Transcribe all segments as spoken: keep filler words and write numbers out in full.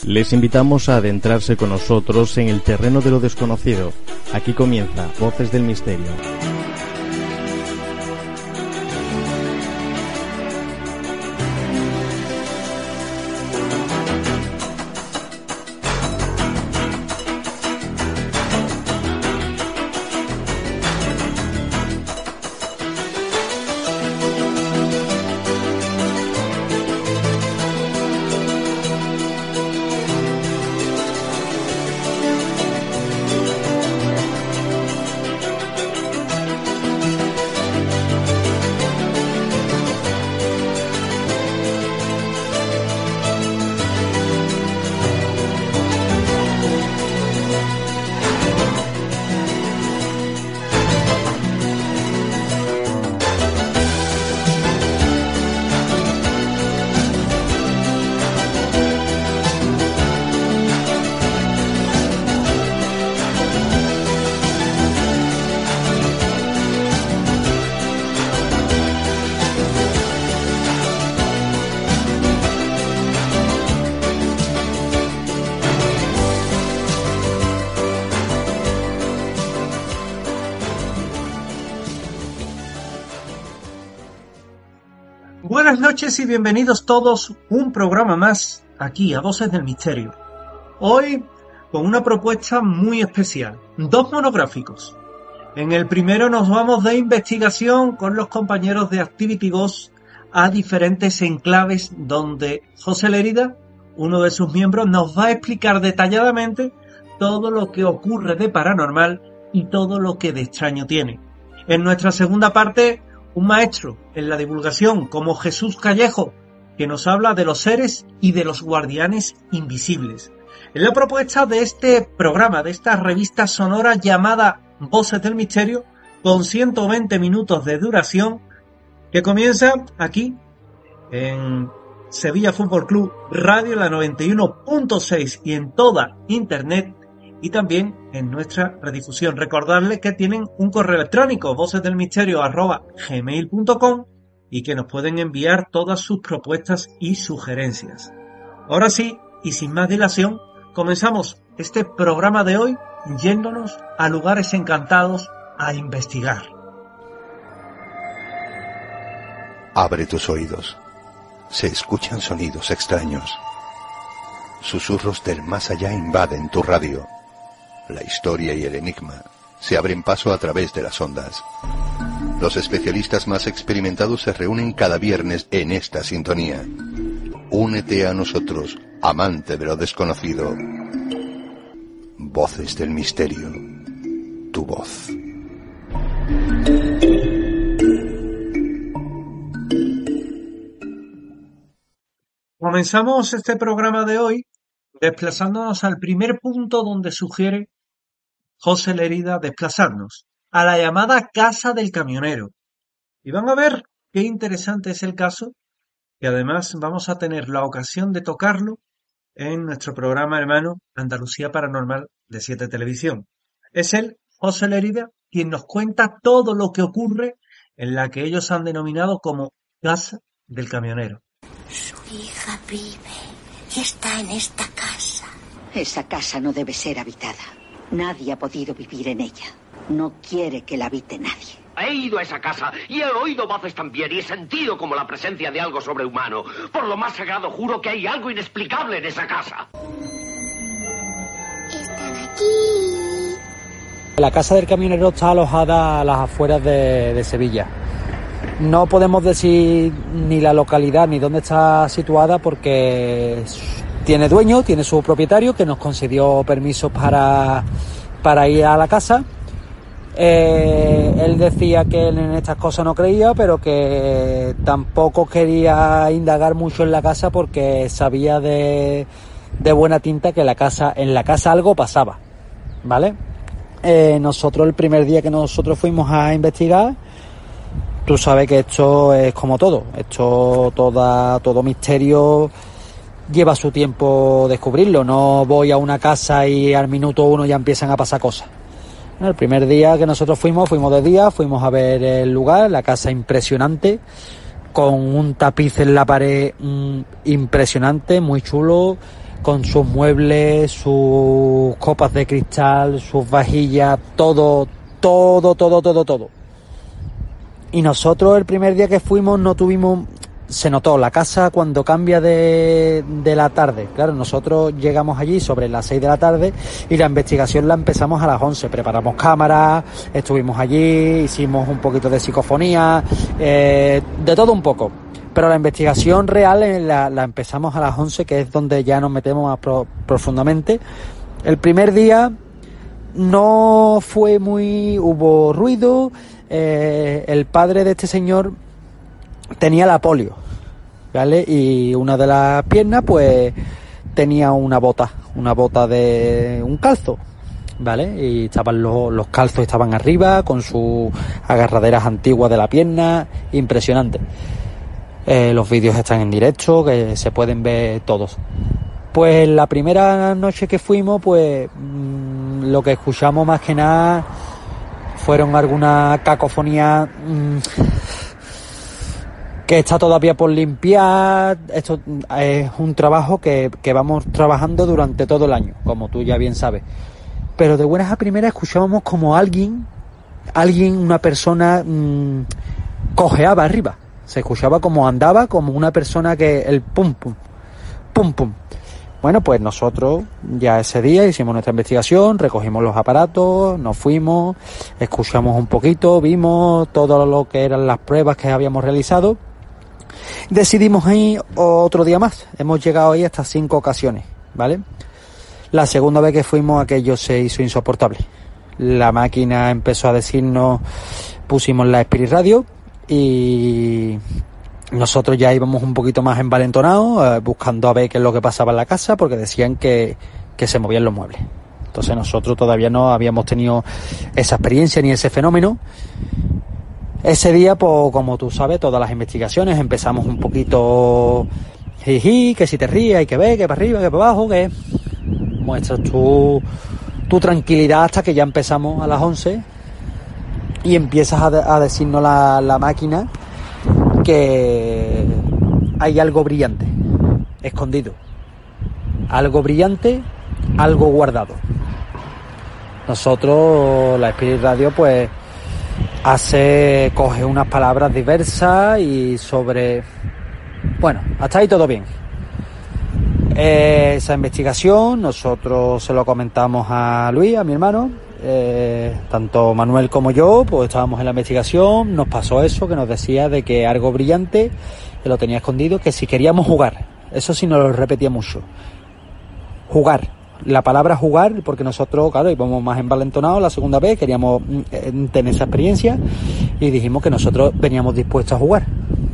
Les invitamos a adentrarse con nosotros en el terreno de lo desconocido. Aquí comienza Voces del Misterio. Buenas noches y bienvenidos todos un programa más aquí a Voces del Misterio. Hoy con una propuesta muy especial, dos monográficos. En el primero nos vamos de investigación con los compañeros de Activity Ghost a diferentes enclaves donde José Lerida, uno de sus miembros, nos va a explicar detalladamente todo lo que ocurre de paranormal y todo lo que de extraño tiene. En nuestra segunda parte, un maestro en la divulgación como Jesús Callejo, que nos habla de los seres y de los guardianes invisibles. En la propuesta de este programa, de esta revista sonora llamada Voces del Misterio, con ciento veinte minutos de duración, que comienza aquí en Sevilla Fútbol Club Radio, la noventa y uno punto seis y en toda internet, y también en nuestra redifusión. Recordarles que tienen un correo electrónico, vocesdelmisterio arroba gmail punto com, y que nos pueden enviar todas sus propuestas y sugerencias. Ahora sí, y sin más dilación, comenzamos este programa de hoy yéndonos a lugares encantados a investigar. Abre tus oídos. Se escuchan sonidos extraños. Susurros del más allá invaden tu radio. La historia y el enigma se abren paso a través de las ondas. Los especialistas más experimentados se reúnen cada viernes en esta sintonía. Únete a nosotros, amante de lo desconocido. Voces del Misterio. Tu voz. Comenzamos este programa de hoy desplazándonos al primer punto donde sugiere José Lerida desplazarnos, a la llamada Casa del Camionero. Y van a ver qué interesante es el caso, y además vamos a tener la ocasión de tocarlo en nuestro programa hermano Andalucía Paranormal de siete Televisión. Es él, José Lerida, quien nos cuenta todo lo que ocurre en la que ellos han denominado como Casa del Camionero. Su hija vive y está en esta casa. Esa casa no debe ser habitada. Nadie ha podido vivir en ella. No quiere que la habite nadie. He ido a esa casa y he oído voces también y he sentido como la presencia de algo sobrehumano. Por lo más sagrado juro que hay algo inexplicable en esa casa. Están aquí. La Casa del Camionero está alojada a las afueras de, de Sevilla. No podemos decir ni la localidad ni dónde está situada porque tiene dueño, tiene su propietario que nos concedió permisos para, para ir a la casa. Eh, él decía que él en estas cosas no creía, pero que tampoco quería indagar mucho en la casa porque sabía de, de buena tinta que la casa, en la casa algo pasaba, ¿vale? Eh, nosotros el primer día que nosotros fuimos a investigar, tú sabes que esto es como todo, esto toda, todo misterio lleva su tiempo descubrirlo. No voy a una casa y al minuto uno ya empiezan a pasar cosas. El primer día que nosotros fuimos, fuimos de día, fuimos a ver el lugar, la casa impresionante, con un tapiz en la pared mmm, impresionante, muy chulo, con sus muebles, sus copas de cristal, sus vajillas, todo, todo, todo, todo, todo. Y nosotros el primer día que fuimos no tuvimos... Se notó la casa cuando cambia de, de la tarde. Claro, nosotros llegamos allí sobre las seis de la tarde y la investigación la empezamos a las once. Preparamos cámaras, estuvimos allí, hicimos un poquito de psicofonía, eh, de todo un poco. Pero la investigación real la, la empezamos a las once, que es donde ya nos metemos más pro, profundamente. El primer día no fue muy... Hubo ruido, eh, el padre de este señor tenía la polio, ¿vale? Y una de las piernas, pues, tenía una bota, una bota de un calzo, ¿vale? Y estaban los, los calzos estaban arriba, con sus agarraderas antiguas de la pierna, impresionante. Eh, los vídeos están en directo, que se pueden ver todos. Pues la primera noche que fuimos, pues, mmm, lo que escuchamos más que nada fueron alguna cacofonía... Mmm, que está todavía por limpiar. Esto es un trabajo que, que vamos trabajando durante todo el año, como tú ya bien sabes. Pero de buenas a primeras escuchábamos como alguien, alguien, una persona, mmm, cojeaba arriba. Se escuchaba como andaba, como una persona que el pum, pum, pum, pum. Bueno, pues nosotros ya ese día hicimos nuestra investigación, recogimos los aparatos, nos fuimos, escuchamos un poquito, vimos todo lo que eran las pruebas que habíamos realizado. Decidimos ir otro día más. Hemos llegado ahí hasta cinco ocasiones, ¿vale? La segunda vez que fuimos, aquello se hizo insoportable. La máquina empezó a decirnos, pusimos la Spirit Radio y nosotros ya íbamos un poquito más envalentonados, eh, buscando a ver qué es lo que pasaba en la casa, porque decían que, que se movían los muebles. Entonces nosotros todavía no habíamos tenido esa experiencia ni ese fenómeno. Ese día, pues como tú sabes, todas las investigaciones empezamos un poquito jiji, que si te ríes hay que ver, que para arriba, que para abajo, que muestras tu, tu tranquilidad hasta que ya empezamos a las once y empiezas a, de, a decirnos la, la máquina que hay algo brillante, escondido, algo brillante, algo guardado. Nosotros, la Spirit Radio, pues hace, coge unas palabras diversas y sobre, bueno, hasta ahí todo bien. Eh, esa investigación nosotros se lo comentamos a Luis, a mi hermano, eh, tanto Manuel como yo, pues estábamos en la investigación, nos pasó eso, que nos decía de que algo brillante, que lo tenía escondido, que si queríamos jugar, eso sí nos lo repetía mucho, jugar. La palabra jugar, porque nosotros, claro, íbamos más envalentonados la segunda vez, queríamos tener esa experiencia y dijimos que nosotros veníamos dispuestos a jugar.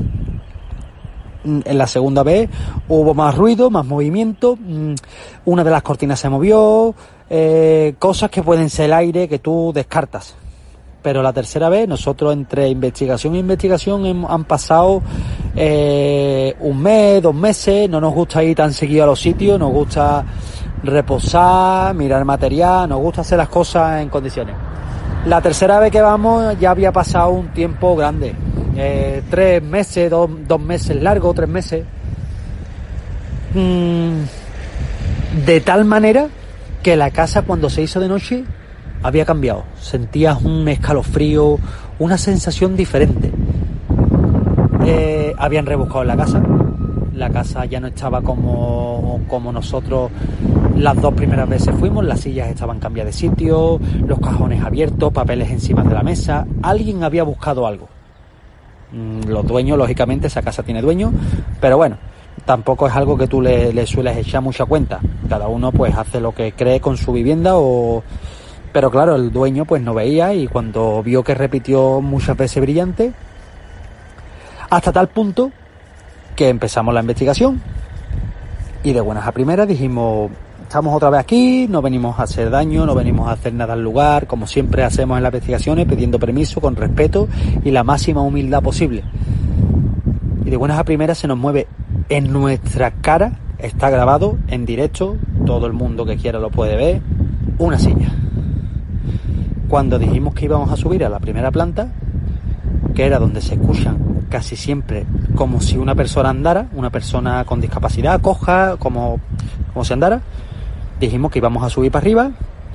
En la segunda vez hubo más ruido, más movimiento, una de las cortinas se movió, eh, cosas que pueden ser el aire que tú descartas. Pero la tercera vez, nosotros entre investigación e investigación hemos, han pasado eh, un mes, dos meses, no nos gusta ir tan seguido a los sitios, nos gusta reposar, mirar material, nos gusta hacer las cosas en condiciones. La tercera vez que vamos ya había pasado un tiempo grande, eh, tres meses, dos, dos meses largos, tres meses, mm, de tal manera que la casa cuando se hizo de noche había cambiado, sentías un escalofrío, una sensación diferente. Eh, habían rebuscado en la casa, la casa ya no estaba como, como nosotros las dos primeras veces fuimos, las sillas estaban cambiadas de sitio, los cajones abiertos, papeles encima de la mesa, alguien había buscado algo. Los dueños, lógicamente, esa casa tiene dueño, pero bueno, tampoco es algo que tú le, le sueles echar mucha cuenta, cada uno pues hace lo que cree con su vivienda o... Pero claro, el dueño pues no veía y cuando vio que repitió muchas veces brillante, hasta tal punto que empezamos la investigación y de buenas a primeras dijimos, estamos otra vez aquí, no venimos a hacer daño, no venimos a hacer nada al lugar, como siempre hacemos en las investigaciones, pidiendo permiso, con respeto y la máxima humildad posible. Y de buenas a primeras se nos mueve en nuestra cara, está grabado en directo, todo el mundo que quiera lo puede ver, una silla. Cuando dijimos que íbamos a subir a la primera planta, que era donde se escuchan casi siempre como si una persona andara, una persona con discapacidad, coja, como, como si andara. Dijimos que íbamos a subir para arriba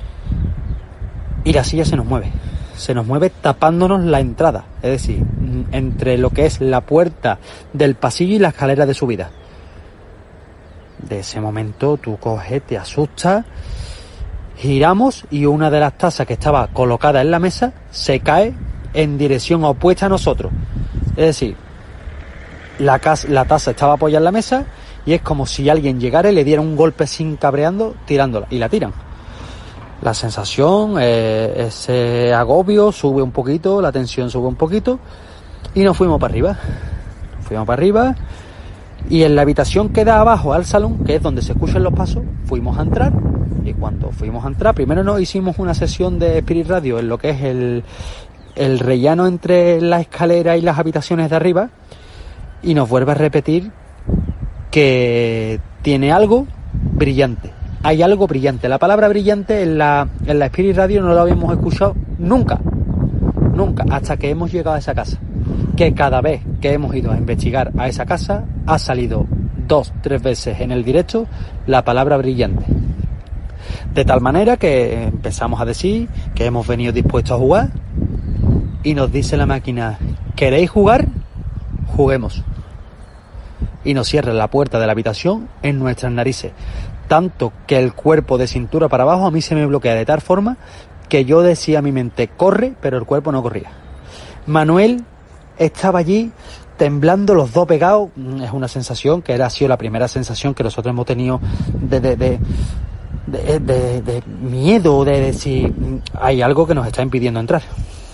y la silla se nos mueve. Se nos mueve tapándonos la entrada, es decir, entre lo que es la puerta del pasillo y la escalera de subida. De ese momento tú coges, te asustas, giramos y una de las tazas que estaba colocada en la mesa se cae en dirección opuesta a nosotros. Es decir, la, casa, la taza estaba apoyada en la mesa y es como si alguien llegara y le diera un golpe sin cabreando tirándola, y la tiran. La sensación, eh, ese agobio sube un poquito, la tensión sube un poquito y nos fuimos para arriba. Nos fuimos para arriba y en la habitación que da abajo al salón, que es donde se escuchan los pasos, fuimos a entrar. Y cuando fuimos a entrar, primero nos hicimos una sesión de Spirit Radio en lo que es el, el rellano entre la escalera y las habitaciones de arriba, y nos vuelve a repetir que tiene algo brillante. Hay algo brillante. La palabra brillante en la, en la Spirit Radio no la habíamos escuchado nunca, nunca, hasta que hemos llegado a esa casa. Que cada vez que hemos ido a investigar a esa casa, ha salido dos, tres veces en el directo la palabra brillante. De tal manera que empezamos a decir que hemos venido dispuestos a jugar y nos dice la máquina: ¿queréis jugar? Juguemos. Y nos cierra la puerta de la habitación en nuestras narices. Tanto que el cuerpo de cintura para abajo a mí se me bloquea de tal forma que yo decía a mi mente: corre, pero el cuerpo no corría. Manuel estaba allí temblando, los dos pegados. Es una sensación que era, ha sido la primera sensación que nosotros hemos tenido de, de, de, de, de, de miedo, de decir, hay algo que nos está impidiendo entrar.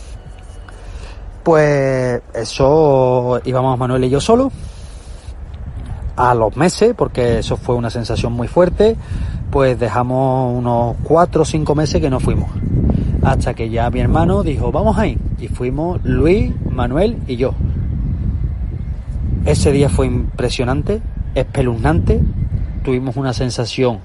Pues eso, íbamos Manuel y yo solos. A los meses, porque eso fue una sensación muy fuerte, pues dejamos unos cuatro o cinco meses que no fuimos. Hasta que ya mi hermano dijo: vamos ahí. Y fuimos Luis, Manuel y yo. Ese día fue impresionante, espeluznante. Tuvimos una sensación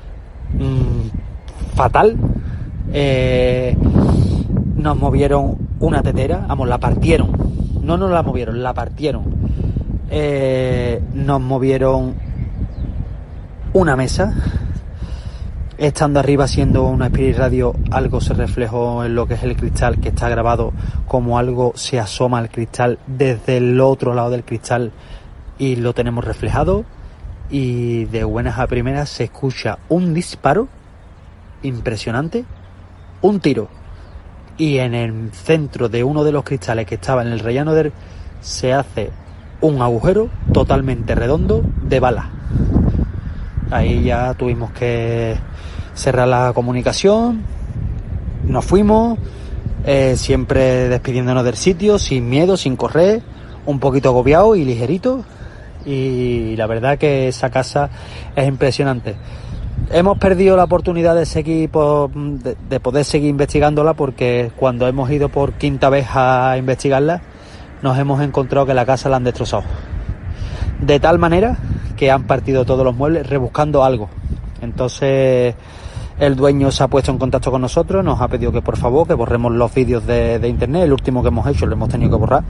mmm, fatal. Eh, nos movieron una tetera, vamos, la partieron. No nos la movieron, la partieron. Eh, nos movieron una mesa. Estando arriba haciendo una Spirit Radio, algo se reflejó en lo que es el cristal, que está grabado como algo se asoma al cristal desde el otro lado del cristal, y lo tenemos reflejado. Y de buenas a primeras se escucha un disparo impresionante, un tiro, y en el centro de uno de los cristales que estaba en el rellano del se hace un agujero totalmente redondo de bala. Ahí ya tuvimos que cerrar la comunicación, nos fuimos, eh, siempre despidiéndonos del sitio, sin miedo, sin correr, un poquito agobiado y ligerito, y la verdad que esa casa es impresionante. Hemos perdido la oportunidad de seguir por, de, de poder seguir investigándola, porque cuando hemos ido por quinta vez a investigarla, nos hemos encontrado que la casa la han destrozado. De tal manera que han partido todos los muebles rebuscando algo. Entonces el dueño se ha puesto en contacto con nosotros, nos ha pedido que por favor que borremos los vídeos de, de internet. El último que hemos hecho lo hemos tenido que borrar.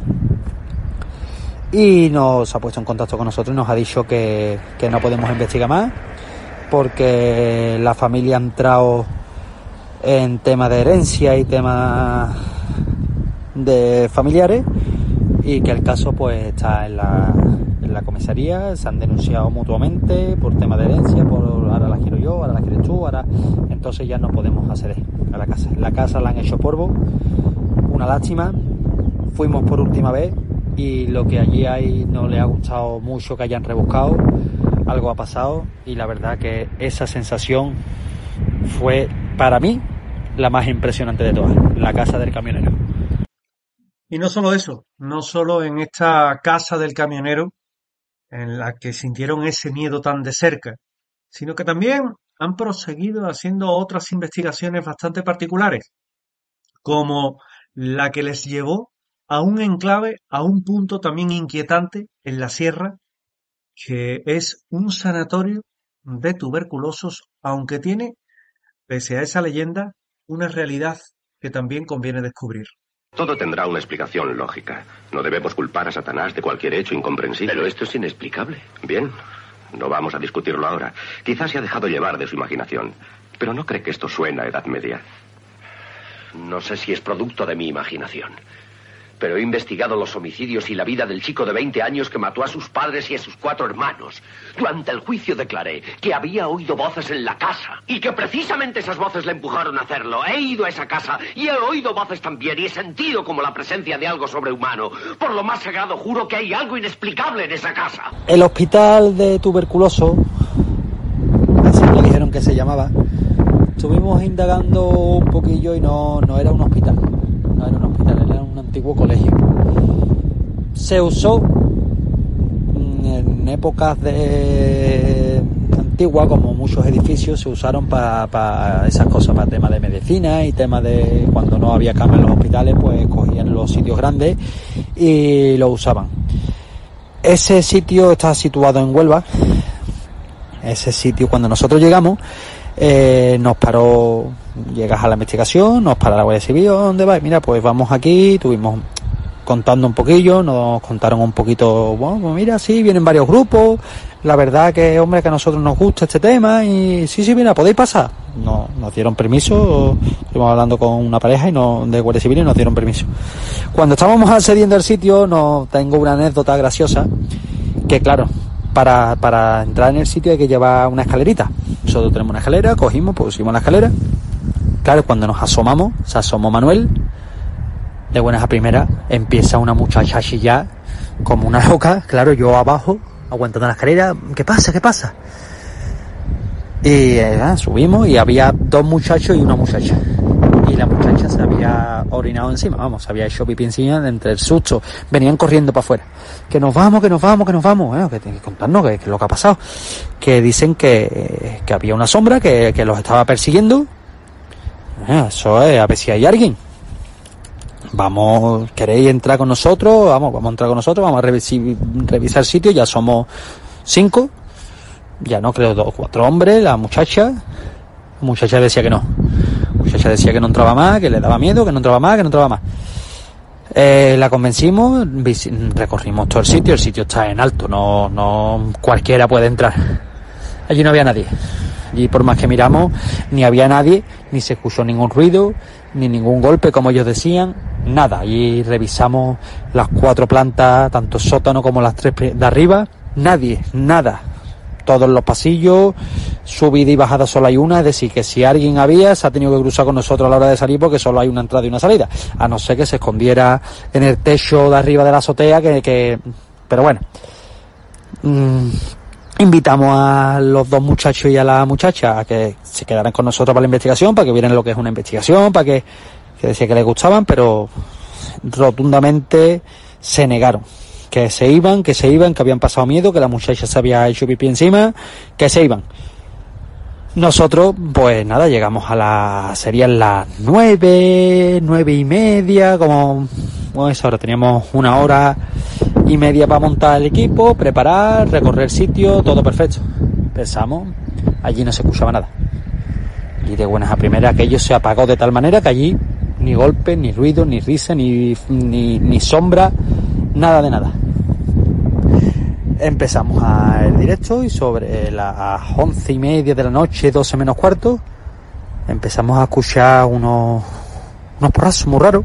Y nos ha puesto en contacto con nosotros y nos ha dicho que, que no podemos investigar más, porque la familia ha entrado en tema de herencia y temas de familiares, y que el caso pues está en la, en la comisaría. Se han denunciado mutuamente por tema de herencia, por ahora la quiero yo, ahora la quieres tú, ahora entonces ya no podemos acceder a la casa. La casa la han hecho polvo, una lástima. Fuimos por última vez y lo que allí hay no le ha gustado mucho que hayan rebuscado, algo ha pasado, y la verdad que esa sensación fue para mí la más impresionante de todas, la casa del camionero. Y no solo eso, no solo en esta casa del camionero en la que sintieron ese miedo tan de cerca, sino que también han proseguido haciendo otras investigaciones bastante particulares, como la que les llevó a un enclave, a un punto también inquietante en la sierra, que es un sanatorio de tuberculosos, aunque tiene, pese a esa leyenda, una realidad que también conviene descubrir. Todo tendrá una explicación lógica. No debemos culpar a Satanás de cualquier hecho incomprensible. Pero esto es inexplicable. Bien, no vamos a discutirlo ahora. Quizás se ha dejado llevar de su imaginación. Pero ¿no cree que esto suena a Edad Media? No sé si es producto de mi imaginación, pero he investigado los homicidios y la vida del chico de veinte años que mató a sus padres y a sus cuatro hermanos. Durante el juicio declaré que había oído voces en la casa y que precisamente esas voces le empujaron a hacerlo. He ido a esa casa y he oído voces también y he sentido como la presencia de algo sobrehumano. Por lo más sagrado juro que hay algo inexplicable en esa casa. El hospital de tuberculoso, así me dijeron que se llamaba, estuvimos indagando un poquillo y no, no era un hospital. No era un hospital, era un antiguo colegio. Se usó en épocas de antigua, como muchos edificios, se usaron para pa esas cosas, para temas de medicina y temas de cuando no había cama en los hospitales, pues cogían los sitios grandes y lo usaban. Ese sitio está situado en Huelva. Ese sitio, cuando nosotros llegamos, Eh, nos paró, llegas a la investigación, nos para la Guardia Civil, ¿dónde vais? Mira, pues vamos aquí, estuvimos contando un poquillo, nos contaron un poquito, bueno, pues mira, sí, vienen varios grupos, la verdad que, hombre, que a nosotros nos gusta este tema, y sí, sí, mira, podéis pasar. No, nos dieron permiso, estuvimos hablando con una pareja y no, de Guardia Civil y nos dieron permiso. Cuando estábamos accediendo al sitio, no, tengo una anécdota graciosa, que claro, para, para entrar en el sitio hay que llevar una escalerita. Nosotros tenemos una escalera, cogimos, pusimos la escalera. Claro, cuando nos asomamos, se asomó Manuel, de buenas a primeras, empieza una muchacha a chillar como una loca, claro, yo abajo, aguantando la escalera, ¿qué pasa, qué pasa? Y eh, subimos y había dos muchachos y una muchacha. Y la muchacha se había orinado encima, vamos, se había hecho pipí encima entre el susto. Venían corriendo para afuera. Que nos vamos, que nos vamos, que nos vamos. Bueno, que tienen que contarnos qué es lo que ha pasado. Que dicen que, que había una sombra que, que los estaba persiguiendo. Bueno, eso es, a ver si hay alguien. Vamos, ¿queréis entrar con nosotros? Vamos, vamos a entrar con nosotros, vamos a revisar, revisar el sitio, ya somos cinco. Ya no creo, dos, cuatro hombres, la muchacha. La muchacha decía que no. La muchacha decía que no entraba más, que le daba miedo, que no entraba más, que no entraba más. Eh, la convencimos, recorrimos todo el sitio, el sitio está en alto, no, no cualquiera puede entrar. Allí no había nadie. Allí por más que miramos, ni había nadie, ni se escuchó ningún ruido, ni ningún golpe, como ellos decían, nada. Allí revisamos las cuatro plantas, tanto el sótano como las tres de arriba, nadie, nada. Todos los pasillos, subida y bajada solo hay una, es decir, que si alguien había, se ha tenido que cruzar con nosotros a la hora de salir porque solo hay una entrada y una salida, a no ser que se escondiera en el techo de arriba de la azotea, que, que... pero bueno. Mm, invitamos a los dos muchachos y a la muchacha a que se quedaran con nosotros para la investigación, para que vieran lo que es una investigación, para que, que decía que les gustaban, pero rotundamente se negaron. Que se iban, que se iban, que habían pasado miedo, que la muchacha se había hecho pipí encima, que se iban. Nosotros, pues nada, llegamos a la... serían las nueve, nueve y media, como... bueno, eso, ahora teníamos una hora y media para montar el equipo, preparar, recorrer el sitio, todo perfecto. Pensamos, allí no se escuchaba nada. Y de buenas a primeras aquello se apagó de tal manera que allí ni golpe, ni ruido, ni risa, ni, ni, ni sombra, nada de nada. Empezamos a el directo y sobre las once y media de la noche, doce menos cuarto, empezamos a escuchar unos unos porrazos muy raros.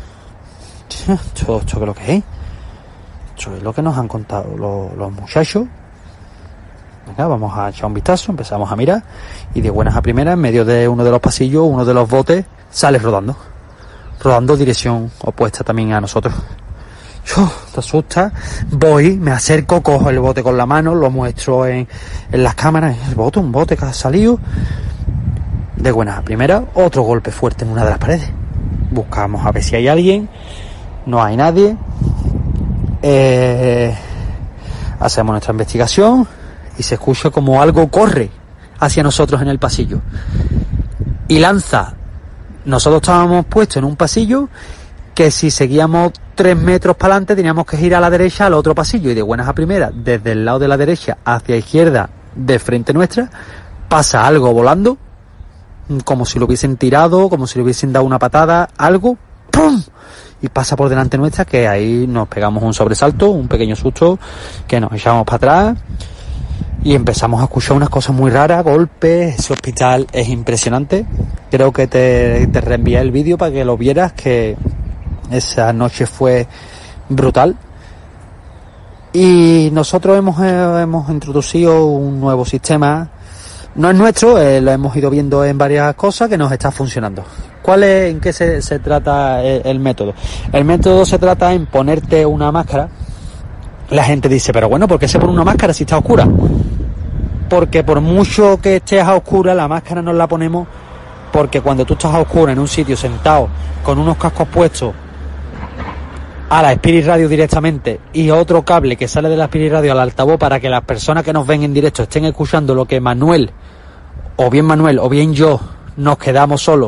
Esto, esto que lo que es. Esto es lo que nos han contado los, los muchachos. Venga, vamos a echar un vistazo, empezamos a mirar y de buenas a primeras, en medio de uno de los pasillos, uno de los botes sale rodando. Rodando dirección opuesta también a nosotros. Yo, te asusta, voy, me acerco, cojo el bote con la mano, lo muestro en, en las cámaras, el bote, un bote que ha salido. De buenas a primeras, otro golpe fuerte en una de las paredes. Buscamos a ver si hay alguien, no hay nadie. Eh, hacemos nuestra investigación y se escucha como algo corre hacia nosotros en el pasillo. Y lanza, nosotros estábamos puestos en un pasillo que si seguíamos tres metros para adelante teníamos que girar a la derecha al otro pasillo, y de buenas a primeras, desde el lado de la derecha hacia izquierda, de frente nuestra, pasa algo volando, como si lo hubiesen tirado, como si le hubiesen dado una patada, algo, ¡pum! y pasa por delante nuestra, que ahí nos pegamos un sobresalto, un pequeño susto, que nos echamos para atrás y empezamos a escuchar unas cosas muy raras, golpes. Ese hospital es impresionante. Creo que te, te reenvié el vídeo para que lo vieras, que esa noche fue brutal. Y nosotros hemos, eh, hemos introducido un nuevo sistema. No es nuestro, eh, lo hemos ido viendo en varias cosas que nos está funcionando. ¿Cuál es, en qué se, se trata el, el método? El método se trata en ponerte una máscara. La gente dice, pero bueno, ¿por qué se pone una máscara si está oscura? Porque por mucho que estés a oscura, la máscara nos la ponemos porque cuando tú estás a oscura en un sitio sentado con unos cascos puestos a la Spirit Radio directamente y otro cable que sale de la Spirit Radio al altavoz para que las personas que nos ven en directo estén escuchando lo que Manuel, o bien Manuel, o bien yo, nos quedamos solos,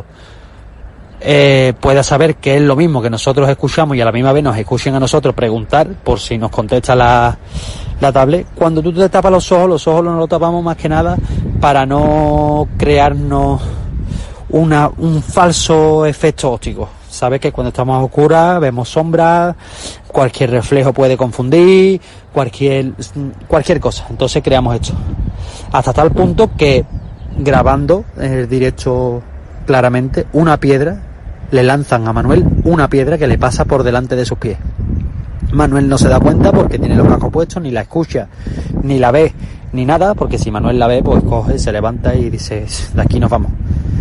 eh, pueda saber que es lo mismo que nosotros escuchamos y a la misma vez nos escuchen a nosotros preguntar por si nos contesta la, la tablet. Cuando tú te tapas los ojos, los ojos nos los tapamos más que nada para no crearnos una, un falso efecto óptico. Sabes que cuando estamos a oscuras vemos sombras, cualquier reflejo puede confundir, cualquier cualquier cosa. Entonces creamos esto. Hasta tal punto que grabando en el directo claramente una piedra, le lanzan a Manuel una piedra que le pasa por delante de sus pies. Manuel no se da cuenta porque tiene los cascos puestos, ni la escucha, ni la ve, ni nada, porque si Manuel la ve, pues coge, se levanta y dice, de aquí nos vamos.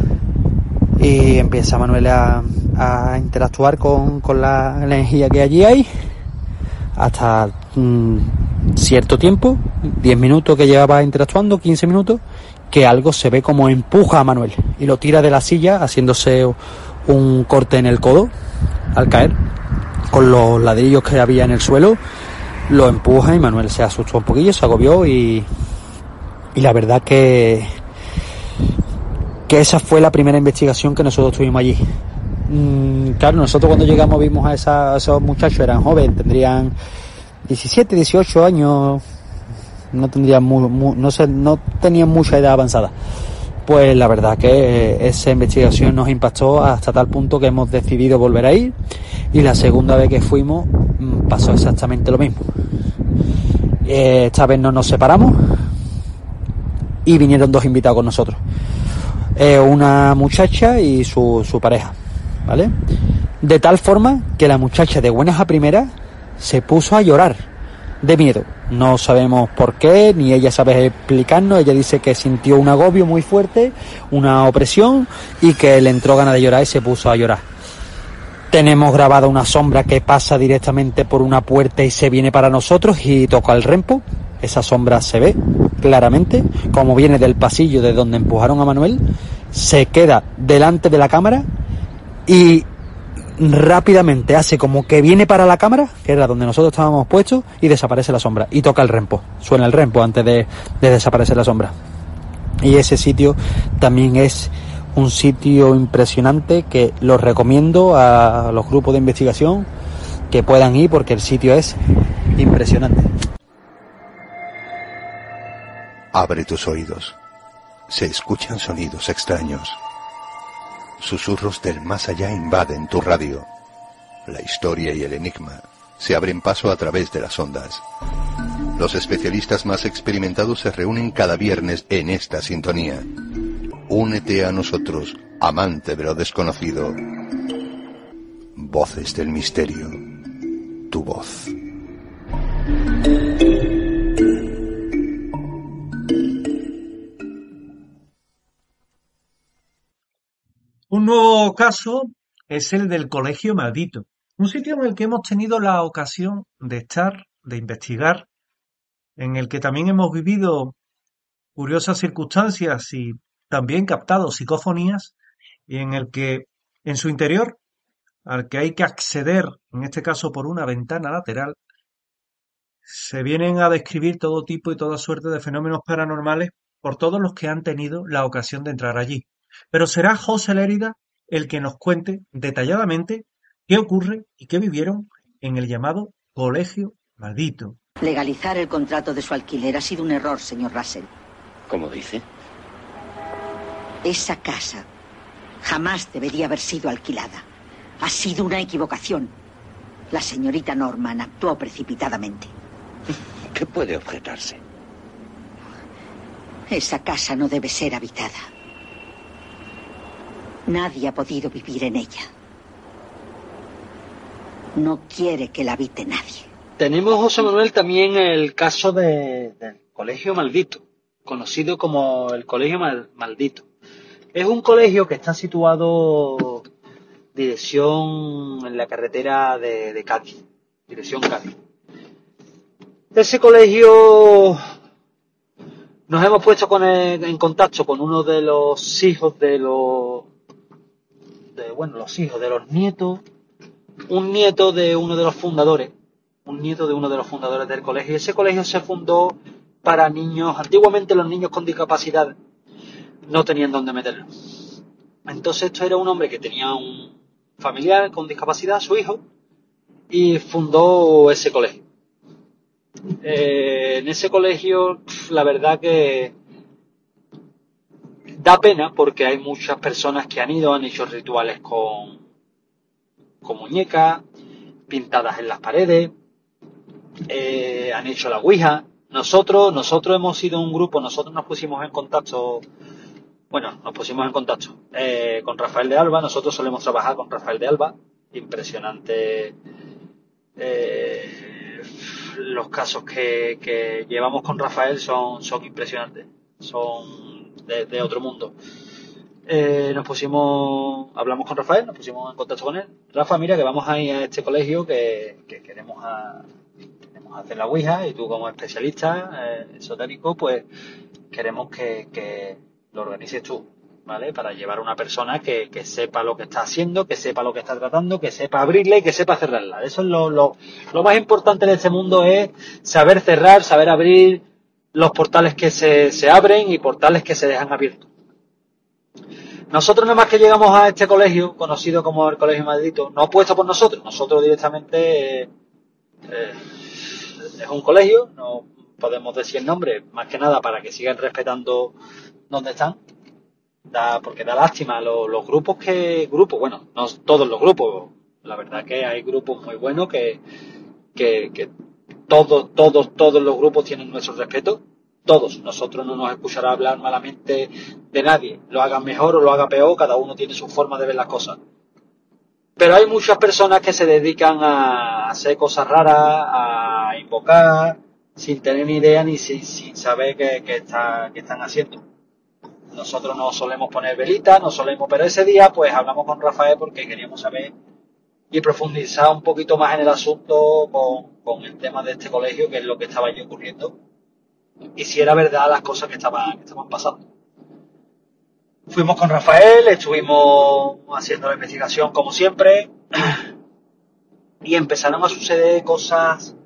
Y empieza Manuel a, a interactuar con, con la energía que allí hay hasta mmm, cierto tiempo, diez minutos que llevaba interactuando, quince minutos, que algo se ve como empuja a Manuel y lo tira de la silla haciéndose un corte en el codo al caer con los ladrillos que había en el suelo. Lo empuja y Manuel se asustó un poquillo, se agobió y, y la verdad que que esa fue la primera investigación que nosotros tuvimos allí. Mm, claro, nosotros cuando llegamos vimos a, esa, a esos muchachos, eran jóvenes, tendrían diecisiete, dieciocho años, no tendrían muy, muy, no sé, no tenían mucha edad avanzada. Pues la verdad que esa investigación nos impactó hasta tal punto que hemos decidido volver a ir, y la segunda vez que fuimos pasó exactamente lo mismo. Esta vez no nos separamos y vinieron dos invitados con nosotros. Eh, una muchacha y su, su pareja, ¿vale? De tal forma que la muchacha de buenas a primeras se puso a llorar de miedo. No sabemos por qué, ni ella sabe explicarnos. Ella dice que sintió un agobio muy fuerte, una opresión, y que le entró ganas de llorar y se puso a llorar. Tenemos grabada una sombra que pasa directamente por una puerta y se viene para nosotros y toca el rempo. Esa sombra se ve claramente, como viene del pasillo de donde empujaron a Manuel, se queda delante de la cámara y rápidamente hace como que viene para la cámara, que era donde nosotros estábamos puestos, y desaparece la sombra y toca el rempo, suena el rempo antes de, de desaparecer la sombra. Y ese sitio también es un sitio impresionante que los recomiendo a los grupos de investigación que puedan ir, porque el sitio es impresionante. Abre tus oídos. Se escuchan sonidos extraños. Susurros del más allá invaden tu radio. La historia y el enigma se abren paso a través de las ondas. Los especialistas más experimentados se reúnen cada viernes en esta sintonía. Únete a nosotros, amante de lo desconocido. Voces del misterio. Tu voz. Un nuevo caso es el del Colegio Maldito, un sitio en el que hemos tenido la ocasión de estar, de investigar, en el que también hemos vivido curiosas circunstancias y también captado psicofonías, y en el que en su interior, al que hay que acceder, en este caso por una ventana lateral, se vienen a describir todo tipo y toda suerte de fenómenos paranormales por todos los que han tenido la ocasión de entrar allí. Pero será José Lérida el que nos cuente detalladamente qué ocurre y qué vivieron en el llamado Colegio Maldito. Legalizar el contrato de su alquiler ha sido un error, señor Russell. ¿Cómo dice? Esa casa jamás debería haber sido alquilada. Ha sido una equivocación. La señorita Norman actuó precipitadamente. ¿Qué puede objetarse? Esa casa no debe ser habitada. Nadie ha podido vivir en ella. No quiere que la habite nadie. Tenemos, José Manuel, también el caso de, del Colegio Maldito, conocido como el Colegio Mal, Maldito. Es un colegio que está situado dirección en la carretera de, de Cádiz, dirección Cádiz. Ese colegio nos hemos puesto con el, en contacto con uno de los hijos de los, de, bueno, los hijos de los nietos, un nieto de uno de los fundadores, un nieto de uno de los fundadores del colegio. Ese colegio se fundó para niños, antiguamente los niños con discapacidad no tenían dónde meterlo. Entonces esto era un hombre que tenía un familiar con discapacidad, su hijo, y fundó ese colegio. Eh, en ese colegio, la verdad que da pena porque hay muchas personas que han ido, han hecho rituales con, con muñecas, pintadas en las paredes, eh, han hecho la ouija. Nosotros, nosotros hemos sido un grupo, nosotros nos pusimos en contacto, bueno, nos pusimos en contacto eh, con Rafael de Alba. Nosotros solemos trabajar con Rafael de Alba, impresionante. Eh, los casos que, que llevamos con Rafael son, son impresionantes, son de, de otro mundo. Eh, nos pusimos, hablamos con Rafael, nos pusimos en contacto con él. Rafa, mira que vamos a ir a este colegio que, que queremos, a, queremos hacer la ouija, y tú como especialista eh, esotérico, pues queremos que, que lo organices tú, ¿vale? Para llevar a una persona que, que sepa lo que está haciendo, que sepa lo que está tratando, que sepa abrirla y que sepa cerrarla. Eso es lo, lo, lo más importante en este mundo, es saber cerrar, saber abrir los portales que se, se abren y portales que se dejan abiertos. Nosotros nada más que llegamos a este colegio, conocido como el Colegio Maldito, no puesto por nosotros, nosotros directamente eh, eh, es un colegio, no podemos decir el nombre, más que nada para que sigan respetando donde están. Da, porque da lástima los, los grupos que grupos bueno, no todos los grupos, la verdad que hay grupos muy buenos que que, que todos todos todos los grupos tienen nuestro respeto, todos. Nosotros no nos escuchará hablar malamente de nadie, lo haga mejor o lo haga peor, cada uno tiene su forma de ver las cosas, pero hay muchas personas que se dedican a hacer cosas raras, a invocar sin tener ni idea ni sin, sin saber qué, qué, está, qué están haciendo. Nosotros no solemos poner velitas, no solemos, pero ese día pues hablamos con Rafael porque queríamos saber y profundizar un poquito más en el asunto con, con el tema de este colegio, que es lo que estaba allí ocurriendo, y si era verdad las cosas que estaban, que estaban pasando. Fuimos con Rafael, estuvimos haciendo la investigación como siempre, y empezaron a suceder cosas,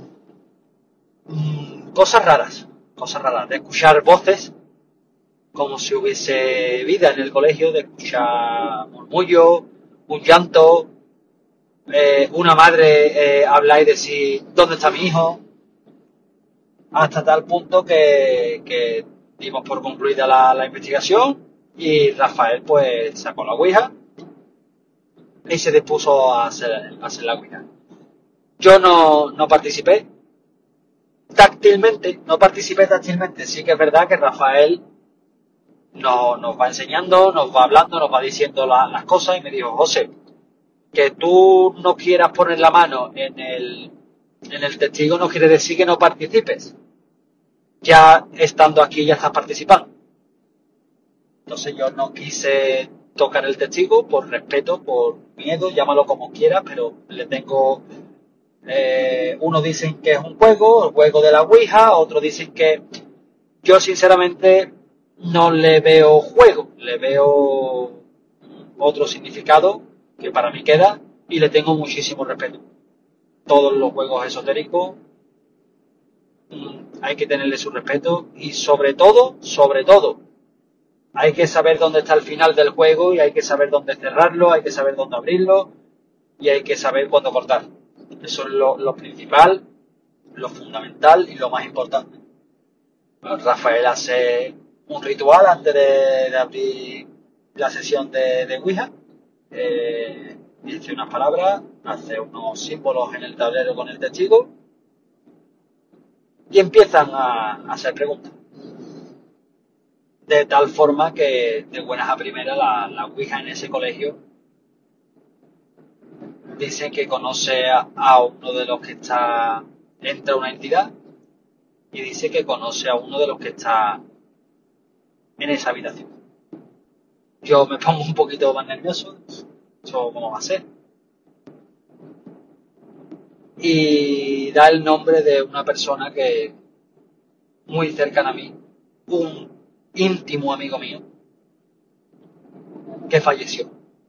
cosas raras, cosas raras, de escuchar voces, como si hubiese vida en el colegio, de escuchar murmullo, un llanto, eh, una madre eh, hablar y decir ¿dónde está mi hijo? Hasta tal punto que, que dimos por concluida la, la investigación, y Rafael pues sacó la ouija y se dispuso a hacer, a hacer la ouija. Yo no, no participé táctilmente, no participé táctilmente, sí que es verdad que Rafael No, nos va enseñando, nos va hablando, nos va diciendo la, las cosas, y me dijo: José, que tú no quieras poner la mano en el, en el testigo no quiere decir que no participes. Ya estando aquí ya estás participando. Entonces yo no quise tocar el testigo por respeto, por miedo, llámalo como quieras, pero le tengo... Eh, unos dicen que es un juego, el juego de la ouija, otros dicen que... Yo sinceramente... no le veo juego, le veo otro significado que para mí queda, y le tengo muchísimo respeto. Todos los juegos esotéricos hay que tenerle su respeto, y sobre todo, sobre todo, hay que saber dónde está el final del juego, y hay que saber dónde cerrarlo, hay que saber dónde abrirlo, y hay que saber cuándo cortar. Eso es lo, lo principal, lo fundamental y lo más importante. Bueno, Rafael hace un ritual antes de, de abrir la sesión de, de ouija, eh, dice unas palabras, hace unos símbolos en el tablero con el testigo y empiezan a, a hacer preguntas. De tal forma que de buenas a primeras la, la Ouija en ese colegio dice que conoce a, a uno de los que está, entra una entidad y dice que conoce a uno de los que está en esa habitación. Yo me pongo un poquito más nervioso, ¿eso cómo va a ser? Y da el nombre de una persona que muy cercana a mí, un íntimo amigo mío, que falleció.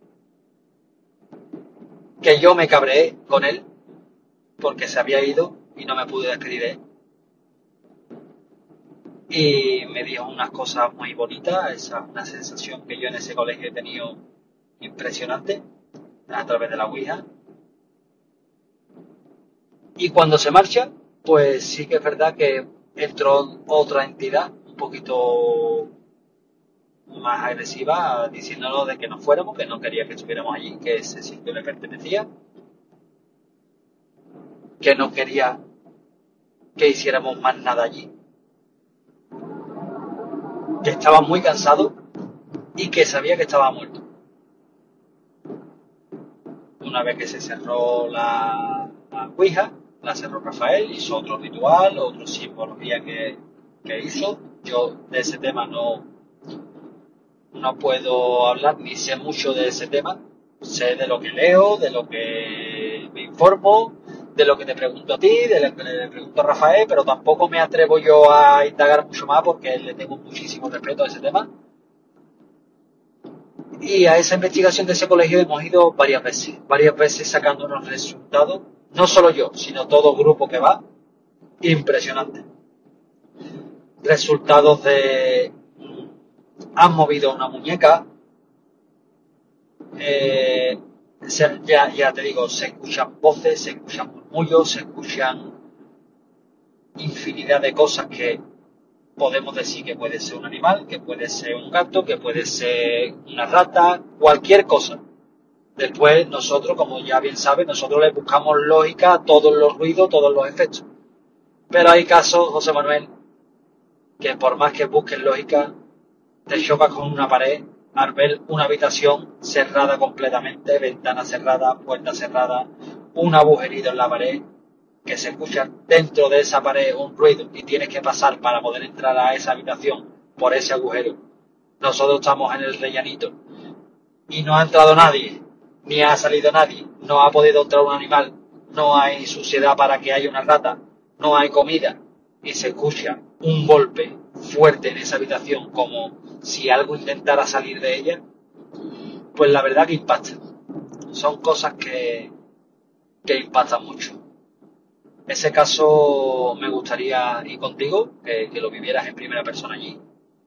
Que yo me cabreé con él porque se había ido y no me pude despedir de él. Y me dijo unas cosas muy bonitas, esa es una sensación que yo en ese colegio he tenido impresionante a través de la Ouija. Y cuando se marcha, pues sí que es verdad que entró otra entidad un poquito más agresiva, diciéndonos de que nos fuéramos, que no quería que estuviéramos allí, que ese sitio le pertenecía, que no quería que hiciéramos más nada allí, que estaba muy cansado y que sabía que estaba muerto. Una vez que se cerró la, la Ouija, la cerró Rafael, hizo otro ritual, otro simbología que, que hizo. Yo de ese tema no, no puedo hablar, ni sé mucho de ese tema. Sé de lo que leo, de lo que me informo, de lo que te pregunto a ti, de lo que le pregunto a Rafael, pero tampoco me atrevo yo a indagar mucho más porque le tengo muchísimo respeto a ese tema. Y a esa investigación de ese colegio hemos ido varias veces, varias veces sacando unos resultados, no solo yo, sino todo grupo que va, impresionante. Resultados de... han movido una muñeca, eh, se, ya, ya te digo, se escuchan voces, se escuchan murmullos, se escuchan infinidad de cosas que podemos decir que puede ser un animal, que puede ser un gato, que puede ser una rata, cualquier cosa. Después nosotros, como ya bien sabes, nosotros le buscamos lógica a todos los ruidos, todos los efectos. Pero hay casos, José Manuel, que por más que busques lógica, te chocas con una pared al ver una habitación cerrada completamente, ventana cerrada, puerta cerrada, un agujerito en la pared, que se escucha dentro de esa pared un ruido y tienes que pasar para poder entrar a esa habitación por ese agujero. Nosotros estamos en el rellanito y no ha entrado nadie, ni ha salido nadie, no ha podido entrar un animal, no hay suciedad para que haya una rata, no hay comida y se escucha un golpe fuerte en esa habitación como si algo intentara salir de ella, pues la verdad que impacta. Son cosas que, que impactan mucho. Ese caso me gustaría ir contigo, que, que lo vivieras en primera persona allí.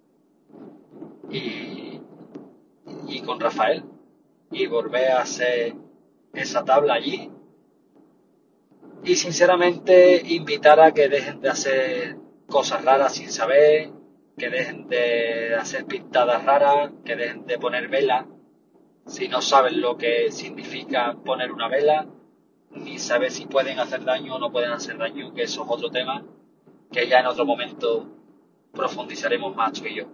Y, y con Rafael. Y volver a hacer esa tabla allí. Y sinceramente invitar a que dejen de hacer cosas raras sin saber, que dejen de hacer pintadas raras, que dejen de poner velas. Si no saben lo que significa poner una vela, ni saber si pueden hacer daño o no pueden hacer daño, que eso es otro tema que ya en otro momento profundizaremos más tú y yo.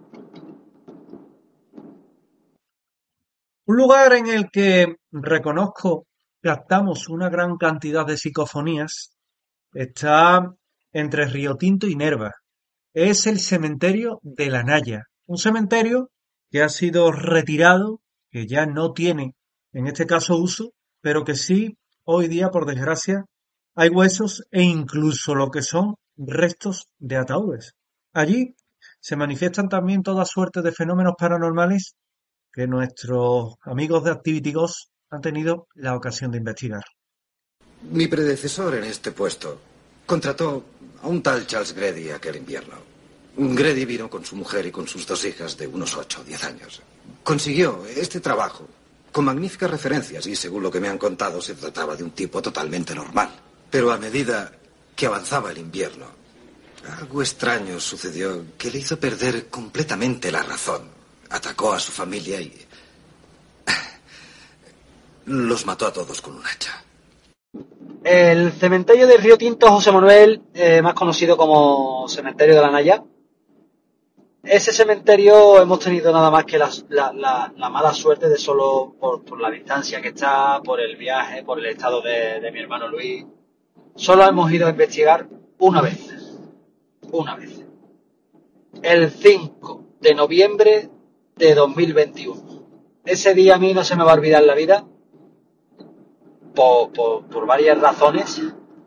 Un lugar en el que reconozco captamos una gran cantidad de psicofonías está entre Río Tinto y Nerva. Es el cementerio de la Naya, un cementerio que ha sido retirado, que ya no tiene en este caso uso, pero que sí hoy día, por desgracia, hay huesos e incluso lo que son restos de ataúdes. Allí se manifiestan también toda suerte de fenómenos paranormales que nuestros amigos de Activity Ghost han tenido la ocasión de investigar. Mi predecesor en este puesto contrató a un tal Charles Grady aquel invierno. Grady vino con su mujer y con sus dos hijas de unos ocho o diez años. Consiguió este trabajo con magníficas referencias y, según lo que me han contado, se trataba de un tipo totalmente normal. Pero a medida que avanzaba el invierno, algo extraño sucedió que le hizo perder completamente la razón. Atacó a su familia y... Los mató a todos con un hacha. El cementerio de Río Tinto José Manuel, eh, más conocido como Cementerio de la Naya. Ese cementerio hemos tenido nada más que la, la, la, la mala suerte de solo por, por la distancia que está, por el viaje, por el estado de, de mi hermano Luis. Solo hemos ido a investigar una vez. Una vez. El cinco de noviembre de dos mil veintiuno. Ese día a mí no se me va a olvidar en la vida. Por, por, por varias razones.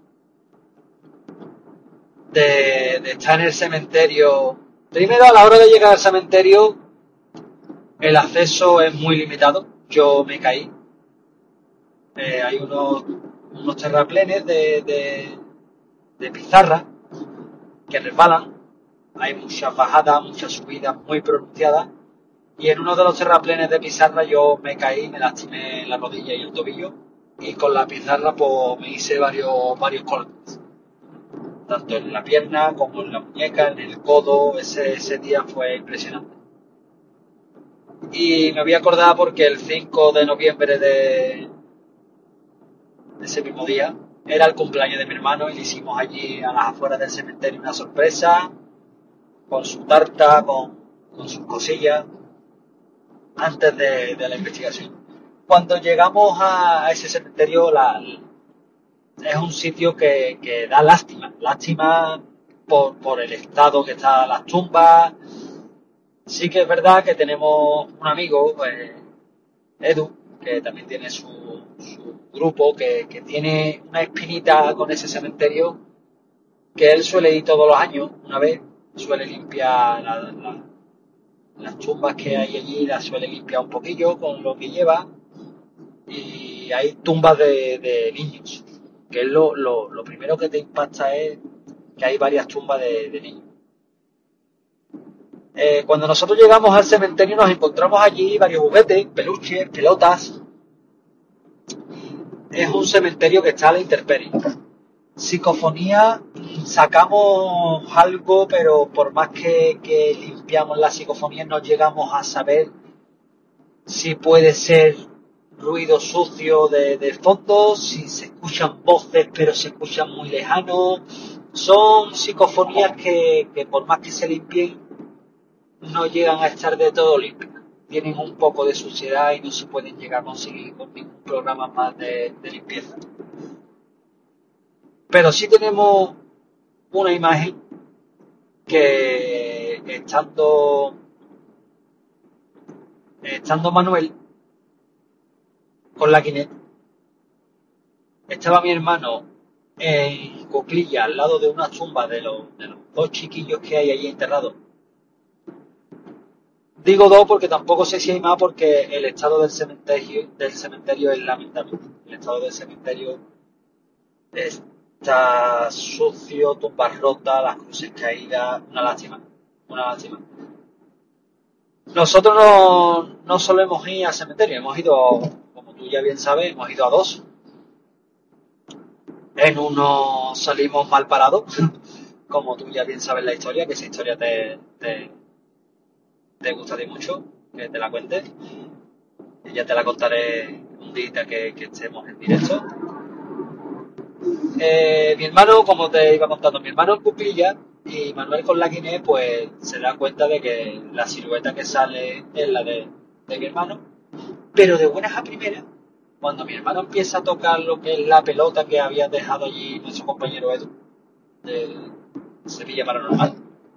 De, de estar en el cementerio. Primero, a la hora de llegar al cementerio, el acceso es muy limitado. Yo me caí. Eh, hay unos, unos terraplenes de, de, de pizarra que resbalan. Hay muchas bajadas, muchas subidas muy pronunciadas. Y en uno de los terraplenes de pizarra yo me caí, me lastimé la rodilla y el tobillo. Y con la pizarra pues me hice varios, varios cortes. Tanto en la pierna como en la muñeca, en el codo. Ese, ese día fue impresionante. Y me voy a acordar porque el cinco de noviembre de, de ese mismo día era el cumpleaños de mi hermano y le hicimos allí a las afueras del cementerio una sorpresa con su tarta, con, con sus cosillas antes de, de la investigación. Cuando llegamos a, a ese cementerio la, es un sitio que, que da lástima, lástima por, por el estado que están las tumbas. Sí que es verdad que tenemos un amigo, pues, Edu, que también tiene su, su grupo, que, que tiene una espinita con ese cementerio, que él suele ir todos los años, una vez, suele limpiar la, la, las tumbas que hay allí, las suele limpiar un poquillo con lo que lleva, y hay tumbas de, de niños, que es lo, lo, lo primero que te impacta es que hay varias tumbas de, de niños. Eh, cuando nosotros llegamos al cementerio nos encontramos allí varios juguetes, peluches, pelotas. Es un cementerio que está a la intemperie. Psicofonía, sacamos algo, pero por más que, que limpiamos la psicofonía no llegamos a saber si puede ser ruido sucio de, de fondo, si se escuchan voces pero se escuchan muy lejanos. Son psicofonías que, que por más que se limpien no llegan a estar de todo limpias. Tienen un poco de suciedad y no se pueden llegar a conseguir con ningún programa más de, de limpieza. Pero sí tenemos una imagen que estando estando Manuel con la Kinect, estaba mi hermano en cuclillas al lado de una tumba de los, de los dos chiquillos que hay allí enterrados. Digo dos porque tampoco sé si hay más, porque el estado del cementerio del cementerio es lamentable. El estado del cementerio está sucio, tumbas rotas, las cruces caídas, una lástima, una lástima. Nosotros no, no solemos ir al cementerio, hemos ido, como tú ya bien sabes, hemos ido a dos. En uno salimos mal parados, como tú ya bien sabes la historia, que esa historia te, te, te gusta de mucho, que te la cuente. Y ya te la contaré un día que, que estemos en directo. Eh, mi hermano, como te iba contando, mi hermano en cuclillas y Manuel con la Kinect, pues se da cuenta de que la silueta que sale es la de, de mi hermano, pero de buenas a primeras, cuando mi hermano empieza a tocar lo que es la pelota que había dejado allí nuestro compañero Edu del Sevilla Paranormal,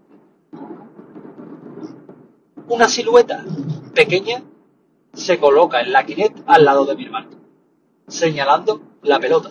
una silueta pequeña se coloca en la Kinect al lado de mi hermano, señalando la pelota.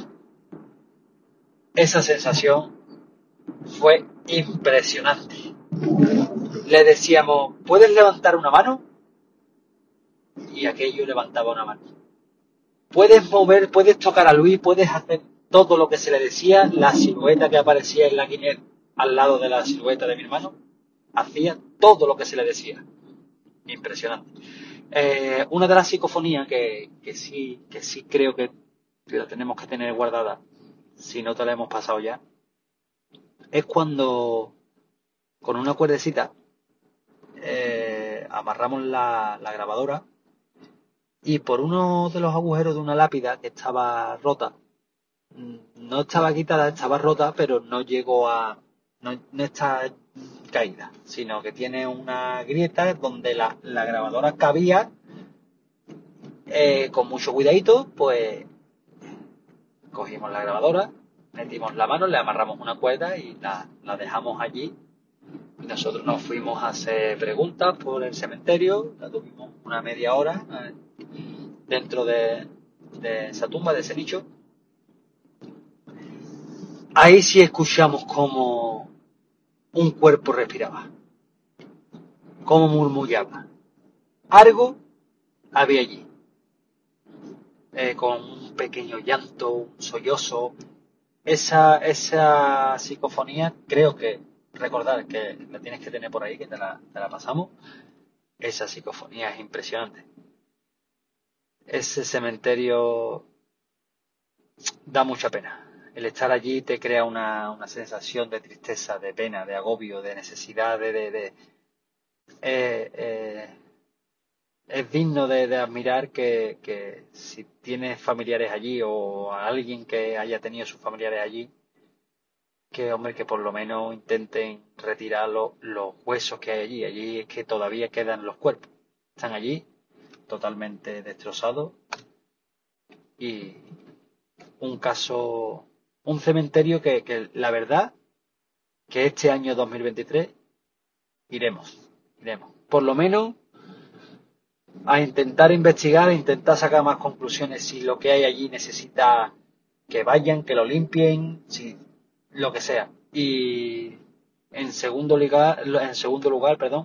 Esa sensación fue impresionante. Le decíamos, ¿puedes levantar una mano? Y aquello levantaba una mano. Puedes mover, puedes tocar a Luis, puedes hacer todo lo que se le decía. La silueta que aparecía en la Kinect al lado de la silueta de mi hermano hacía todo lo que se le decía. Impresionante. Eh, una de las psicofonías que, que sí que sí creo que la tenemos que tener guardada, si no te la hemos pasado ya, es cuando con una cuerdecita eh, amarramos la, la grabadora y por uno de los agujeros de una lápida que estaba rota, no estaba quitada, estaba rota, pero no llegó a... no, no está caída, sino que tiene una grieta donde la, la grabadora cabía. Eh, con mucho cuidadito, pues cogimos la grabadora, metimos la mano, le amarramos una cuerda y la, la dejamos allí. Y nosotros nos fuimos a hacer preguntas por el cementerio, la tuvimos una media hora eh, dentro de, de esa tumba, de ese nicho. Ahí sí escuchamos cómo un cuerpo respiraba, cómo murmullaba. Algo había allí. Eh, con un pequeño llanto, un sollozo, esa, esa psicofonía, creo que, recordar que la tienes que tener por ahí, que te la, te la pasamos, esa psicofonía es impresionante. Ese cementerio da mucha pena. El estar allí te crea una, una sensación de tristeza, de pena, de agobio, de necesidad, de... de, de eh, eh, es digno de, de admirar que, que si tienes familiares allí o a alguien que haya tenido sus familiares allí, que hombre, que por lo menos intenten retirar lo, los huesos que hay allí. Allí es que todavía quedan los cuerpos. Están allí totalmente destrozados y un caso, un cementerio que, que la verdad que este año dos mil veintitrés iremos, iremos. Por lo menos a intentar investigar, a intentar sacar más conclusiones. Si lo que hay allí necesita que vayan, que lo limpien, si lo que sea. Y en segundo lugar, en segundo lugar, perdón,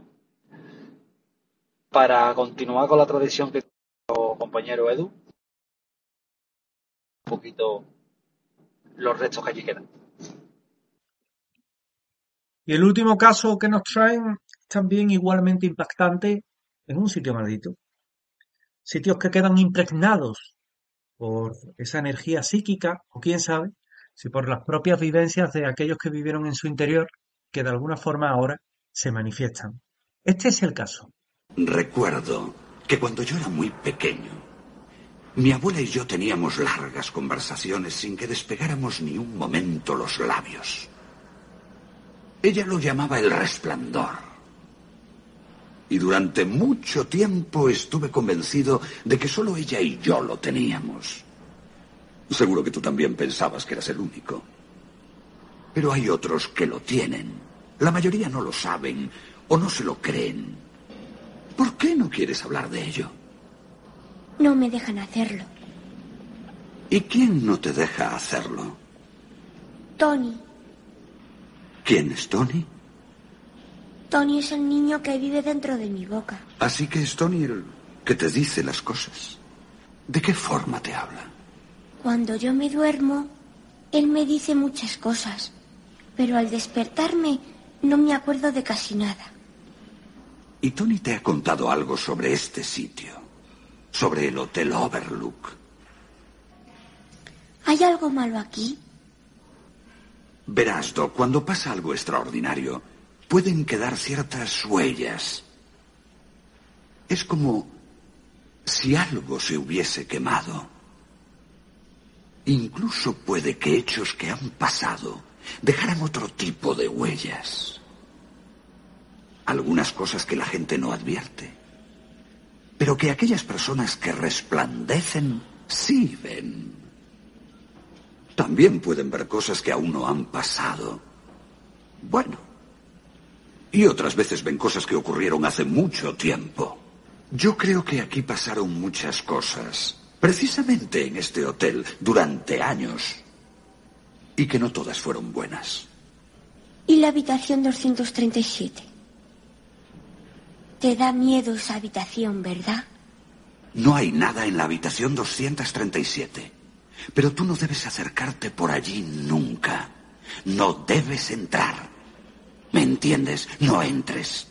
para continuar con la tradición que tiene el compañero Edu, un poquito los restos que allí quedan. Y el último caso que nos traen es también igualmente impactante en un sitio maldito. Sitios que quedan impregnados por esa energía psíquica, o quién sabe, si por las propias vivencias de aquellos que vivieron en su interior, que de alguna forma ahora se manifiestan. Este es el caso. Recuerdo que cuando yo era muy pequeño, mi abuela y yo teníamos largas conversaciones sin que despegáramos ni un momento los labios. Ella lo llamaba el resplandor. Y durante mucho tiempo estuve convencido de que solo ella y yo lo teníamos. Seguro que tú también pensabas que eras el único. Pero hay otros que lo tienen. La mayoría no lo saben o no se lo creen. ¿Por qué no quieres hablar de ello? No me dejan hacerlo. ¿Y quién no te deja hacerlo? Tony. ¿Quién es Tony? Tony es el niño que vive dentro de mi boca. Así que es Tony el que te dice las cosas. ¿De qué forma te habla? Cuando yo me duermo, él me dice muchas cosas, pero al despertarme no me acuerdo de casi nada. ¿Y Tony te ha contado algo sobre este sitio? Sobre el Hotel Overlook. ¿Hay algo malo aquí? Verás, Doc, cuando pasa algo extraordinario, pueden quedar ciertas huellas. Es como si algo se hubiese quemado. Incluso puede que hechos que han pasado dejaran otro tipo de huellas. Algunas cosas que la gente no advierte, pero que aquellas personas que resplandecen sí ven. También pueden ver cosas que aún no han pasado. Bueno, y otras veces ven cosas que ocurrieron hace mucho tiempo. Yo creo que aquí pasaron muchas cosas, precisamente en este hotel, durante años, y que no todas fueron buenas. ¿Y la habitación doscientos treinta y siete? Te da miedo esa habitación, ¿verdad? No hay nada en la habitación doscientos treinta y siete, pero tú no debes acercarte por allí nunca. No debes entrar. ¿Me entiendes? No entres.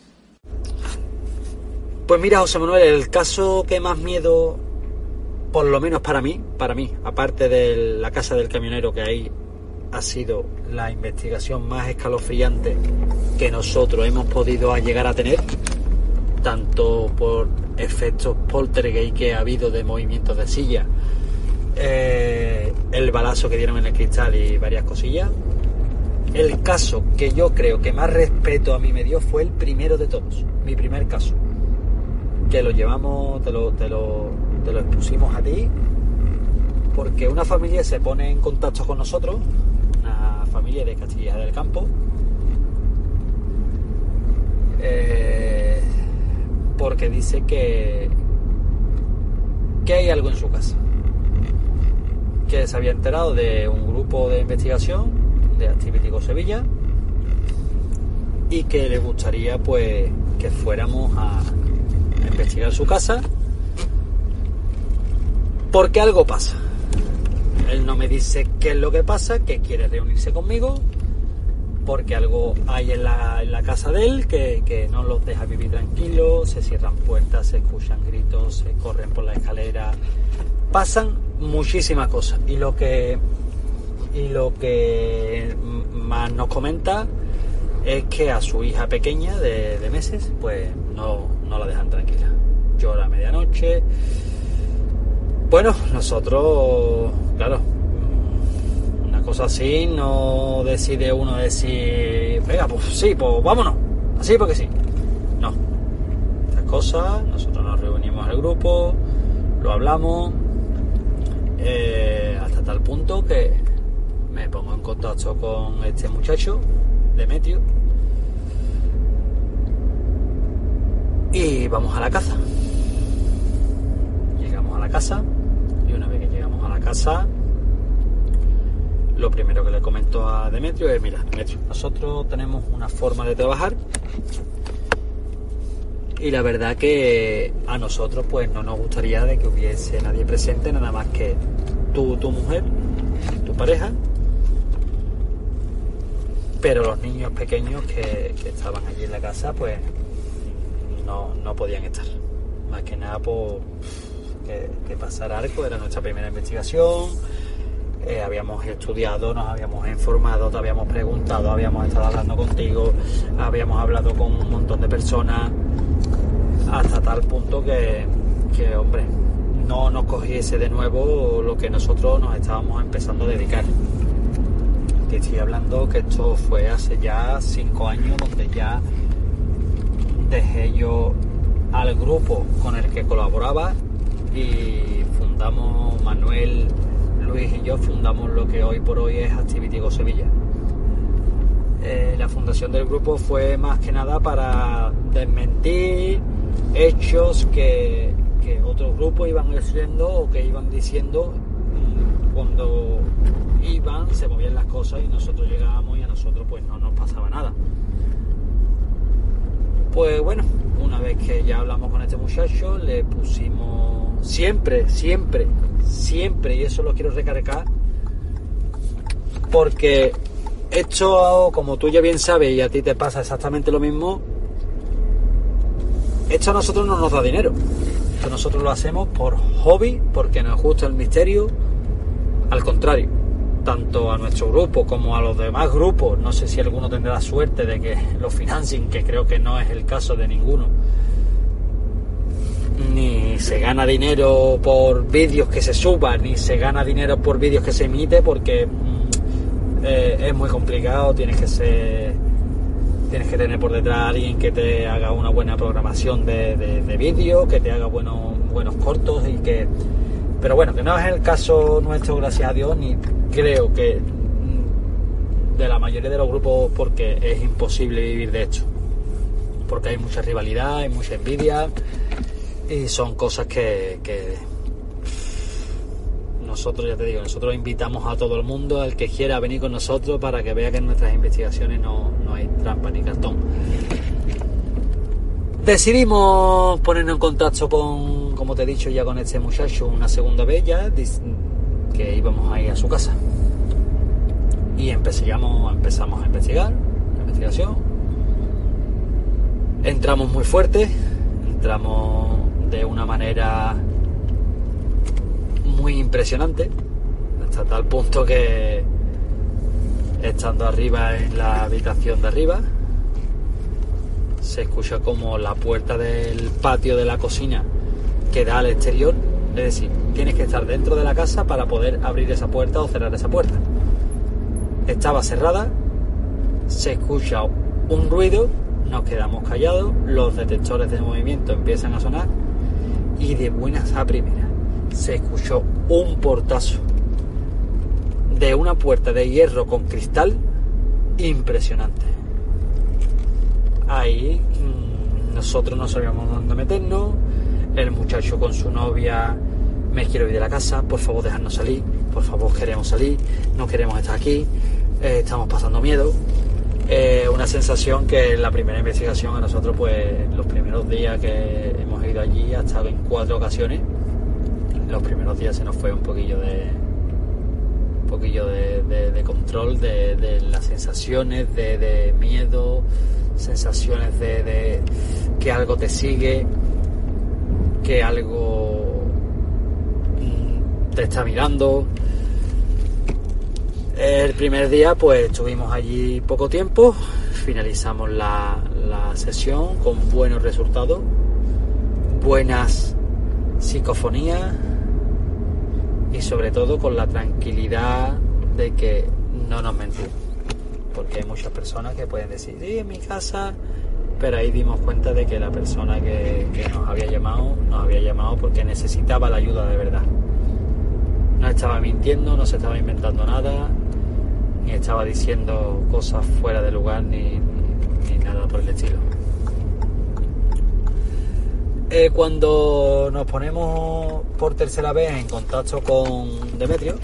Pues mira, José Manuel, el caso que más miedo, por lo menos para mí, para mí, aparte de la casa del camionero que hay, ha sido la investigación más escalofriante que nosotros hemos podido llegar a tener. tanto por efectos poltergeist que ha habido de movimientos de silla, eh, el balazo que dieron en el cristal y varias cosillas. El caso que yo creo que más respeto a mí me dio fue el primero de todos, mi primer caso, que lo llevamos, te lo, te lo, te lo expusimos a ti, porque una familia se pone en contacto con nosotros, una familia de Castilla del Campo, eh, porque dice que, que hay algo en su casa, que se había enterado de un grupo de investigación de Activity Go Sevilla y que le gustaría pues que fuéramos a investigar su casa, porque algo pasa. Él no me dice qué es lo que pasa, que quiere reunirse conmigo porque algo hay en la, en la casa de él que, que no los deja vivir tranquilos, se cierran puertas, se escuchan gritos, se corren por la escalera, pasan muchísimas cosas, y lo que y lo que más nos comenta es que a su hija pequeña de, de meses pues no, no la dejan tranquila, llora a medianoche. Bueno, nosotros, claro, una cosa así no decide uno decir, venga, pues sí, pues vámonos, así porque sí. No, estas cosas, nosotros nos reunimos el grupo, lo hablamos, eh, hasta tal punto que me pongo en contacto con este muchacho, Demetrio, y vamos a la casa. Llegamos a la casa, y una vez que llegamos a la casa, lo primero que le comento a Demetrio es, mira, Demetrio, nosotros tenemos una forma de trabajar y la verdad que a nosotros pues no nos gustaría de que hubiese nadie presente, nada más que tú, tu mujer, tu pareja, pero los niños pequeños que, que estaban allí en la casa pues no, no podían estar, más que nada por que, que pasara algo. Era nuestra primera investigación, eh, habíamos estudiado, nos habíamos informado, te habíamos preguntado, habíamos estado hablando contigo, habíamos hablado con un montón de personas, hasta tal punto que, que hombre, no nos cogiese de nuevo lo que nosotros nos estábamos empezando a dedicar. Te estoy hablando que esto fue hace ya cinco años, donde ya dejé yo al grupo con el que colaboraba y fundamos, Manuel, Luis y yo fundamos lo que hoy por hoy es Activity Go Sevilla. Eh, la fundación del grupo fue más que nada para desmentir hechos que, que otros grupos iban haciendo o que iban diciendo cuando iban, se movían las cosas y nosotros llegábamos y a nosotros pues no nos pasaba nada. Pues bueno, una vez que ya hablamos con este muchacho, le pusimos siempre, siempre, siempre, y eso lo quiero recargar, porque esto, como tú ya bien sabes y a ti te pasa exactamente lo mismo, esto a nosotros no nos da dinero, esto nosotros lo hacemos por hobby, porque nos gusta el misterio. Al contrario, tanto a nuestro grupo como a los demás grupos, no sé si alguno tendrá la suerte de que lo financien, que creo que no es el caso de ninguno, ni se gana dinero por vídeos que se suban, ni se gana dinero por vídeos que se emite, porque eh, es muy complicado, tienes que ser tienes que tener por detrás a alguien que te haga una buena programación de, de, de vídeos, que te haga buenos, buenos cortos, y que pero bueno, que no es el caso nuestro, gracias a Dios, ni creo que de la mayoría de los grupos, porque es imposible vivir de esto, porque hay mucha rivalidad, hay mucha envidia, y son cosas que, que nosotros, ya te digo, nosotros invitamos a todo el mundo, al que quiera venir con nosotros, para que vea que en nuestras investigaciones no, no hay trampa ni cartón. Decidimos ponernos en contacto con, como te he dicho ya, con este muchacho una segunda vez ya, que íbamos a ir a su casa. Y empezamos, empezamos a investigar, la investigación. Entramos muy fuerte, entramos de una manera muy impresionante, hasta tal punto que, estando arriba en la habitación de arriba, se escucha como la puerta del patio de la cocina que da al exterior, es decir, tienes que estar dentro de la casa para poder abrir esa puerta o cerrar esa puerta. Estaba cerrada, se escucha un ruido, nos quedamos callados, los detectores de movimiento empiezan a sonar y de buenas a primeras se escuchó un portazo de una puerta de hierro con cristal impresionante. Ahí mmm, nosotros no sabíamos dónde meternos, el muchacho con su novia: me quiero ir de la casa, por favor dejadnos salir, por favor queremos salir, no queremos estar aquí, eh, estamos pasando miedo. Eh, una sensación que en la primera investigación a nosotros, pues los primeros días que hemos ido allí, ha estado en cuatro ocasiones, los primeros días se nos fue un poquillo de un poquillo de, de, de control de, de las sensaciones de, de miedo, sensaciones de, de que algo te sigue, que algo te está mirando. El primer día pues estuvimos allí poco tiempo, finalizamos la, la sesión con buenos resultados, buenas psicofonías y sobre todo con la tranquilidad de que no nos mentimos, porque hay muchas personas que pueden decir: sí, en mi casa, pero ahí dimos cuenta de que la persona que, que nos había llamado nos había llamado porque necesitaba la ayuda de verdad. No estaba mintiendo, no se estaba inventando nada, ni estaba diciendo cosas fuera de lugar, ni, ni nada por el estilo. Eh, cuando nos ponemos por tercera vez en contacto con Demetrio,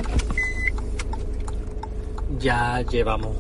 ya llevamos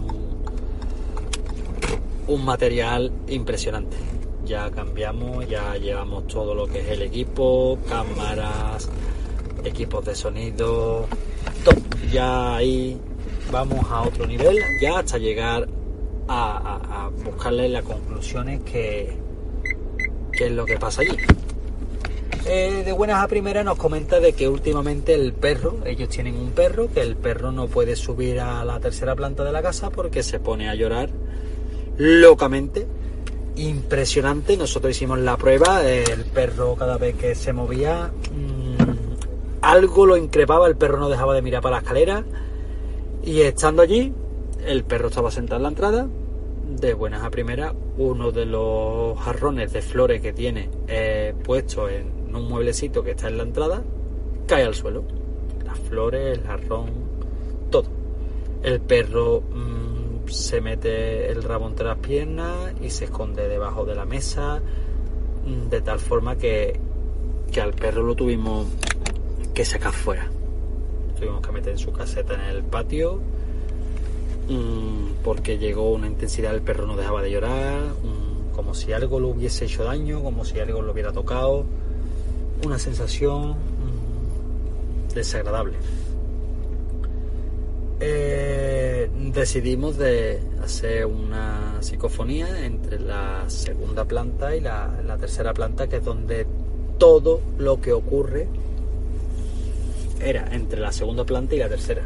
un, un material impresionante. Ya cambiamos, ya llevamos todo lo que es el equipo, cámaras, equipos de sonido, todo. Ya ahí vamos a otro nivel, ya hasta llegar a, a, a buscarle las conclusiones que, que es lo que pasa allí. Eh, de buenas a primeras nos comenta de que últimamente el perro, ellos tienen un perro, que el perro no puede subir a la tercera planta de la casa porque se pone a llorar locamente. Impresionante. Nosotros hicimos la prueba, el perro cada vez que se movía mmm, algo lo increpaba, el perro no dejaba de mirar para la escalera. Y estando allí, el perro estaba sentado en la entrada. De buenas a primeras, uno de los jarrones de flores que tiene eh, puesto en un mueblecito que está en la entrada cae al suelo. Las flores, el jarrón, todo. El perro mmm, se mete el rabo entre las piernas y se esconde debajo de la mesa, mmm, de tal forma que, que al perro lo tuvimos que sacar fuera. Tuvimos que meter en su caseta en el patio mmm, porque llegó una intensidad, el perro no dejaba de llorar, mmm, como si algo lo hubiese hecho daño, como si algo lo hubiera tocado. Una sensación mmm, desagradable. Eh, decidimos de hacer una psicofonía entre la segunda planta y la, la tercera planta, que es donde todo lo que ocurre era entre la segunda planta y la tercera.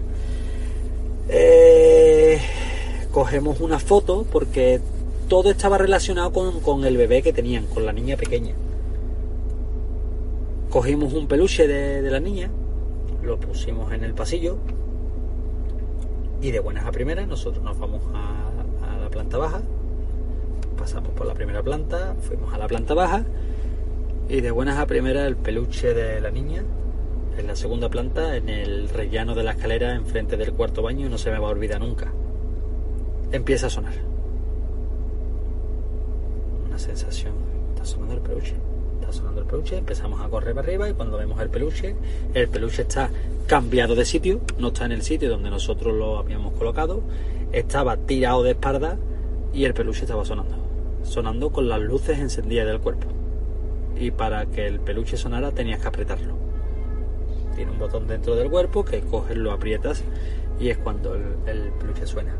Eh, cogemos una foto porque todo estaba relacionado con, con el bebé que tenían, con la niña pequeña. Cogimos un peluche de, de la niña, lo pusimos en el pasillo y de buenas a primeras nosotros nos vamos a, a la planta baja, pasamos por la primera planta, fuimos a la planta baja y de buenas a primeras el peluche de la niña en la segunda planta, en el rellano de la escalera enfrente del cuarto baño, no se me va a olvidar nunca. Empieza a sonar. Una sensación, está sonando el peluche, está sonando el peluche, empezamos a correr para arriba y cuando vemos el peluche, el peluche está cambiado de sitio, no está en el sitio donde nosotros lo habíamos colocado, estaba tirado de espalda y el peluche estaba sonando, sonando con las luces encendidas del cuerpo. Y para que el peluche sonara tenías que apretarlo. Tiene un botón dentro del cuerpo que coges, lo aprietas y es cuando el, el peluche suena.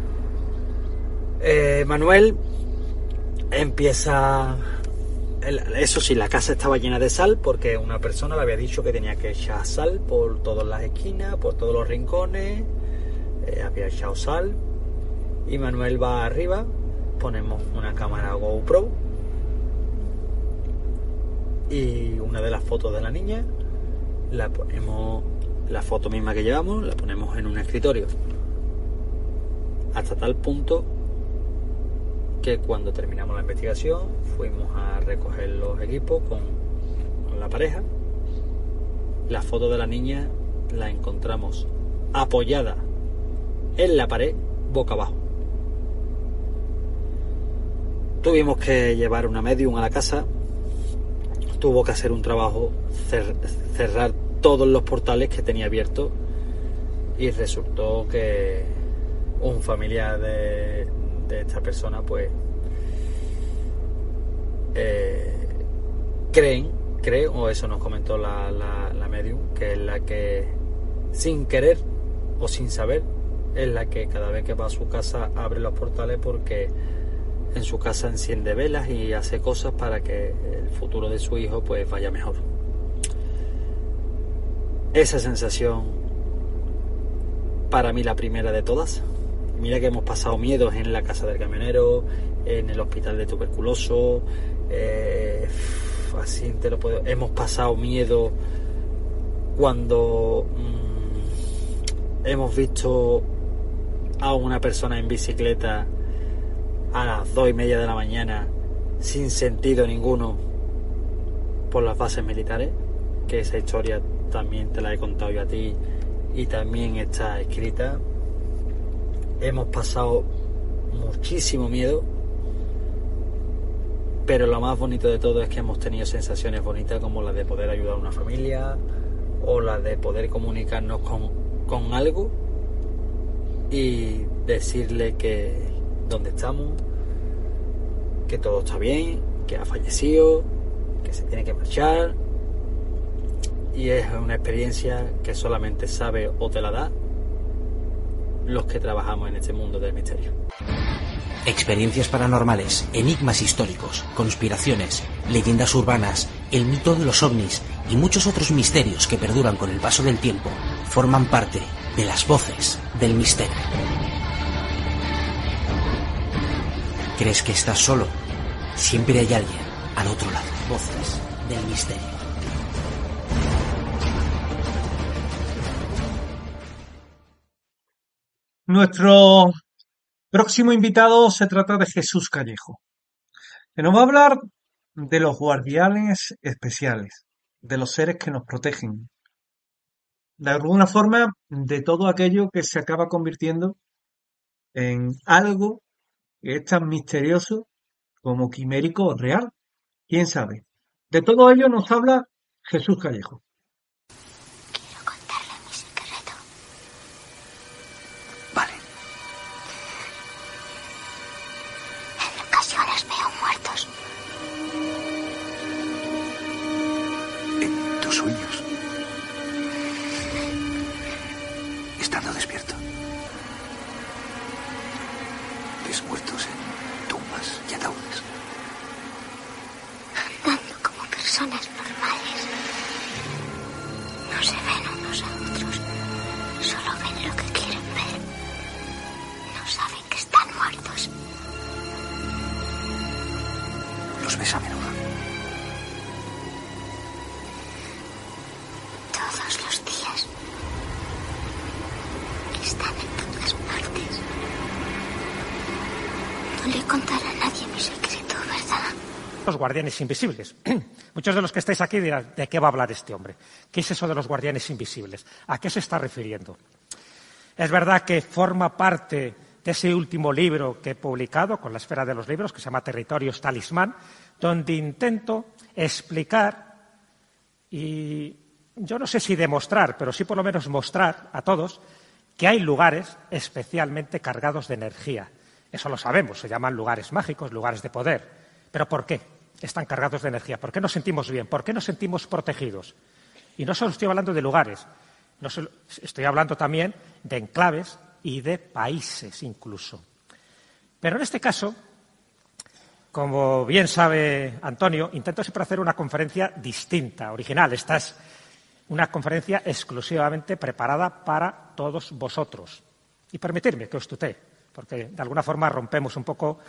Eh, Manuel empieza... El, eso sí, la casa estaba llena de sal porque una persona le había dicho que tenía que echar sal por todas las esquinas, por todos los rincones. Eh, había echado sal y Manuel va arriba ponemos una cámara GoPro y una de las fotos de la niña la ponemos, la foto misma que llevamos, la ponemos en un escritorio, hasta tal punto que cuando terminamos la investigación fuimos a recoger los equipos con, con la pareja. La foto de la niña la encontramos apoyada en la pared, boca abajo. Tuvimos que llevar una medium a la casa, tuvo que hacer un trabajo, cer- cerrar todos los portales que tenía abiertos, y resultó que un familiar de, de esta persona pues eh, creen, cree, o eso nos comentó la, la, la medium, que es la que sin querer o sin saber es la que cada vez que va a su casa abre los portales, porque en su casa enciende velas y hace cosas para que el futuro de su hijo pues vaya mejor. Esa sensación, para mí la primera de todas. Mira que hemos pasado miedos en la casa del camionero, en el hospital de tuberculoso, eh, así te lo puedo. Hemos pasado miedo cuando mmm, hemos visto a una persona en bicicleta a las dos y media de la mañana sin sentido ninguno por las bases militares, que esa historia también te la he contado yo a ti y también está escrita. Hemos pasado muchísimo miedo, pero lo más bonito de todo es que hemos tenido sensaciones bonitas, como la de poder ayudar a una familia o la de poder comunicarnos con, con algo y decirle que dónde estamos, que todo está bien, que ha fallecido, que se tiene que marchar. Y es una experiencia que solamente sabe o te la da los que trabajamos en este mundo del misterio. Experiencias paranormales, enigmas históricos, conspiraciones, leyendas urbanas, el mito de los ovnis y muchos otros misterios que perduran con el paso del tiempo forman parte de las voces del misterio. ¿Crees que estás solo? Siempre hay alguien al otro lado. Voces del misterio. Nuestro próximo invitado se trata de Jesús Callejo, que nos va a hablar de los guardianes especiales, de los seres que nos protegen, de alguna forma de todo aquello que se acaba convirtiendo en algo que es tan misterioso como quimérico o real. ¿Quién sabe? De todo ello nos habla Jesús Callejo. Quiero contarle mi secreto. Vale. En ocasiones veo muertos. En tus sueños. Estando despierto. Ves muertos en tumbas y ataúdes. Andando como personas normales. No se ven unos a otros. Solo ven lo que quieren ver. No saben que están muertos. Los ves a menudo. Todos los días. Están en todas partes. No le contaré a nadie mi secreto, ¿verdad? Los guardianes invisibles. Muchos de los que estáis aquí dirán, ¿de qué va a hablar este hombre? ¿Qué es eso de los guardianes invisibles? ¿A qué se está refiriendo? Es verdad que forma parte de ese último libro que he publicado con la Esfera de los Libros, que se llama Territorios Talismán, donde intento explicar y yo no sé si demostrar, pero sí por lo menos mostrar a todos que hay lugares especialmente cargados de energía. Eso lo sabemos, se llaman lugares mágicos, lugares de poder. ¿Pero por qué están cargados de energía? ¿Por qué nos sentimos bien? ¿Por qué nos sentimos protegidos? Y no solo estoy hablando de lugares, no solo, estoy hablando también de enclaves y de países incluso. Pero en este caso, como bien sabe Antonio, intento siempre hacer una conferencia distinta, original. Esta es una conferencia exclusivamente preparada para todos vosotros. Y permitidme que os tutee, porque de alguna forma rompemos un poco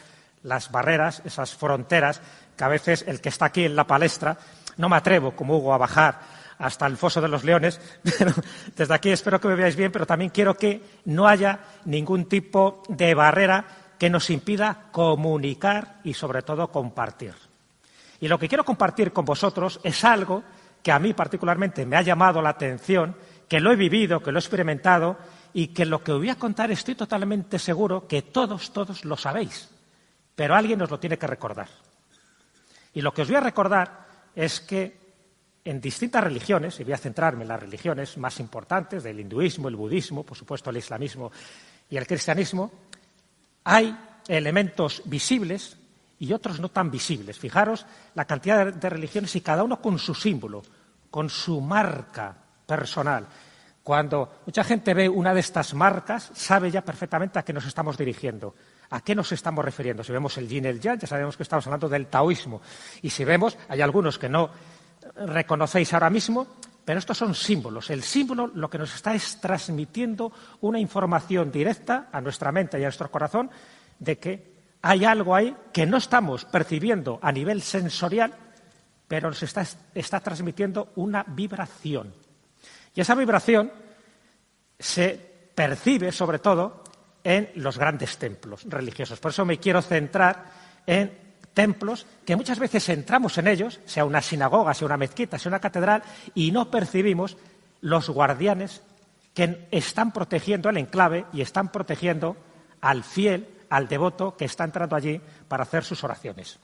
las barreras, esas fronteras, que a veces el que está aquí en la palestra, no me atrevo, como Hugo, a bajar hasta el foso de los leones, pero desde aquí espero que me veáis bien, pero también quiero que no haya ningún tipo de barrera que nos impida comunicar y, sobre todo, compartir. Y lo que quiero compartir con vosotros es algo que a mí particularmente me ha llamado la atención, que lo he vivido, que lo he experimentado y que lo que os voy a contar estoy totalmente seguro que todos, todos lo sabéis, pero alguien os lo tiene que recordar. Y lo que os voy a recordar es que en distintas religiones, y voy a centrarme en las religiones más importantes, del hinduismo, el budismo, por supuesto el islamismo y el cristianismo, hay elementos visibles y otros no tan visibles. Fijaros la cantidad de religiones y cada uno con su símbolo, con su marca personal. Cuando mucha gente ve una de estas marcas, sabe ya perfectamente a qué nos estamos dirigiendo, a qué nos estamos refiriendo. Si vemos el yin y el yang, ya sabemos que estamos hablando del taoísmo. Y si vemos, hay algunos que no reconocéis ahora mismo, pero estos son símbolos. El símbolo lo que nos está es transmitiendo una información directa a nuestra mente y a nuestro corazón de que hay algo ahí que no estamos percibiendo a nivel sensorial, pero nos está, está transmitiendo una vibración. Y esa vibración se percibe, sobre todo, en los grandes templos religiosos. Por eso me quiero centrar en templos que muchas veces entramos en ellos, sea una sinagoga, sea una mezquita, sea una catedral, y no percibimos los guardianes que están protegiendo el enclave y están protegiendo al fiel, al devoto que está entrando allí para hacer sus oraciones.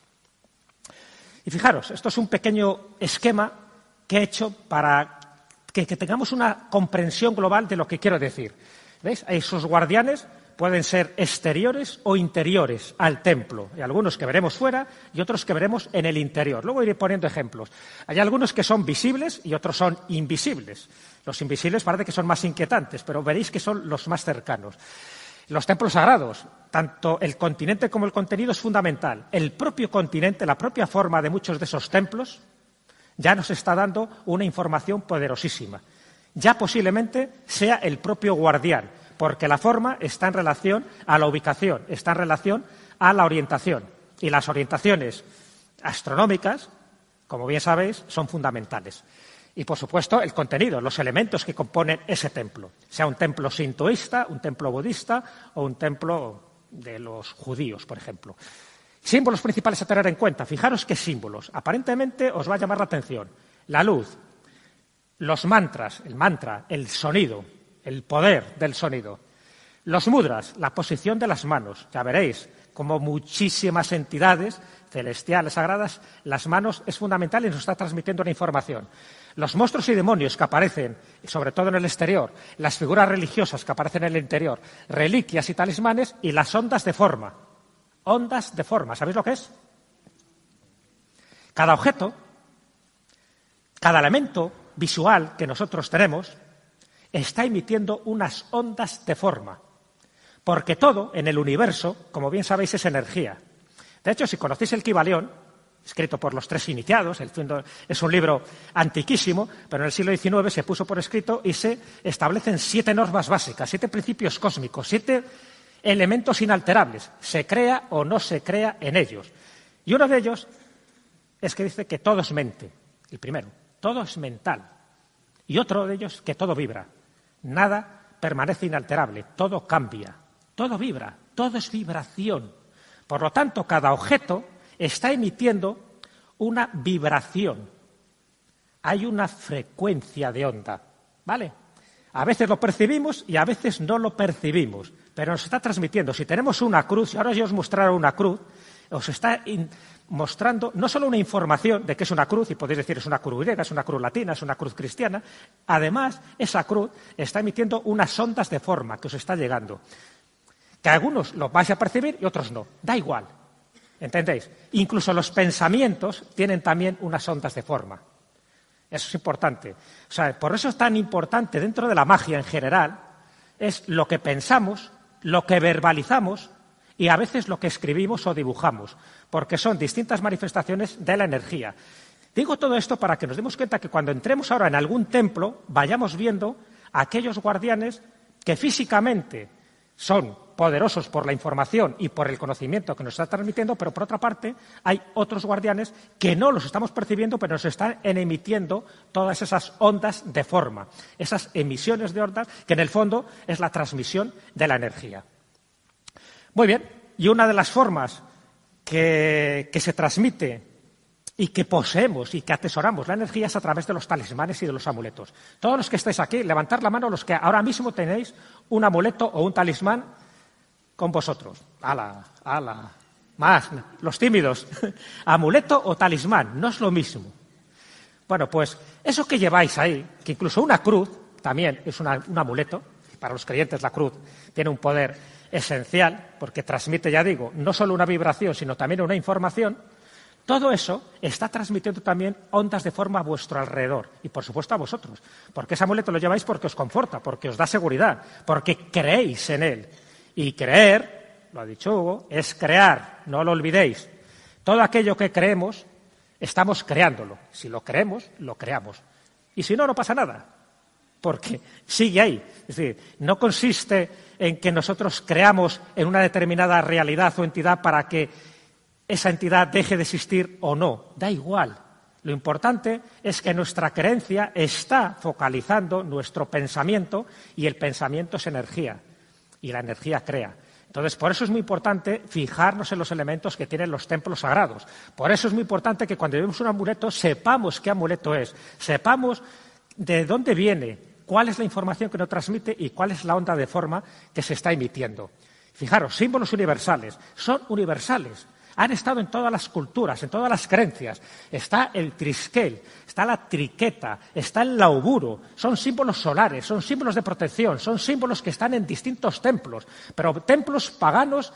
Y fijaros, esto es un pequeño esquema que he hecho para que, que tengamos una comprensión global de lo que quiero decir. ¿Veis? Esos guardianes pueden ser exteriores o interiores al templo. Hay algunos que veremos fuera y otros que veremos en el interior. Luego iré poniendo ejemplos. Hay algunos que son visibles y otros son invisibles. Los invisibles parece que son más inquietantes, pero veréis que son los más cercanos. Los templos sagrados, tanto el continente como el contenido es fundamental. El propio continente, la propia forma de muchos de esos templos, ya nos está dando una información poderosísima. Ya posiblemente sea el propio guardián, porque la forma está en relación a la ubicación, está en relación a la orientación. Y las orientaciones astronómicas, como bien sabéis, son fundamentales. Y, por supuesto, el contenido, los elementos que componen ese templo, sea un templo sintoísta, un templo budista o un templo de los judíos, por ejemplo. Símbolos principales a tener en cuenta. Fijaros qué símbolos. Aparentemente os va a llamar la atención. La luz, los mantras, el mantra, el sonido, el poder del sonido. Los mudras, la posición de las manos. Ya veréis, como muchísimas entidades celestiales, sagradas, las manos es fundamental y nos está transmitiendo una información. Los monstruos y demonios que aparecen, sobre todo en el exterior, las figuras religiosas que aparecen en el interior, reliquias y talismanes, y las ondas de forma. Ondas de forma, ¿sabéis lo que es? Cada objeto, cada elemento visual que nosotros tenemos, está emitiendo unas ondas de forma. Porque todo en el universo, como bien sabéis, es energía. De hecho, si conocéis el Kybalión, escrito por los tres iniciados, el, es un libro antiquísimo, pero en el siglo diecinueve se puso por escrito y se establecen siete normas básicas, siete principios cósmicos, siete elementos inalterables. Se crea o no se crea en ellos. Y uno de ellos es que dice que todo es mente. El primero, todo es mental. Y otro de ellos, que todo vibra. Nada permanece inalterable, todo cambia, todo vibra, todo es vibración. Por lo tanto, cada objeto está emitiendo una vibración. Hay una frecuencia de onda, ¿vale? A veces lo percibimos y a veces no lo percibimos, pero nos está transmitiendo. Si tenemos una cruz, y ahora yo os mostraré una cruz, os está mostrando no solo una información de que es una cruz, y podéis decir es una cruz griega, es una cruz latina, es una cruz cristiana, además esa cruz está emitiendo unas ondas de forma que os está llegando. Que algunos lo vais a percibir y otros no. Da igual. ¿Entendéis? Incluso los pensamientos tienen también unas ondas de forma. Eso es importante. O sea, por eso es tan importante dentro de la magia en general, es lo que pensamos, lo que verbalizamos y a veces lo que escribimos o dibujamos, porque son distintas manifestaciones de la energía. Digo todo esto para que nos demos cuenta que cuando entremos ahora en algún templo, vayamos viendo a aquellos guardianes que físicamente son poderosos por la información y por el conocimiento que nos está transmitiendo, pero por otra parte hay otros guardianes que no los estamos percibiendo, pero nos están emitiendo todas esas ondas de forma, esas emisiones de ondas, que en el fondo es la transmisión de la energía. Muy bien, y una de las formas que, que se transmite y que poseemos y que atesoramos la energía es a través de los talismanes y de los amuletos. Todos los que estáis aquí, levantad la mano los que ahora mismo tenéis un amuleto o un talismán con vosotros. ¡Hala, hala! Más, los tímidos. Amuleto o talismán, no es lo mismo. Bueno, pues eso que lleváis ahí, que incluso una cruz también es una, un amuleto, para los creyentes la cruz tiene un poder esencial, porque transmite, ya digo, no solo una vibración, sino también una información. Todo eso está transmitiendo también ondas de forma a vuestro alrededor y, por supuesto, a vosotros. Porque ese amuleto lo lleváis porque os conforta, porque os da seguridad, porque creéis en él. Y creer, lo ha dicho Hugo, es crear, no lo olvidéis. Todo aquello que creemos, estamos creándolo. Si lo creemos, lo creamos. Y si no, no pasa nada, porque sigue ahí. Es decir, no consiste en que nosotros creamos en una determinada realidad o entidad para que esa entidad deje de existir o no. Da igual. Lo importante es que nuestra creencia está focalizando nuestro pensamiento y el pensamiento es energía. Y la energía crea. Entonces, por eso es muy importante fijarnos en los elementos que tienen los templos sagrados. Por eso es muy importante que cuando vemos un amuleto sepamos qué amuleto es, sepamos de dónde viene, cuál es la información que nos transmite y cuál es la onda de forma que se está emitiendo. Fijaros, símbolos universales, son universales. Han estado en todas las culturas, en todas las creencias. Está el triskel, está la triqueta, está el lauburo. Son símbolos solares, son símbolos de protección, son símbolos que están en distintos templos, pero templos paganos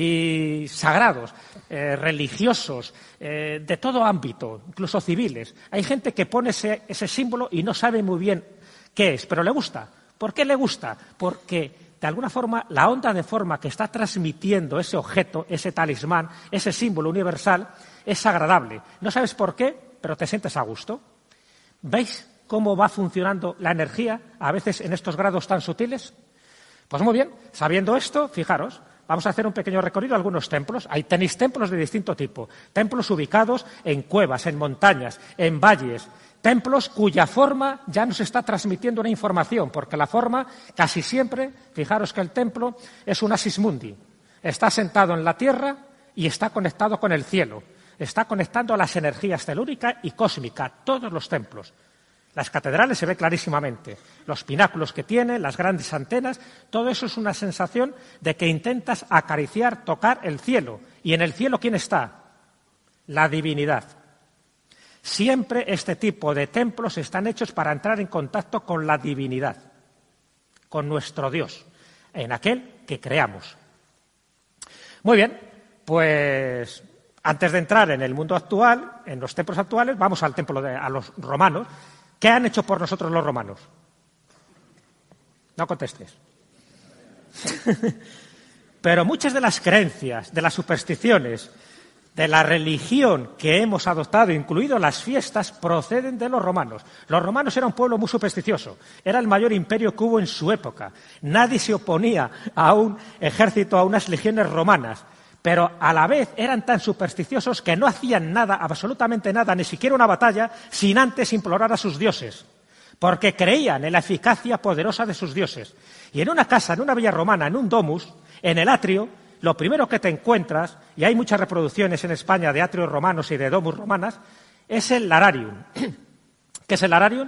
y sagrados, eh, religiosos, eh, de todo ámbito, incluso civiles. Hay gente que pone ese, ese símbolo y no sabe muy bien qué es, pero le gusta. ¿Por qué le gusta? Porque de alguna forma, la onda de forma que está transmitiendo ese objeto, ese talismán, ese símbolo universal, es agradable. No sabes por qué, pero te sientes a gusto. ¿Veis cómo va funcionando la energía, a veces en estos grados tan sutiles? Pues muy bien, sabiendo esto, fijaros, vamos a hacer un pequeño recorrido a algunos templos. Ahí tenéis templos de distinto tipo. Templos ubicados en cuevas, en montañas, en valles. Templos cuya forma ya nos está transmitiendo una información, porque la forma casi siempre, fijaros que el templo es un axis mundi, está sentado en la tierra y está conectado con el cielo, está conectando a las energías telúrica y cósmica, todos los templos. Las catedrales se ve clarísimamente, los pináculos que tienen, las grandes antenas, todo eso es una sensación de que intentas acariciar, tocar el cielo. ¿Y en el cielo quién está? La divinidad. Siempre este tipo de templos están hechos para entrar en contacto con la divinidad, con nuestro Dios, en aquel que creamos. Muy bien, pues antes de entrar en el mundo actual, en los templos actuales, vamos al templo de a los romanos. ¿Qué han hecho por nosotros los romanos? No contestes. Pero muchas de las creencias, de las supersticiones, de la religión que hemos adoptado, incluido las fiestas, proceden de los romanos. Los romanos eran un pueblo muy supersticioso. Era el mayor imperio que hubo en su época. Nadie se oponía a un ejército, a unas legiones romanas. Pero a la vez eran tan supersticiosos que no hacían nada, absolutamente nada, ni siquiera una batalla, sin antes implorar a sus dioses. Porque creían en la eficacia poderosa de sus dioses. Y en una casa, en una villa romana, en un domus, en el atrio, lo primero que te encuentras, y hay muchas reproducciones en España de atrios romanos y de domus romanas, es el lararium. ¿Qué es el lararium?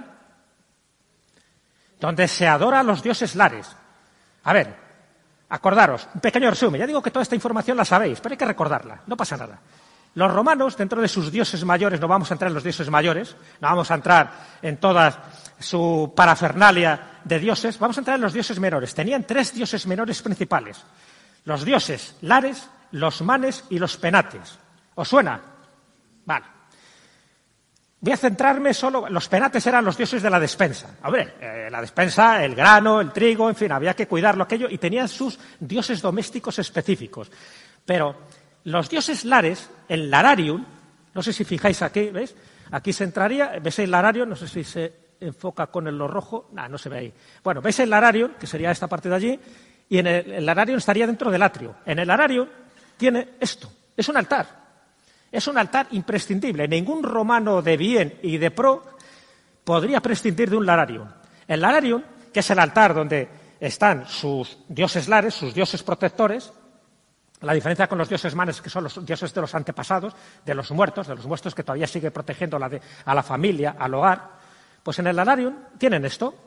Donde se adora a los dioses lares. A ver, acordaros, un pequeño resumen. Ya digo que toda esta información la sabéis, pero hay que recordarla, no pasa nada. Los romanos, dentro de sus dioses mayores, no vamos a entrar en los dioses mayores, no vamos a entrar en toda su parafernalia de dioses, vamos a entrar en los dioses menores. Tenían tres dioses menores principales. Los dioses lares, los manes y los penates. ¿Os suena? Vale. Voy a centrarme solo... Los penates eran los dioses de la despensa. Hombre, eh, la despensa, el grano, el trigo, en fin, había que cuidarlo aquello y tenían sus dioses domésticos específicos. Pero los dioses lares, el lararium, no sé si fijáis aquí, ¿veis? Aquí se entraría, ¿veis el lararium? No sé si se enfoca con el lo rojo. Nah, no se ve ahí. Bueno, ¿veis el lararium? Que sería esta parte de allí. y en el, el Ararion estaría dentro del atrio. En el Ararion tiene esto, es un altar. Es un altar imprescindible. Ningún romano de bien y de pro podría prescindir de un Lararion. El Lararion, que es el altar donde están sus dioses lares, sus dioses protectores, la diferencia con los dioses manes, que son los dioses de los antepasados, de los muertos, de los muertos que todavía sigue protegiendo a la, de, a la familia, al hogar, pues en el Lararion tienen esto.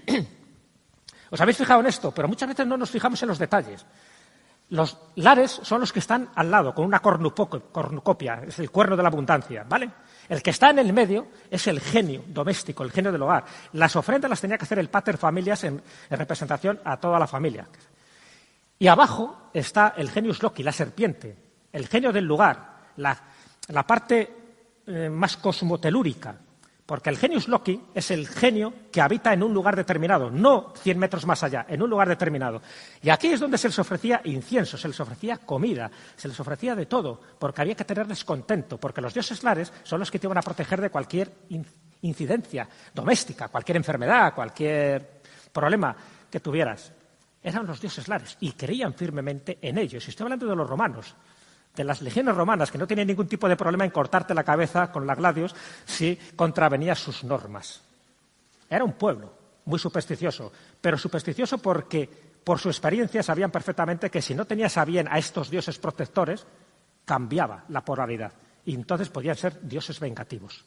¿Os habéis fijado en esto? Pero muchas veces no nos fijamos en los detalles. Los lares son los que están al lado, con una cornucopia, es el cuerno de la abundancia, ¿vale? El que está en el medio es el genio doméstico, el genio del hogar. Las ofrendas las tenía que hacer el pater familias en, en representación a toda la familia. Y abajo está el genius loci, la serpiente, el genio del lugar, la, la parte eh, más cosmotelúrica, porque el genius loci es el genio que habita en un lugar determinado, no cien metros más allá, en un lugar determinado. Y aquí es donde se les ofrecía incienso, se les ofrecía comida, se les ofrecía de todo, porque había que tenerles contento, porque los dioses lares son los que te iban a proteger de cualquier incidencia doméstica, cualquier enfermedad, cualquier problema que tuvieras. Eran los dioses lares y creían firmemente en ellos. Y estoy hablando de los romanos, de las legiones romanas, que no tenían ningún tipo de problema en cortarte la cabeza con la gladios si contravenías sus normas. Era un pueblo muy supersticioso, pero supersticioso porque, por su experiencia, sabían perfectamente que si no tenías a bien a estos dioses protectores, cambiaba la polaridad. Y entonces podían ser dioses vengativos.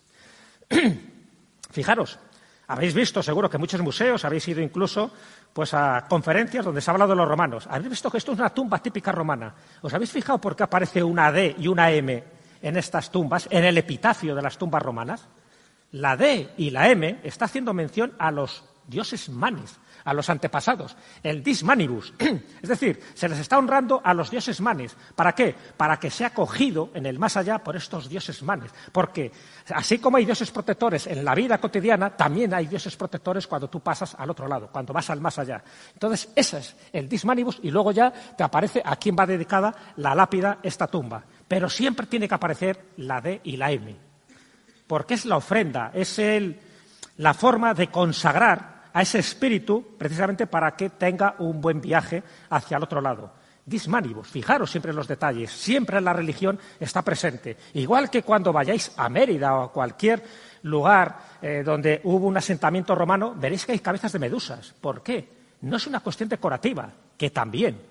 Fijaros, habéis visto, seguro que muchos museos, habéis ido incluso pues, a conferencias donde se ha hablado de los romanos. Habéis visto que esto es una tumba típica romana. ¿Os habéis fijado por qué aparece una D y una M en estas tumbas, en el epitafio de las tumbas romanas? La D y la M está haciendo mención a los dioses manes, a los antepasados, el dis manibus. Es decir, se les está honrando a los dioses manes. ¿Para qué? Para que sea acogido en el más allá por estos dioses manes. Porque así como hay dioses protectores en la vida cotidiana, también hay dioses protectores cuando tú pasas al otro lado, cuando vas al más allá. Entonces, ese es el dis manibus y luego ya te aparece a quién va dedicada la lápida, esta tumba. Pero siempre tiene que aparecer la D y la M. Porque es la ofrenda, es el, la forma de consagrar a ese espíritu precisamente para que tenga un buen viaje hacia el otro lado. Dis manibus, fijaros siempre en los detalles, siempre la religión está presente. Igual que cuando vayáis a Mérida o a cualquier lugar eh, donde hubo un asentamiento romano, veréis que hay cabezas de medusas. ¿Por qué? No es una cuestión decorativa, que también.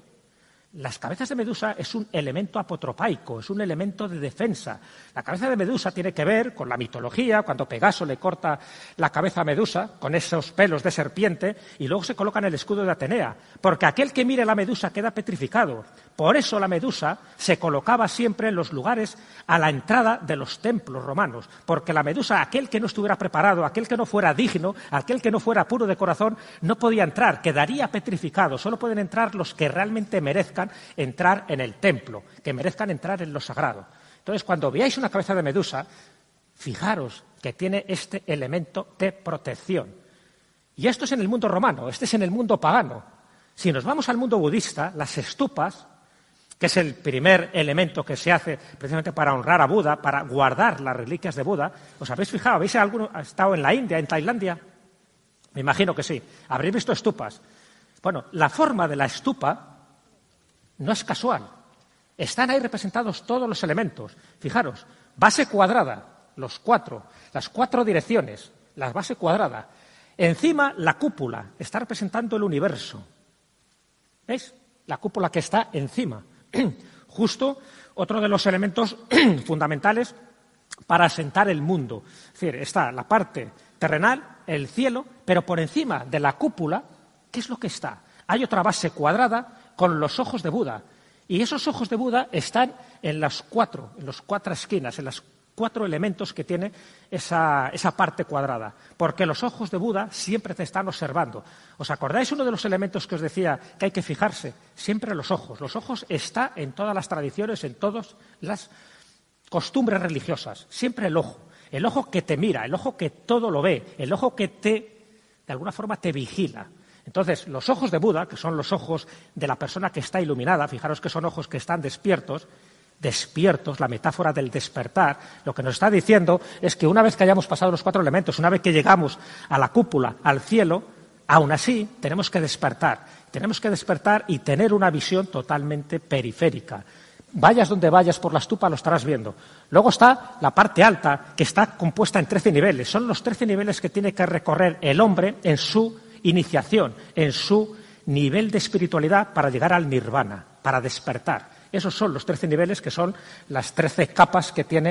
Las cabezas de medusa es un elemento apotropaico, es un elemento de defensa. La cabeza de medusa tiene que ver con la mitología, cuando Pegaso le corta la cabeza a Medusa con esos pelos de serpiente y luego se coloca en el escudo de Atenea, porque aquel que mire la medusa queda petrificado. Por eso la medusa se colocaba siempre en los lugares a la entrada de los templos romanos, porque la medusa, aquel que no estuviera preparado, aquel que no fuera digno, aquel que no fuera puro de corazón, no podía entrar, quedaría petrificado. Solo pueden entrar los que realmente merezcan entrar en el templo, que merezcan entrar en lo sagrado. Entonces, cuando veáis una cabeza de medusa, fijaros que tiene este elemento de protección. Y esto es en el mundo romano, este es en el mundo pagano. Si nos vamos al mundo budista, las estupas, que es el primer elemento que se hace precisamente para honrar a Buda, para guardar las reliquias de Buda, ¿os habéis fijado? ¿Habéis alguno ha estado en la India, en Tailandia? Me imagino que sí. Habréis visto estupas. Bueno, la forma de la estupa no es casual. Están ahí representados todos los elementos. Fijaros, base cuadrada, los cuatro, las cuatro direcciones, la base cuadrada. Encima, la cúpula, está representando el universo. ¿Veis? La cúpula que está encima. Justo otro de los elementos fundamentales para asentar el mundo. Es decir, está la parte terrenal, el cielo, pero por encima de la cúpula, ¿qué es lo que está? Hay otra base cuadrada con los ojos de Buda. Y esos ojos de Buda están en las cuatro, en las cuatro esquinas, en los cuatro elementos que tiene esa, esa parte cuadrada. Porque los ojos de Buda siempre te están observando. ¿Os acordáis uno de los elementos que os decía que hay que fijarse? Siempre los ojos. Los ojos están en todas las tradiciones, en todas las costumbres religiosas. Siempre el ojo. El ojo que te mira, el ojo que todo lo ve, el ojo que te, de alguna forma, te vigila. Entonces, los ojos de Buda, que son los ojos de la persona que está iluminada, fijaros que son ojos que están despiertos, despiertos, la metáfora del despertar, lo que nos está diciendo es que una vez que hayamos pasado los cuatro elementos, una vez que llegamos a la cúpula, al cielo, aún así tenemos que despertar. Tenemos que despertar y tener una visión totalmente periférica. Vayas donde vayas por la estupa lo estarás viendo. Luego está la parte alta, que está compuesta en trece niveles. Son los trece niveles que tiene que recorrer el hombre en su iniciación, en su nivel de espiritualidad para llegar al nirvana, para despertar. Esos son los trece niveles, que son las trece capas que tiene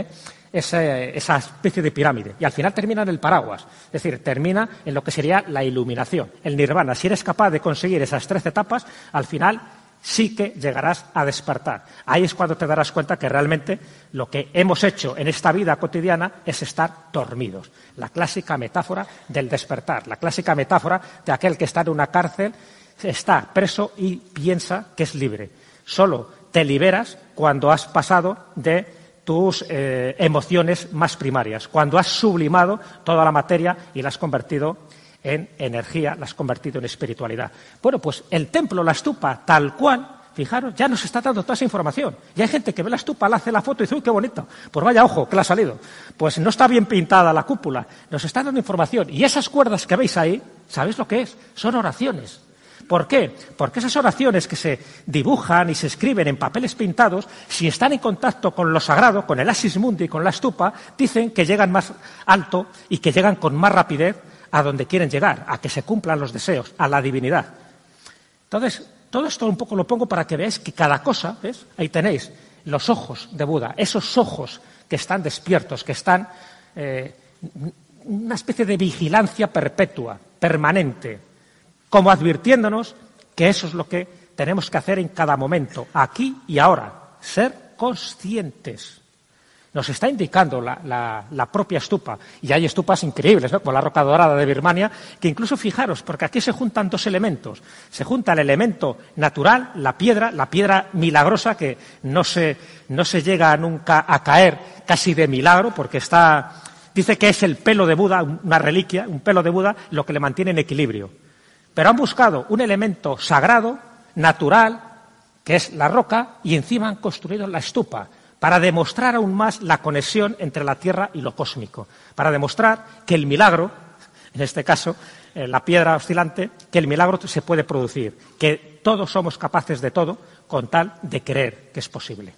ese, esa especie de pirámide. Y al final termina en el paraguas, es decir, termina en lo que sería la iluminación, el nirvana. Si eres capaz de conseguir esas trece etapas, al final sí que llegarás a despertar. Ahí es cuando te darás cuenta que realmente lo que hemos hecho en esta vida cotidiana es estar dormidos. La clásica metáfora del despertar, la clásica metáfora de aquel que está en una cárcel, está preso y piensa que es libre. Solo te liberas cuando has pasado de tus eh, emociones más primarias, cuando has sublimado toda la materia y la has convertido en energía, la has convertido en espiritualidad. Bueno, pues el templo, la estupa, tal cual, fijaros, ya nos está dando toda esa información. Y hay gente que ve la estupa, le hace la foto y dice, uy, qué bonito. Pues vaya ojo, que le ha salido. Pues no está bien pintada la cúpula. Nos está dando información. Y esas cuerdas que veis ahí, ¿sabéis lo que es? Son oraciones. ¿Por qué? Porque esas oraciones que se dibujan y se escriben en papeles pintados, si están en contacto con lo sagrado, con el Axis Mundi, con la estupa, dicen que llegan más alto y que llegan con más rapidez a donde quieren llegar, a que se cumplan los deseos, a la divinidad. Entonces, todo esto un poco lo pongo para que veáis que cada cosa, ¿ves? Ahí tenéis los ojos de Buda, esos ojos que están despiertos, que están eh, una especie de vigilancia perpetua, permanente, como advirtiéndonos que eso es lo que tenemos que hacer en cada momento, aquí y ahora, ser conscientes. Nos está indicando la, la, la propia estupa, y hay estupas increíbles, ¿no? Como la roca dorada de Birmania, que incluso fijaros, porque aquí se juntan dos elementos. Se junta el elemento natural, la piedra, la piedra milagrosa, que no se, no se llega nunca a caer casi de milagro, porque está, dice que es el pelo de Buda, una reliquia, un pelo de Buda, lo que le mantiene en equilibrio. Pero han buscado un elemento sagrado, natural, que es la roca, y encima han construido la estupa, para demostrar aún más la conexión entre la Tierra y lo cósmico, para demostrar que el milagro, en este caso, eh, la piedra oscilante, que el milagro se puede producir, que todos somos capaces de todo, con tal de creer que es posible.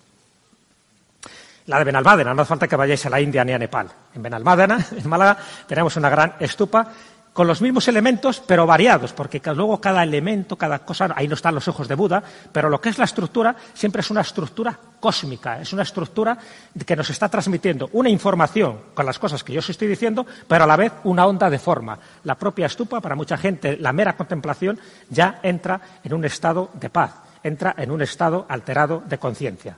La de Benalmádena, no hace falta que vayáis a la India ni a Nepal. En Benalmádena, en Málaga, tenemos una gran estupa con los mismos elementos, pero variados, porque luego cada elemento, cada cosa, ahí no están los ojos de Buda, pero lo que es la estructura siempre es una estructura cósmica, es una estructura que nos está transmitiendo una información con las cosas que yo os estoy diciendo, pero a la vez una onda de forma. La propia estupa, para mucha gente, la mera contemplación ya entra en un estado de paz, entra en un estado alterado de conciencia.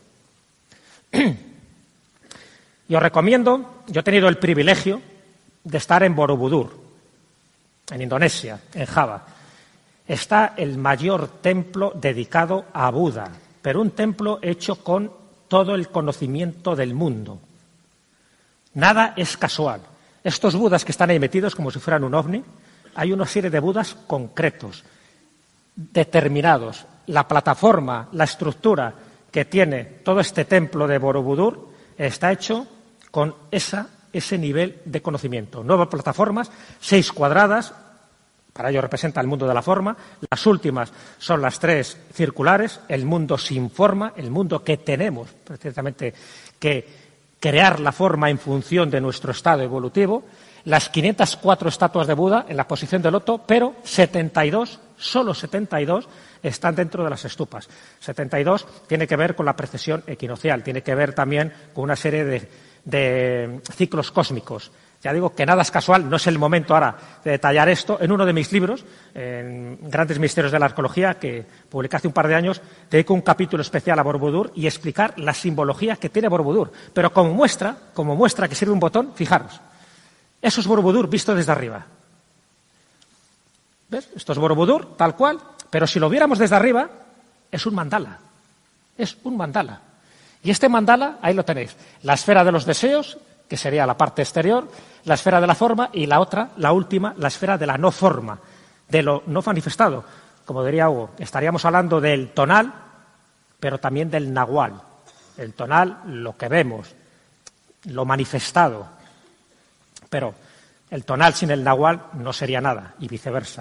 Y os recomiendo, yo he tenido el privilegio de estar en Borobudur, en Indonesia, en Java. Está el mayor templo dedicado a Buda, pero un templo hecho con todo el conocimiento del mundo. Nada es casual. Estos Budas que están ahí metidos como si fueran un ovni, hay una serie de Budas concretos, determinados. La plataforma, la estructura que tiene todo este templo de Borobudur está hecho con esa ese nivel de conocimiento. Nuevas plataformas, seis cuadradas, para ello representa el mundo de la forma. Las últimas son las tres circulares, el mundo sin forma, el mundo que tenemos precisamente que crear la forma en función de nuestro estado evolutivo. Las quinientas cuatro estatuas de Buda en la posición de loto, pero setenta y dos, solo setenta y dos, están dentro de las estupas. setenta y dos tiene que ver con la precesión equinoccial, tiene que ver también con una serie de de ciclos cósmicos. Ya digo que nada es casual, no es el momento ahora de detallar esto. En uno de mis libros, en Grandes Misterios de la Arqueología, que publiqué hace un par de años, dedico un capítulo especial a Borobudur y explicar la simbología que tiene Borobudur. Pero como muestra, como muestra que sirve un botón, fijaros, eso es Borobudur visto desde arriba. ¿Ves? Esto es Borobudur, tal cual, pero si lo viéramos desde arriba, es un mandala. Es un mandala. Y este mandala, ahí lo tenéis, la esfera de los deseos, que sería la parte exterior, la esfera de la forma y la otra, la última, la esfera de la no forma, de lo no manifestado. Como diría Hugo, estaríamos hablando del tonal, pero también del nahual. El tonal, lo que vemos, lo manifestado. Pero el tonal sin el nahual no sería nada, y viceversa.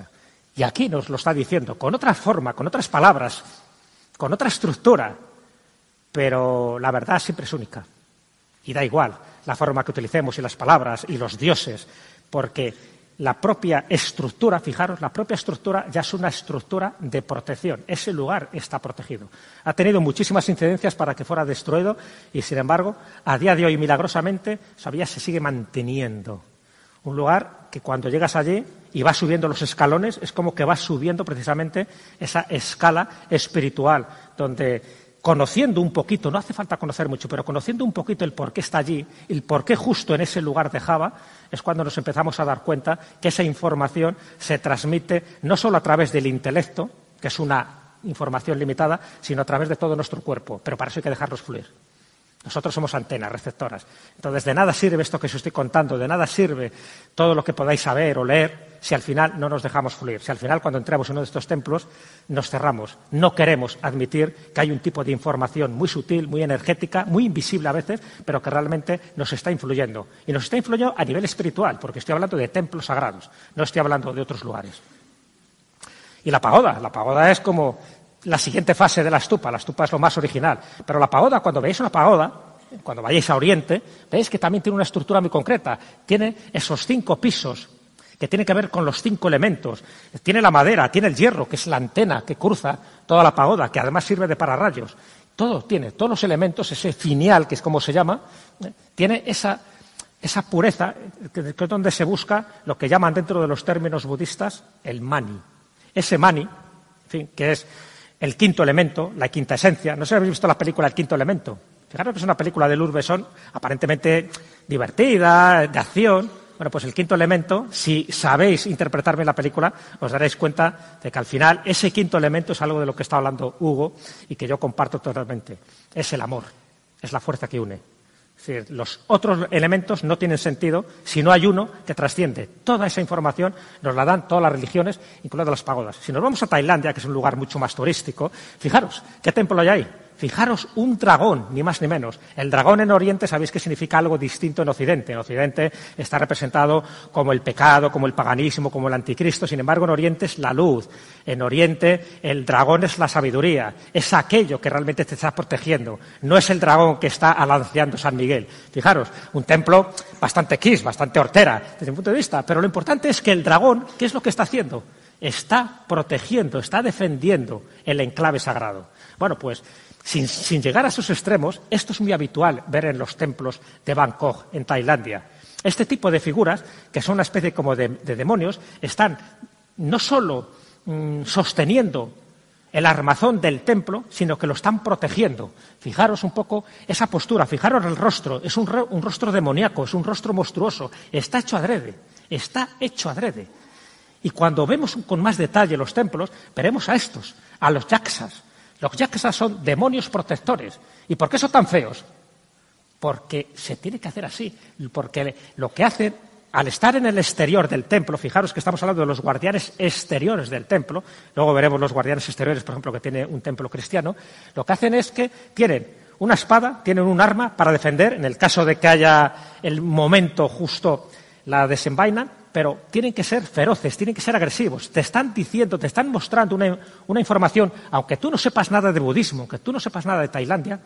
Y aquí nos lo está diciendo, con otra forma, con otras palabras, con otra estructura, pero la verdad siempre es única. Y da igual la forma que utilicemos y las palabras y los dioses, porque la propia estructura, fijaros, la propia estructura ya es una estructura de protección. Ese lugar está protegido. Ha tenido muchísimas incidencias para que fuera destruido y, sin embargo, a día de hoy, milagrosamente, todavía se sigue manteniendo. Un lugar que cuando llegas allí y vas subiendo los escalones, es como que vas subiendo precisamente esa escala espiritual, donde conociendo un poquito, no hace falta conocer mucho, pero conociendo un poquito el por qué está allí, el por qué justo en ese lugar de Java, es cuando nos empezamos a dar cuenta que esa información se transmite no solo a través del intelecto, que es una información limitada, sino a través de todo nuestro cuerpo. Pero para eso hay que dejarlos fluir. Nosotros somos antenas, receptoras. Entonces, de nada sirve esto que os estoy contando, de nada sirve todo lo que podáis saber o leer si al final no nos dejamos fluir. Si al final, cuando entremos en uno de estos templos, nos cerramos. No queremos admitir que hay un tipo de información muy sutil, muy energética, muy invisible a veces, pero que realmente nos está influyendo. Y nos está influyendo a nivel espiritual, porque estoy hablando de templos sagrados, no estoy hablando de otros lugares. Y la pagoda, la pagoda es como la siguiente fase de la estupa. La estupa es lo más original. Pero la pagoda, cuando veáis una pagoda, cuando vayáis a Oriente, veis que también tiene una estructura muy concreta. Tiene esos cinco pisos que tienen que ver con los cinco elementos. Tiene la madera, tiene el hierro, que es la antena que cruza toda la pagoda, que además sirve de pararrayos. Todo tiene, todos los elementos, ese finial, que es como se llama, eh, tiene esa, esa pureza, que, que es donde se busca lo que llaman dentro de los términos budistas el mani. Ese mani, en fin, que es el quinto elemento, la quinta esencia. No sé si habéis visto la película El quinto elemento. Fijaros que es una película de Luc Besson aparentemente divertida, de acción. Bueno, pues el quinto elemento, si sabéis interpretar bien la película, os daréis cuenta de que al final ese quinto elemento es algo de lo que está hablando Hugo y que yo comparto totalmente. Es el amor, es la fuerza que une. Es decir, los otros elementos no tienen sentido si no hay uno que trasciende. Toda esa información nos la dan todas las religiones, incluidas las pagodas. Si nos vamos a Tailandia, que es un lugar mucho más turístico, fijaros, ¿qué templo hay ahí? Fijaros, un dragón, ni más ni menos. El dragón en Oriente sabéis que significa algo distinto en Occidente. En Occidente está representado como el pecado, como el paganismo, como el anticristo. Sin embargo, en Oriente es la luz. En Oriente el dragón es la sabiduría. Es aquello que realmente te está protegiendo. No es el dragón que está alanceando San Miguel. Fijaros, un templo bastante kiss, bastante hortera desde mi punto de vista. Pero lo importante es que el dragón, ¿qué es lo que está haciendo? Está protegiendo, está defendiendo el enclave sagrado. Bueno, pues Sin, sin llegar a esos extremos, esto es muy habitual ver en los templos de Bangkok, en Tailandia. Este tipo de figuras, que son una especie como de, de demonios, están no solo mmm, sosteniendo el armazón del templo, sino que lo están protegiendo. Fijaros un poco esa postura, fijaros el rostro, es un, un rostro demoníaco, es un rostro monstruoso, está hecho adrede, está hecho adrede. Y cuando vemos con más detalle los templos, veremos a estos, a los yaksas. Los yaksas son demonios protectores. ¿Y por qué son tan feos? Porque se tiene que hacer así. Porque lo que hacen, al estar en el exterior del templo, fijaros que estamos hablando de los guardianes exteriores del templo, luego veremos los guardianes exteriores, por ejemplo, que tiene un templo cristiano, lo que hacen es que tienen una espada, tienen un arma para defender, en el caso de que haya el momento justo, la desenvainan, pero tienen que ser feroces, tienen que ser agresivos. Te están diciendo, te están mostrando una, una información, aunque tú no sepas nada de budismo, aunque tú no sepas nada de Tailandia.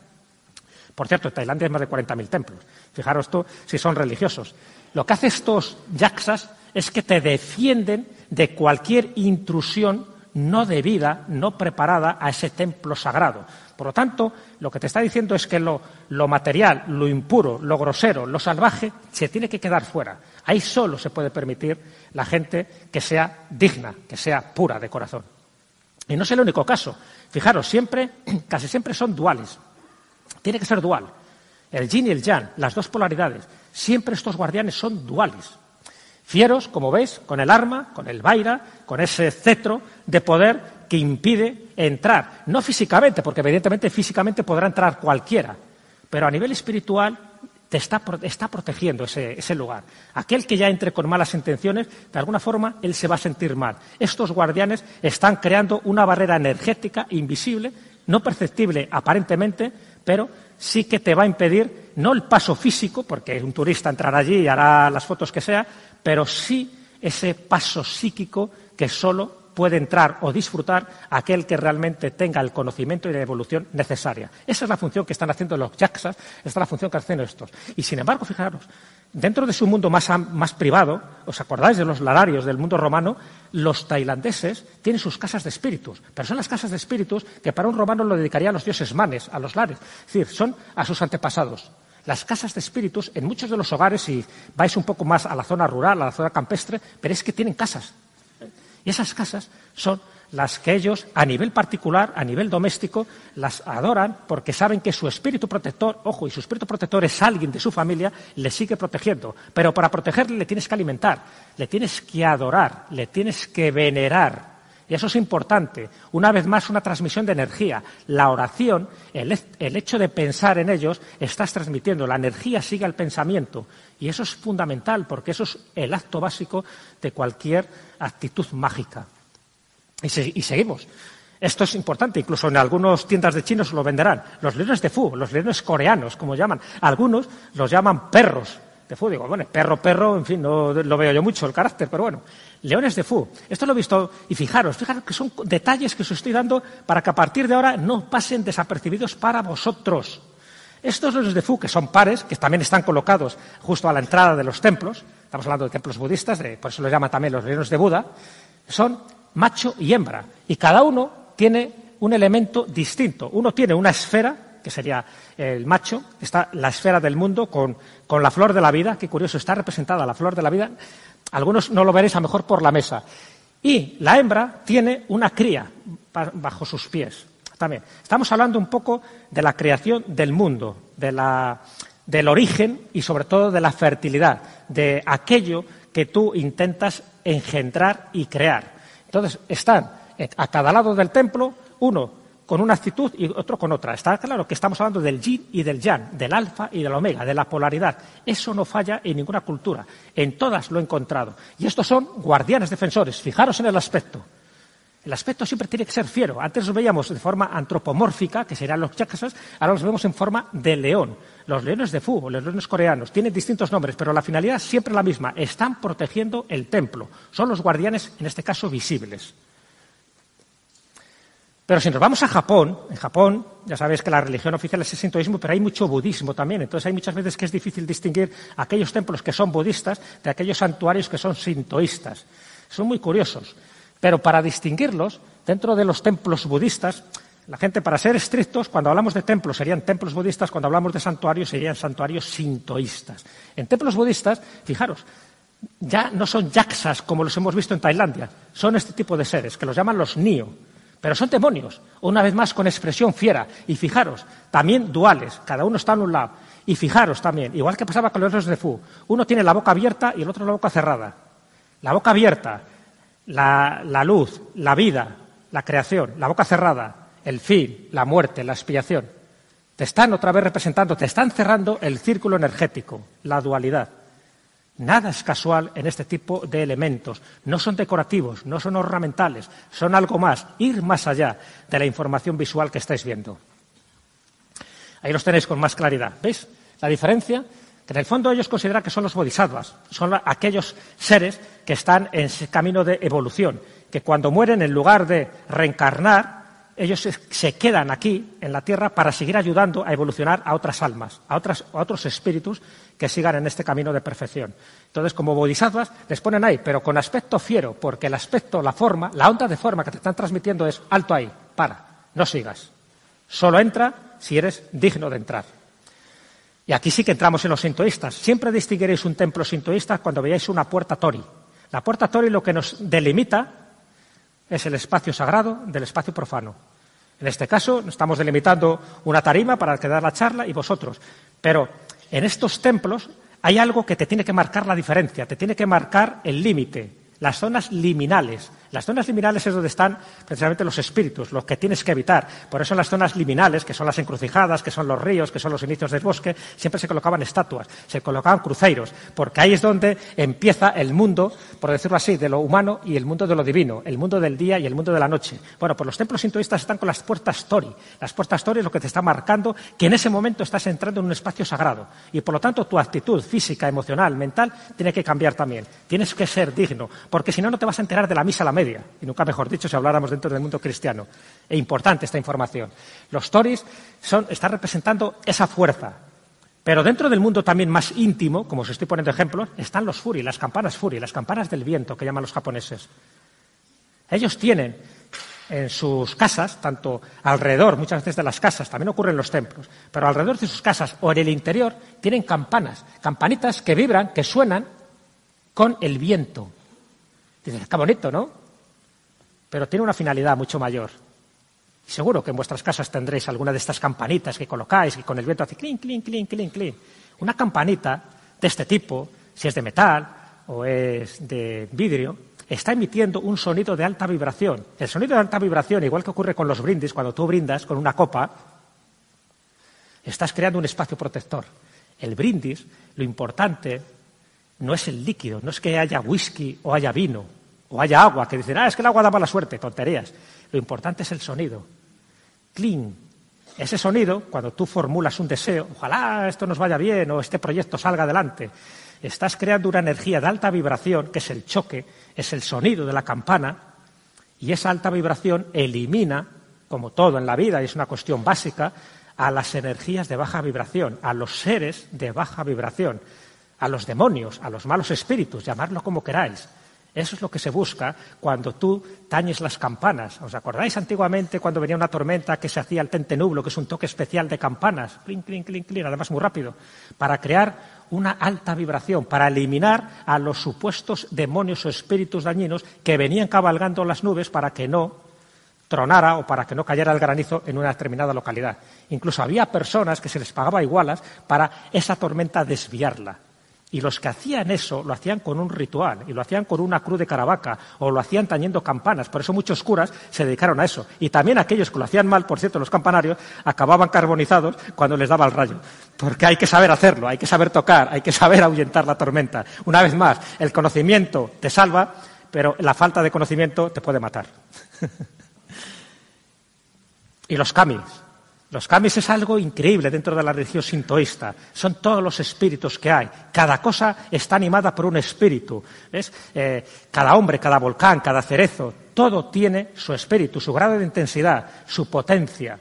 Por cierto, en Tailandia hay más de cuarenta mil templos. Fijaros tú si son religiosos. Lo que hacen estos yaksas es que te defienden de cualquier intrusión no debida, no preparada a ese templo sagrado. Por lo tanto, lo que te está diciendo es que lo, lo material, lo impuro, lo grosero, lo salvaje, se tiene que quedar fuera. Ahí solo se puede permitir la gente que sea digna, que sea pura de corazón. Y no es el único caso. Fijaros, siempre, casi siempre son duales. Tiene que ser dual. El yin y el yang, las dos polaridades. Siempre estos guardianes son duales. Fieros, como veis, con el arma, con el vaira, con ese cetro de poder que impide entrar. No físicamente, porque evidentemente físicamente podrá entrar cualquiera, pero a nivel espiritual te está, está protegiendo ese, ese lugar. Aquel que ya entre con malas intenciones, de alguna forma, él se va a sentir mal. Estos guardianes están creando una barrera energética invisible, no perceptible aparentemente, pero sí que te va a impedir, no el paso físico, porque un turista entrará allí y hará las fotos que sea, pero sí ese paso psíquico que solo puede entrar o disfrutar aquel que realmente tenga el conocimiento y la evolución necesaria. Esa es la función que están haciendo los yaksas, esta es la función que hacen estos. Y sin embargo, fijaros, dentro de su mundo más, más privado, ¿os acordáis de los lararios del mundo romano? Los tailandeses tienen sus casas de espíritus, pero son las casas de espíritus que para un romano lo dedicaría a los dioses manes, a los lares, es decir, son a sus antepasados. Las casas de espíritus, en muchos de los hogares, si vais un poco más a la zona rural, a la zona campestre, veréis que tienen casas. Y esas casas son las que ellos, a nivel particular, a nivel doméstico, las adoran porque saben que su espíritu protector, ojo, y su espíritu protector es alguien de su familia, le sigue protegiendo. Pero para protegerle le tienes que alimentar, le tienes que adorar, le tienes que venerar. Y eso es importante. Una vez más, una transmisión de energía. La oración, el, el hecho de pensar en ellos, estás transmitiendo. La energía sigue al pensamiento. Y eso es fundamental, porque eso es el acto básico de cualquier actitud mágica. Y, se, y seguimos. Esto es importante, incluso en algunas tiendas de chinos lo venderán. Los leones de Fu, los leones coreanos, como llaman. Algunos los llaman perros de Fu. Digo, bueno, perro, perro, en fin, no lo veo yo mucho el carácter, pero bueno. Leones de Fu. Esto lo he visto, y fijaros, fijaros que son detalles que os estoy dando para que a partir de ahora no pasen desapercibidos para vosotros. Estos leones de Fu, que son pares, que también están colocados justo a la entrada de los templos, estamos hablando de templos budistas, de, por eso los llaman también los leones de Buda, son macho y hembra, y cada uno tiene un elemento distinto. Uno tiene una esfera, que sería el macho, está la esfera del mundo con, con la flor de la vida, qué curioso, está representada la flor de la vida. Algunos no lo veréis a lo mejor por la mesa. Y la hembra tiene una cría bajo sus pies. También. Estamos hablando un poco de la creación del mundo, de la, del origen y sobre todo de la fertilidad, de aquello que tú intentas engendrar y crear. Entonces, están a cada lado del templo, uno con una actitud y otro con otra. Está claro que estamos hablando del yin y del yang, del alfa y del omega, de la polaridad. Eso no falla en ninguna cultura. En todas lo he encontrado. Y estos son guardianes defensores. Fijaros en el aspecto. El aspecto siempre tiene que ser fiero. Antes los veíamos de forma antropomórfica, que serían los yaksas, ahora los vemos en forma de león. Los leones de Fu, los leones coreanos, tienen distintos nombres, pero la finalidad es siempre la misma. Están protegiendo el templo. Son los guardianes, en este caso, visibles. Pero si nos vamos a Japón, en Japón, ya sabéis que la religión oficial es el sintoísmo, pero hay mucho budismo también. Entonces hay muchas veces que es difícil distinguir aquellos templos que son budistas de aquellos santuarios que son sintoístas. Son muy curiosos. Pero para distinguirlos, dentro de los templos budistas, la gente, para ser estrictos, cuando hablamos de templos serían templos budistas, cuando hablamos de santuarios serían santuarios sintoístas. En templos budistas, fijaros, ya no son yaksas como los hemos visto en Tailandia, son este tipo de seres, que los llaman los nio. Pero son demonios, una vez más con expresión fiera. Y fijaros, también duales, cada uno está en un lado. Y fijaros también, igual que pasaba con los leones de Fu, uno tiene la boca abierta y el otro la boca cerrada. La boca abierta, la, la luz, la vida, la creación. La boca cerrada, el fin, la muerte, la expiación. Te están otra vez representando, te están cerrando el círculo energético, la dualidad. Nada es casual en este tipo de elementos. No son decorativos, no son ornamentales, son algo más, ir más allá de la información visual que estáis viendo. Ahí los tenéis con más claridad. ¿Veis la diferencia? Que en el fondo ellos consideran que son los bodhisattvas, son aquellos seres que están en ese camino de evolución, que cuando mueren, en lugar de reencarnar, ellos se, se quedan aquí, en la Tierra, para seguir ayudando a evolucionar a otras almas, a, otras, a otros espíritus que sigan en este camino de perfección. Entonces, como bodhisattvas, les ponen ahí, pero con aspecto fiero, porque el aspecto, la forma, la onda de forma que te están transmitiendo es alto ahí, para, no sigas. Solo entra si eres digno de entrar. Y aquí sí que entramos en los sintoístas. Siempre distinguiréis un templo sintoísta cuando veáis una puerta tori. La puerta tori lo que nos delimita es el espacio sagrado del espacio profano. En este caso, estamos delimitando una tarima para que dar la charla y vosotros. Pero en estos templos hay algo que te tiene que marcar la diferencia, te tiene que marcar el límite, las zonas liminales. Las zonas liminales es donde están precisamente los espíritus, los que tienes que evitar. Por eso en las zonas liminales, que son las encrucijadas, que son los ríos, que son los inicios del bosque, siempre se colocaban estatuas, se colocaban cruceiros, porque ahí es donde empieza el mundo, por decirlo así, de lo humano y el mundo de lo divino, el mundo del día y el mundo de la noche. Bueno, pues los templos sintoístas están con las puertas tori. Las puertas tori es lo que te está marcando que en ese momento estás entrando en un espacio sagrado. Y por lo tanto tu actitud física, emocional, mental, tiene que cambiar también. Tienes que ser digno, porque si no, no te vas a enterar de la misa a la media. Media, y nunca mejor dicho si habláramos dentro del mundo cristiano. E importante esta información. Los Tories son, están representando esa fuerza. Pero dentro del mundo también más íntimo, como os estoy poniendo ejemplos, están los Furi, las campanas Furi, las campanas del viento que llaman los japoneses. Ellos tienen en sus casas, tanto alrededor, muchas veces de las casas, también ocurre en los templos, pero alrededor de sus casas o en el interior tienen campanas, campanitas que vibran, que suenan con el viento. Dices, qué bonito, ¿no? Pero tiene una finalidad mucho mayor. Seguro que en vuestras casas tendréis alguna de estas campanitas que colocáis y con el viento hace clink, clink, clink, clink, clink. Una campanita de este tipo, si es de metal o es de vidrio, está emitiendo un sonido de alta vibración. El sonido de alta vibración, igual que ocurre con los brindis, cuando tú brindas con una copa, estás creando un espacio protector. El brindis, lo importante no es el líquido, no es que haya whisky o haya vino o haya agua, que dicen, ah, es que el agua da mala suerte, tonterías. Lo importante es el sonido. Clean. Ese sonido, cuando tú formulas un deseo, ojalá esto nos vaya bien o este proyecto salga adelante, estás creando una energía de alta vibración, que es el choque, es el sonido de la campana, y esa alta vibración elimina, como todo en la vida, y es una cuestión básica, a las energías de baja vibración, a los seres de baja vibración, a los demonios, a los malos espíritus, llamadlo como queráis. Eso es lo que se busca cuando tú tañes las campanas. ¿Os acordáis antiguamente cuando venía una tormenta que se hacía el tentenublo, que es un toque especial de campanas? Clink, clink, clink, clink, además muy rápido. Para crear una alta vibración, para eliminar a los supuestos demonios o espíritus dañinos que venían cabalgando las nubes para que no tronara o para que no cayera el granizo en una determinada localidad. Incluso había personas que se les pagaba igualas para esa tormenta desviarla. Y los que hacían eso lo hacían con un ritual, y lo hacían con una cruz de Caravaca, o lo hacían tañendo campanas. Por eso muchos curas se dedicaron a eso. Y también aquellos que lo hacían mal, por cierto, los campanarios, acababan carbonizados cuando les daba el rayo. Porque hay que saber hacerlo, hay que saber tocar, hay que saber ahuyentar la tormenta. Una vez más, el conocimiento te salva, pero la falta de conocimiento te puede matar. Y los kamis. Los kamis es algo increíble dentro de la religión sintoísta. Son todos los espíritus que hay. Cada cosa está animada por un espíritu. ¿Ves? Eh, cada hombre, cada volcán, cada cerezo, todo tiene su espíritu, su grado de intensidad, su potencia.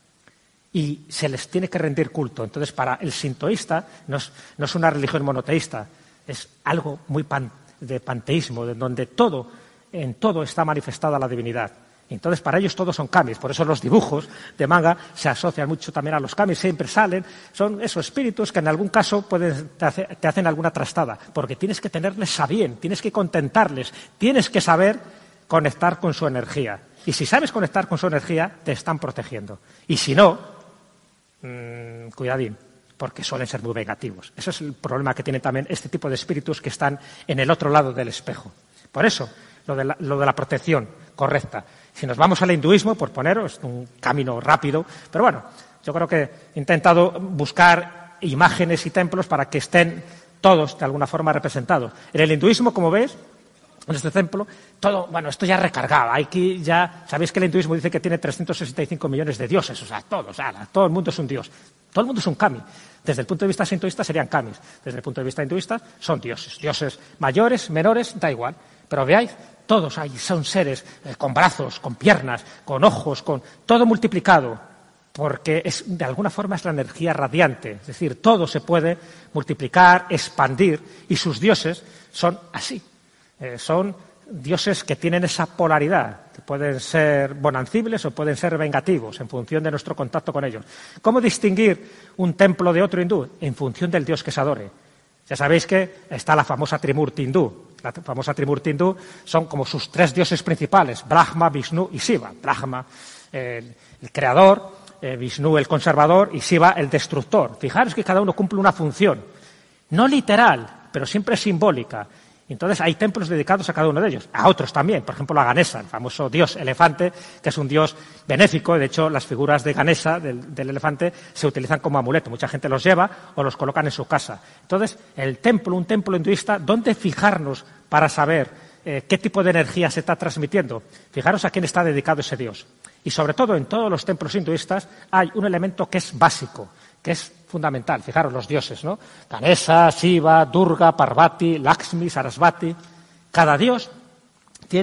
Y se les tiene que rendir culto. Entonces, para el sintoísta no es, no es una religión monoteísta. Es algo muy pan, de panteísmo, de donde todo, en todo está manifestada la divinidad. Entonces, para ellos todos son kamis. Por eso los dibujos de manga se asocian mucho también a los kamis. Siempre salen, son esos espíritus que en algún caso pueden, te, hace, te hacen alguna trastada. Porque tienes que tenerles a bien, tienes que contentarles, tienes que saber conectar con su energía. Y si sabes conectar con su energía, te están protegiendo. Y si no, mmm, cuidadín, porque suelen ser muy vengativos. Ese es el problema que tienen también este tipo de espíritus que están en el otro lado del espejo. Por eso, lo de la, lo de la protección correcta. Si nos vamos al hinduismo, por poneros un camino rápido, pero bueno, yo creo que he intentado buscar imágenes y templos para que estén todos de alguna forma representados. En el hinduismo, como ves, en este templo, todo, bueno, esto ya recargado. Hay que ya, sabéis que el hinduismo dice que tiene trescientos sesenta y cinco millones de dioses, o sea, todos, o sea, todo el mundo es un dios. Todo el mundo es un kami. Desde el punto de vista sintoísta serían kamis. Desde el punto de vista hinduista son dioses. Dioses mayores, menores, da igual. Pero veáis, todos ahí son seres eh, con brazos, con piernas, con ojos, con todo multiplicado, porque es, de alguna forma es la energía radiante, es decir, todo se puede multiplicar, expandir, y sus dioses son así, eh, son dioses que tienen esa polaridad, que pueden ser bonancibles o pueden ser vengativos en función de nuestro contacto con ellos. ¿Cómo distinguir un templo de otro hindú? En función del dios que se adore. Ya sabéis que está la famosa Trimurti hindú. La famosa Trimurti hindú son como sus tres dioses principales, Brahma, Vishnu y Shiva. Brahma, el, el creador, eh, Vishnu, el conservador, y Shiva, el destructor. Fijaros que cada uno cumple una función, no literal, pero siempre simbólica. Entonces hay templos dedicados a cada uno de ellos, a otros también, por ejemplo a Ganesha, el famoso dios elefante, que es un dios benéfico. De hecho, las figuras de Ganesha, del, del elefante, se utilizan como amuleto. Mucha gente los lleva o los colocan en su casa. Entonces, el templo, un templo hinduista, ¿dónde fijarnos para saber eh, qué tipo de energía se está transmitiendo? Fijaros a quién está dedicado ese dios. Y sobre todo en todos los templos hinduistas hay un elemento que es básico, que es fundamental. Fijaros los dioses, ¿no? Ganesha, Shiva, Durga, Parvati, Lakshmi, Sarasvati. Cada dios tiene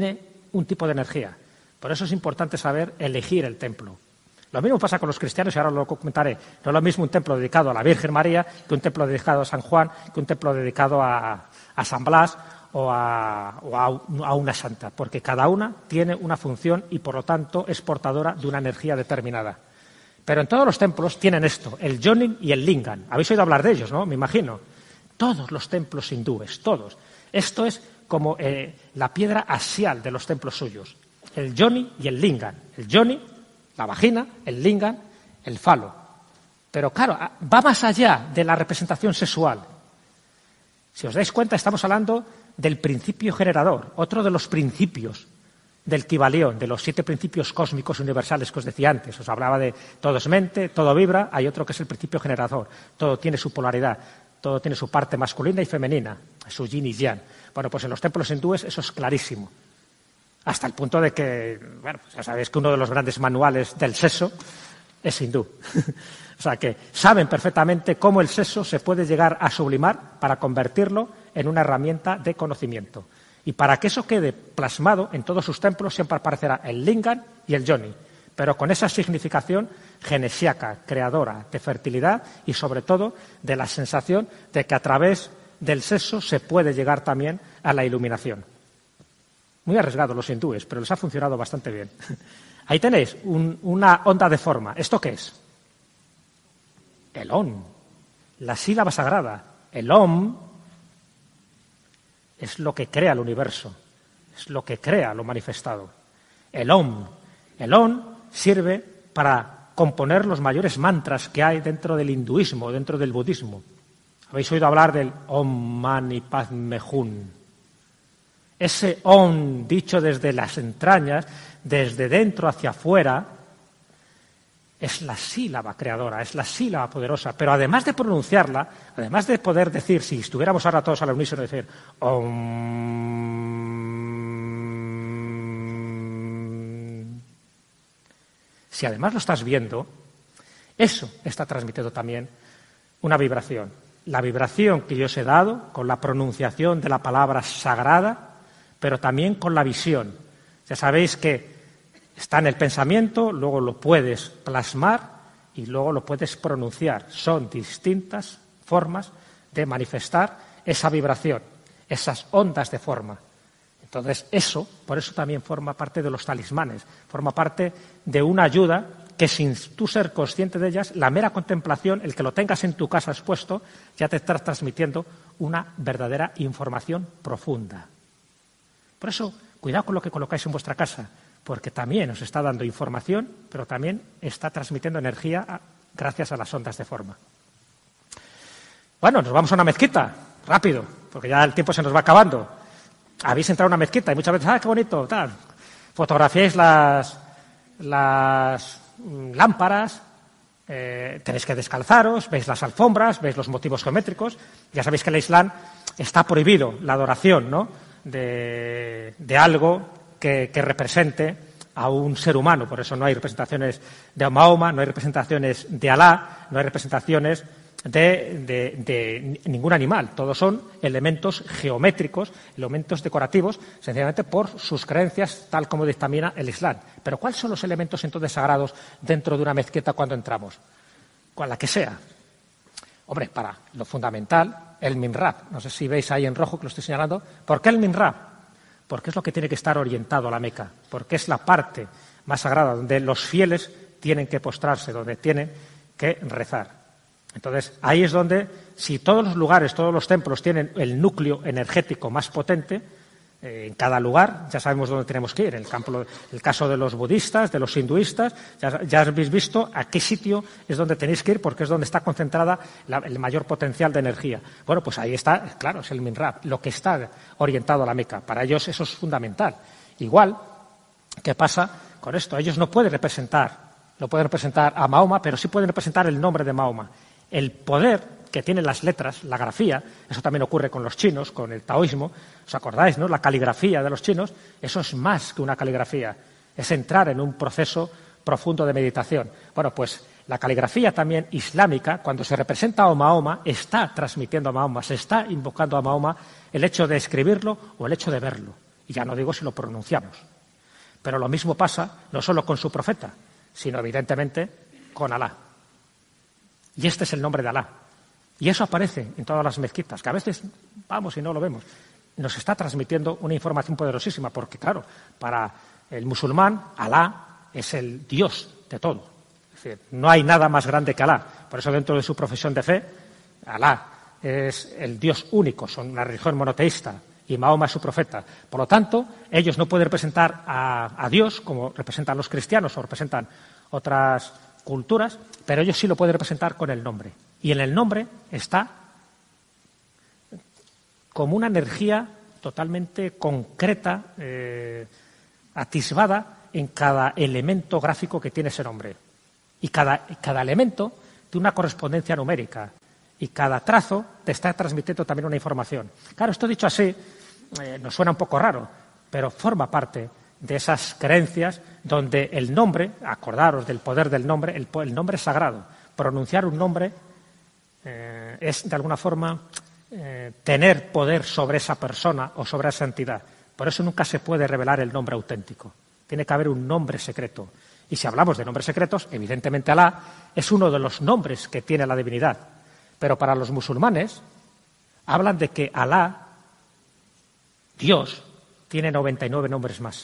un tipo de energía. Por eso es importante saber elegir el templo. Lo mismo pasa con los cristianos y ahora lo comentaré. No es lo mismo un templo dedicado a la Virgen María que un templo dedicado a San Juan, que un templo dedicado a, a San Blas o, a, o a, a una santa, porque cada una tiene una función y por lo tanto es portadora de una energía determinada. Pero en todos los templos tienen esto, el Yoni y el Lingam. Habéis oído hablar de ellos, ¿no? Me imagino. Todos los templos hindúes, todos. Esto es como eh, la piedra axial de los templos suyos. El Yoni y el Lingam. El Yoni, la vagina, el Lingam, el falo. Pero claro, va más allá de la representación sexual. Si os dais cuenta, estamos hablando del principio generador, otro de los principios del Kybalión, de los siete principios cósmicos universales que os decía antes. Os hablaba de todo es mente, todo vibra, hay otro que es el principio generador. Todo tiene su polaridad, todo tiene su parte masculina y femenina, su yin y yang. Bueno, pues en los templos hindúes eso es clarísimo. Hasta el punto de que, bueno, pues ya sabéis que uno de los grandes manuales del sexo es hindú. O sea, que saben perfectamente cómo el sexo se puede llegar a sublimar para convertirlo en una herramienta de conocimiento. Y para que eso quede plasmado en todos sus templos siempre aparecerá el Lingam y el Yoni, pero con esa significación genesiaca, creadora de fertilidad y sobre todo de la sensación de que a través del sexo se puede llegar también a la iluminación. Muy arriesgados los hindúes, pero les ha funcionado bastante bien. Ahí tenéis un, una onda de forma. ¿Esto qué es? El Om, la sílaba sagrada. El Om es lo que crea el universo, es lo que crea lo manifestado. El Om. El Om sirve para componer los mayores mantras que hay dentro del hinduismo, dentro del budismo. Habéis oído hablar del Om Mani Padme Hum. Ese Om dicho desde las entrañas, desde dentro hacia afuera, es la sílaba creadora, es la sílaba poderosa. Pero además de pronunciarla, además de poder decir, si estuviéramos ahora todos al unísono, decir Om. Si además lo estás viendo, eso está transmitiendo también una vibración. La vibración que yo os he dado con la pronunciación de la palabra sagrada, pero también con la visión. Ya sabéis que está en el pensamiento, luego lo puedes plasmar y luego lo puedes pronunciar. Son distintas formas de manifestar esa vibración, esas ondas de forma. Entonces, eso, por eso también forma parte de los talismanes, forma parte de una ayuda que sin tú ser consciente de ellas, la mera contemplación, el que lo tengas en tu casa expuesto, ya te está transmitiendo una verdadera información profunda. Por eso, cuidado con lo que colocáis en vuestra casa, porque también os está dando información, pero también está transmitiendo energía a, gracias a las ondas de forma. Bueno, nos vamos a una mezquita, rápido, porque ya el tiempo se nos va acabando. Habéis entrado a una mezquita y muchas veces, ¡ah, qué bonito! Tal. Fotografiáis las, las lámparas, eh, tenéis que descalzaros, veis las alfombras, veis los motivos geométricos. Ya sabéis que en el Islam está prohibido la adoración, ¿no?, de, de algo que, que represente a un ser humano. Por eso no hay representaciones de Mahoma, no hay representaciones de Alá, no hay representaciones de, de, de ningún animal. Todos son elementos geométricos, elementos decorativos, sencillamente por sus creencias, tal como dictamina el Islam. Pero ¿cuáles son los elementos entonces sagrados dentro de una mezquita cuando entramos? Cual la que sea. Hombre, para lo fundamental, el minrab. No sé si veis ahí en rojo que lo estoy señalando. ¿Por qué el minrab? Porque es lo que tiene que estar orientado a la Meca, porque es la parte más sagrada donde los fieles tienen que postrarse, donde tienen que rezar. Entonces, ahí es donde, si todos los lugares, todos los templos tienen el núcleo energético más potente, eh, en cada lugar ya sabemos dónde tenemos que ir. En el, campo, el caso de los budistas, de los hinduistas, ya, ya habéis visto a qué sitio es donde tenéis que ir, porque es donde está concentrada la, el mayor potencial de energía. Bueno, pues ahí está, claro, es el minrab, lo que está orientado a la Meca. Para ellos eso es fundamental. Igual, ¿qué pasa con esto? Ellos no pueden representar, no pueden representar a Mahoma, pero sí pueden representar el nombre de Mahoma. El poder que tienen las letras, la grafía, eso también ocurre con los chinos, con el taoísmo. ¿Os acordáis, no? La caligrafía de los chinos, eso es más que una caligrafía, es entrar en un proceso profundo de meditación. Bueno, pues la caligrafía también islámica, cuando se representa a Mahoma, está transmitiendo a Mahoma, se está invocando a Mahoma el hecho de escribirlo o el hecho de verlo. Y ya no digo si lo pronunciamos. Pero lo mismo pasa no solo con su profeta, sino evidentemente con Alá. Y este es el nombre de Alá. Y eso aparece en todas las mezquitas, que a veces vamos y no lo vemos. Nos está transmitiendo una información poderosísima, porque claro, para el musulmán, Alá es el Dios de todo. Es decir, no hay nada más grande que Alá. Por eso dentro de su profesión de fe, Alá es el Dios único, son una religión monoteísta, y Mahoma es su profeta. Por lo tanto, ellos no pueden representar a, a Dios como representan los cristianos o representan otras culturas, pero ellos sí lo pueden representar con el nombre. Y en el nombre está como una energía totalmente concreta, eh, atisbada en cada elemento gráfico que tiene ese nombre. Y cada, cada elemento tiene una correspondencia numérica. Y cada trazo te está transmitiendo también una información. Claro, esto dicho así, eh, nos suena un poco raro, pero forma parte de esas creencias donde el nombre, acordaros del poder del nombre, el, el nombre es sagrado. Pronunciar un nombre eh, es, de alguna forma, eh, tener poder sobre esa persona o sobre esa entidad. Por eso nunca se puede revelar el nombre auténtico. Tiene que haber un nombre secreto. Y si hablamos de nombres secretos, evidentemente Alá es uno de los nombres que tiene la divinidad. Pero para los musulmanes hablan de que Alá, Dios, tiene noventa y nueve nombres más.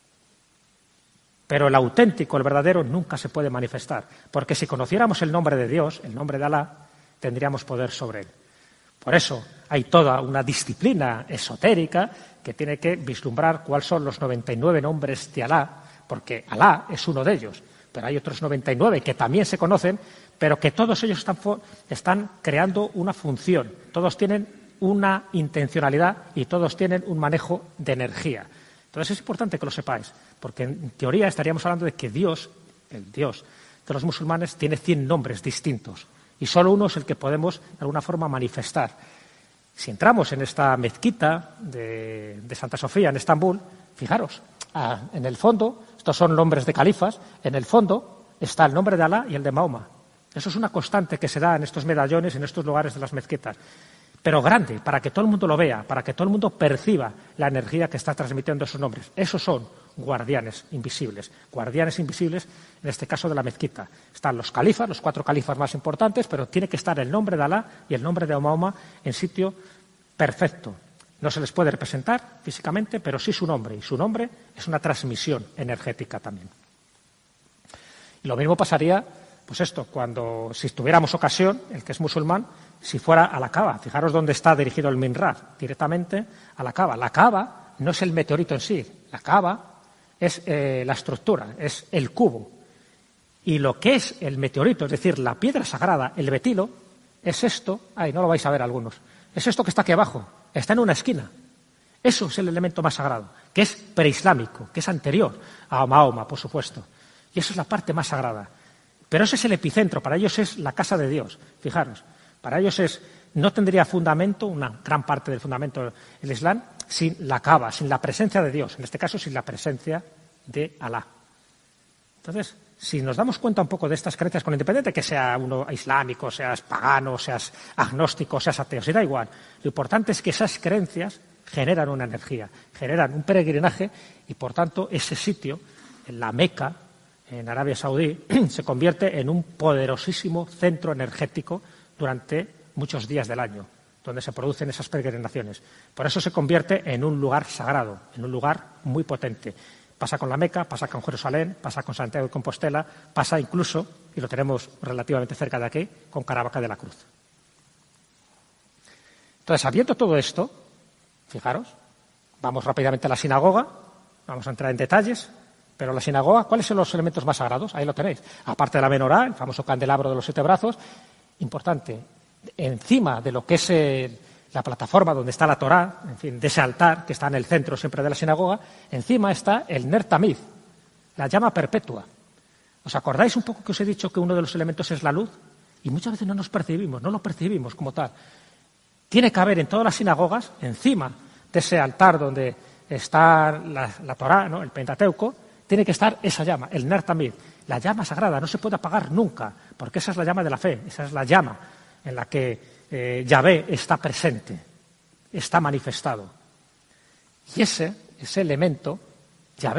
Pero el auténtico, el verdadero, nunca se puede manifestar. Porque si conociéramos el nombre de Dios, el nombre de Alá, tendríamos poder sobre él. Por eso hay toda una disciplina esotérica que tiene que vislumbrar cuáles son los noventa y nueve nombres de Alá, porque Alá es uno de ellos. Pero hay otros noventa y nueve que también se conocen, pero que todos ellos están, están creando una función. Todos tienen una intencionalidad y todos tienen un manejo de energía. Entonces es importante que lo sepáis, porque en teoría estaríamos hablando de que Dios, el Dios de los musulmanes, tiene cien nombres distintos y solo uno es el que podemos de alguna forma manifestar. Si entramos en esta mezquita de, de Santa Sofía en Estambul, fijaros, ah, en el fondo, estos son nombres de califas, en el fondo está el nombre de Alá y el de Mahoma. Eso es una constante que se da en estos medallones, en estos lugares de las mezquitas. Pero grande, para que todo el mundo lo vea, para que todo el mundo perciba la energía que está transmitiendo esos nombres. Esos son guardianes invisibles. Guardianes invisibles, en este caso de la mezquita. Están los califas, los cuatro califas más importantes, pero tiene que estar el nombre de Alá y el nombre de Mahoma en sitio perfecto. No se les puede representar físicamente, pero sí su nombre. Y su nombre es una transmisión energética también. Y lo mismo pasaría, pues esto, cuando, si tuviéramos ocasión, el que es musulmán, si fuera a la Kaaba. Fijaros dónde está dirigido el minrab, directamente a la Kaaba. La Kaaba no es el meteorito en sí, la Kaaba es eh, la estructura, es el cubo. Y lo que es el meteorito, es decir, la piedra sagrada, el betilo, es esto, ay, no lo vais a ver algunos, es esto que está aquí abajo, está en una esquina. Eso es el elemento más sagrado, que es preislámico, que es anterior a Mahoma, por supuesto. Y eso es la parte más sagrada. Pero ese es el epicentro, para ellos es la casa de Dios, fijaros. Para ellos es, no tendría fundamento, una gran parte del fundamento del Islam, sin la Kaaba, sin la presencia de Dios, en este caso sin la presencia de Alá. Entonces, si nos damos cuenta un poco de estas creencias, con independiente que sea uno islámico, seas pagano, seas agnóstico, seas ateo, si da igual, lo importante es que esas creencias generan una energía, generan un peregrinaje y, por tanto, ese sitio, en la Meca, en Arabia Saudí, se convierte en un poderosísimo centro energético durante muchos días del año, donde se producen esas peregrinaciones. Por eso se convierte en un lugar sagrado, en un lugar muy potente. Pasa con la Meca, pasa con Jerusalén, pasa con Santiago de Compostela, pasa incluso, y lo tenemos relativamente cerca de aquí, con Caravaca de la Cruz. Entonces, sabiendo todo esto, fijaros, vamos rápidamente a la sinagoga, vamos a entrar en detalles, pero la sinagoga, ¿cuáles son los elementos más sagrados? Ahí lo tenéis. Aparte de la menorá, el famoso candelabro de los siete brazos, importante, encima de lo que es el, la plataforma donde está la Torá, en fin, de ese altar que está en el centro siempre de la sinagoga, encima está el Ner Tamid, la llama perpetua. ¿Os acordáis un poco que os he dicho que uno de los elementos es la luz? Y muchas veces no nos percibimos, no lo percibimos como tal. Tiene que haber en todas las sinagogas, encima de ese altar donde está la, la Torá, ¿no?, el Pentateuco, tiene que estar esa llama, el Ner Tamid. La llama sagrada no se puede apagar nunca, porque esa es la llama de la fe, esa es la llama en la que eh, Yahvé está presente, está manifestado. Y ese, ese elemento, Yahvé,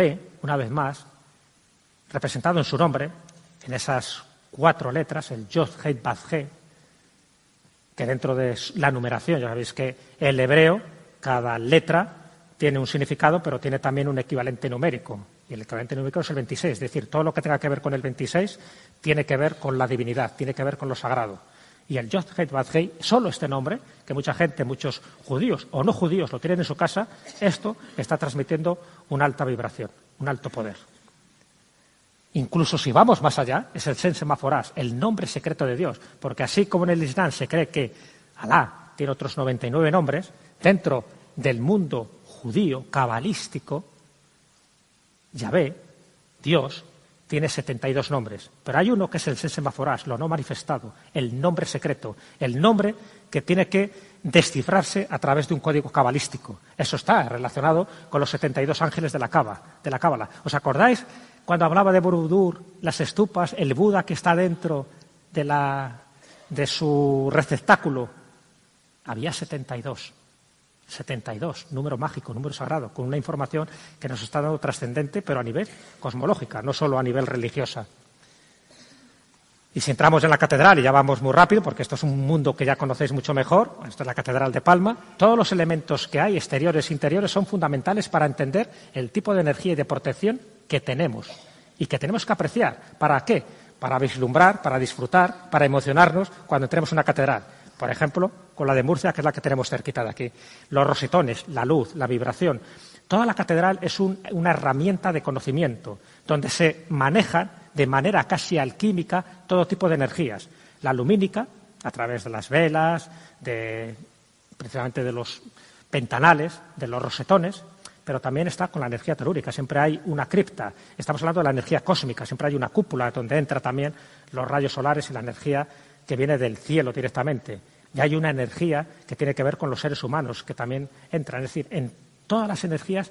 una vez más, representado en su nombre, en esas cuatro letras, el Yod Hei Vav He, que dentro de la numeración, ya sabéis que el hebreo, cada letra tiene un significado, pero tiene también un equivalente numérico. Y el equivalente numérico es el veintiséis. Es decir, todo lo que tenga que ver con el veintiséis tiene que ver con la divinidad, tiene que ver con lo sagrado. Y el Yod Hei Vav Hei, solo este nombre, que mucha gente, muchos judíos o no judíos lo tienen en su casa, esto está transmitiendo una alta vibración, un alto poder. Incluso si vamos más allá, es el Sen Semaforás, el nombre secreto de Dios, porque así como en el Islam se cree que Alá tiene otros noventa y nueve nombres, dentro del mundo judío, cabalístico, Yahvé, Dios, tiene setenta y dos nombres, pero hay uno que es el Sen Semaforás, lo no manifestado, el nombre secreto, el nombre que tiene que descifrarse a través de un código cabalístico. Eso está relacionado con los setenta y dos ángeles de la Cábala. De la Cábala. ¿Os acordáis cuando hablaba de Borobudur, las estupas, el Buda que está dentro de, la, de su receptáculo? Había setenta y dos. setenta y dos, número mágico, número sagrado, con una información que nos está dando trascendente, pero a nivel cosmológica, no solo a nivel religiosa. Y si entramos en la catedral, y ya vamos muy rápido, porque esto es un mundo que ya conocéis mucho mejor, esto es la Catedral de Palma, todos los elementos que hay, exteriores e interiores, son fundamentales para entender el tipo de energía y de protección que tenemos y que tenemos que apreciar. ¿Para qué? Para vislumbrar, para disfrutar, para emocionarnos cuando entremos en una catedral. Por ejemplo, con la de Murcia, que es la que tenemos cerquita de aquí. Los rosetones, la luz, la vibración. Toda la catedral es un, una herramienta de conocimiento, donde se manejan de manera casi alquímica todo tipo de energías. La lumínica, a través de las velas, de, precisamente de los ventanales, de los rosetones, pero también está con la energía telúrica. Siempre hay una cripta. Estamos hablando de la energía cósmica. Siempre hay una cúpula donde entra también los rayos solares y la energía que viene del cielo directamente. Y hay una energía que tiene que ver con los seres humanos, que también entran. Es decir, en todas las energías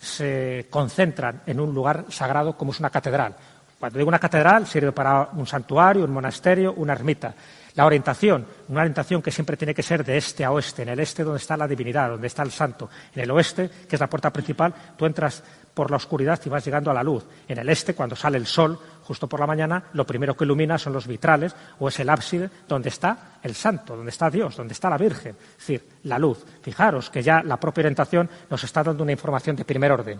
se concentran en un lugar sagrado como es una catedral. Cuando digo una catedral, sirve para un santuario, un monasterio, una ermita. La orientación, una orientación que siempre tiene que ser de este a oeste. En el este, donde está la divinidad, donde está el santo. En el oeste, que es la puerta principal, tú entras por la oscuridad y vas llegando a la luz. En el este, cuando sale el sol, justo por la mañana, lo primero que ilumina son los vitrales o es el ábside donde está el santo, donde está Dios, donde está la Virgen. Es decir, la luz. Fijaros que ya la propia orientación nos está dando una información de primer orden.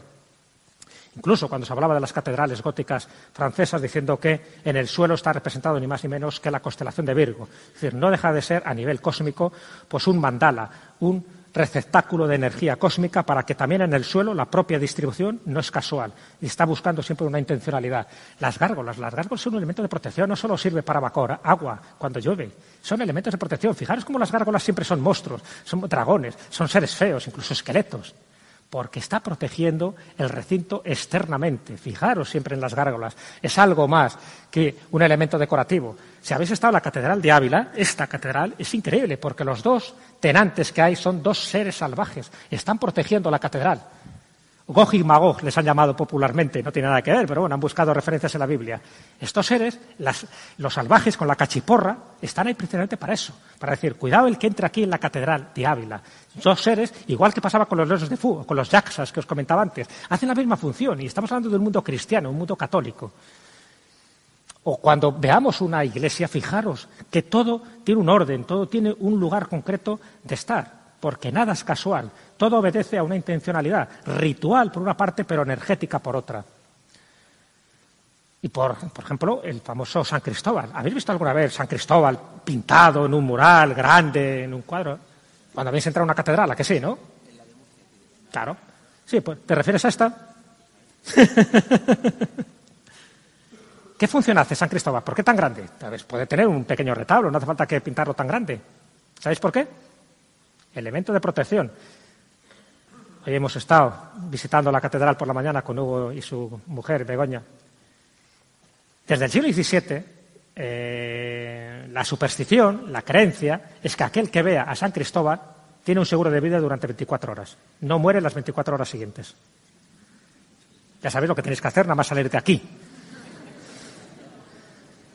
Incluso cuando se hablaba de las catedrales góticas francesas, diciendo que en el suelo está representado ni más ni menos que la constelación de Virgo. Es decir, no deja de ser, a nivel cósmico, pues un mandala, un receptáculo de energía cósmica para que también en el suelo la propia distribución no es casual y está buscando siempre una intencionalidad. Las gárgolas, las gárgolas son un elemento de protección, no solo sirve para evacuar agua cuando llueve, son elementos de protección. Fijaros cómo las gárgolas siempre son monstruos, son dragones, son seres feos, incluso esqueletos, porque está protegiendo el recinto externamente. Fijaros siempre en las gárgolas, es algo más que un elemento decorativo. Si habéis estado en la Catedral de Ávila, esta catedral es increíble, porque los dos tenantes que hay son dos seres salvajes, están protegiendo la catedral. Gog y Magog les han llamado popularmente, no tiene nada que ver, pero bueno, han buscado referencias en la Biblia. Estos seres, las, los salvajes con la cachiporra, están ahí precisamente para eso, para decir, cuidado el que entre aquí en la Catedral de Ávila. Dos seres, igual que pasaba con los leones de fuego, con los yaksas que os comentaba antes, hacen la misma función, y estamos hablando de un mundo cristiano, un mundo católico. O cuando veamos una iglesia, fijaros que todo tiene un orden, todo tiene un lugar concreto de estar, porque nada es casual, todo obedece a una intencionalidad, ritual por una parte, pero energética por otra. Y por, por ejemplo, el famoso San Cristóbal. ¿Habéis visto alguna vez San Cristóbal pintado en un mural grande, en un cuadro? Cuando habéis entrado a una catedral, ¿a que sí, no? Claro. Sí, pues, ¿te refieres a esta? ¿Qué función hace San Cristóbal? ¿Por qué tan grande? Tal vez puede tener un pequeño retablo, no hace falta que pintarlo tan grande. ¿Sabéis por qué? Elemento de protección. Hoy hemos estado visitando la catedral por la mañana con Hugo y su mujer, Begoña. Desde el siglo diecisiete, eh, la superstición, la creencia, es que aquel que vea a San Cristóbal tiene un seguro de vida durante veinticuatro horas. No muere en las veinticuatro horas siguientes. Ya sabéis lo que tenéis que hacer, nada más salir de aquí.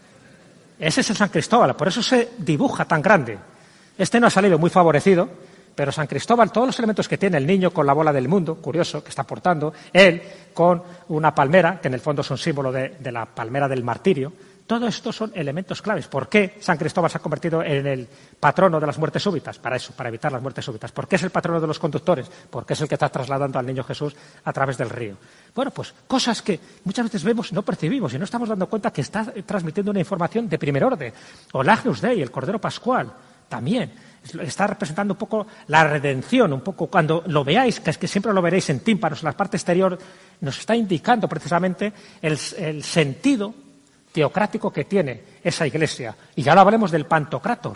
Ese es el San Cristóbal, por eso se dibuja tan grande. Este no ha salido muy favorecido, pero San Cristóbal, todos los elementos que tiene el niño con la bola del mundo, curioso, que está portando, él con una palmera, que en el fondo es un símbolo de, de la palmera del martirio, todo esto son elementos claves. ¿Por qué San Cristóbal se ha convertido en el patrono de las muertes súbitas? Para eso, para evitar las muertes súbitas. ¿Por qué es el patrono de los conductores? Porque es el que está trasladando al niño Jesús a través del río. Bueno, pues cosas que muchas veces vemos y no percibimos y no estamos dando cuenta que está transmitiendo una información de primer orden. O el Agnus Dei, el Cordero Pascual, también está representando un poco la redención, un poco cuando lo veáis, que es que siempre lo veréis en tímpanos, en la parte exterior, nos está indicando precisamente el, el sentido teocrático que tiene esa iglesia. Y ya lo hablemos del Pantocrátor.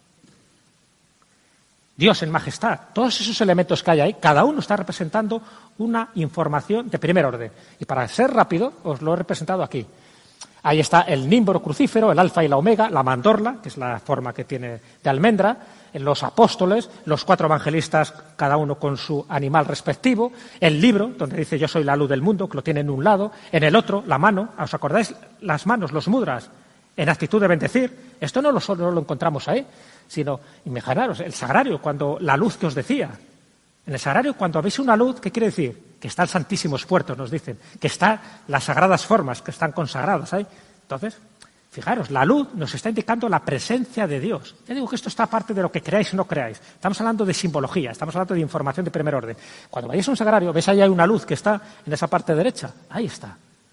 Dios en majestad. Todos esos elementos que hay ahí, cada uno está representando una información de primer orden. Y para ser rápido, os lo he representado aquí. Ahí está el nímboro crucífero, el alfa y la omega, la mandorla, que es la forma que tiene de almendra, los apóstoles, los cuatro evangelistas, cada uno con su animal respectivo, el libro, donde dice yo soy la luz del mundo, que lo tiene en un lado, en el otro, la mano, ¿os acordáis? Las manos, los mudras, en actitud de bendecir. Esto no lo, solo lo encontramos ahí, sino, imaginaros, el sagrario, cuando la luz que os decía. En el sagrario, cuando veis una luz, ¿qué quiere decir? Que están santísimos puertos, nos dicen, que están las sagradas formas, que están consagradas ahí. Entonces, fijaros, la luz nos está indicando la presencia de Dios. Ya digo que esto está aparte de lo que creáis o no creáis. Estamos hablando de simbología, estamos hablando de información de primer orden. Cuando vayáis a un sagrario, ves ahí hay una luz que está en esa parte derecha. Ahí está.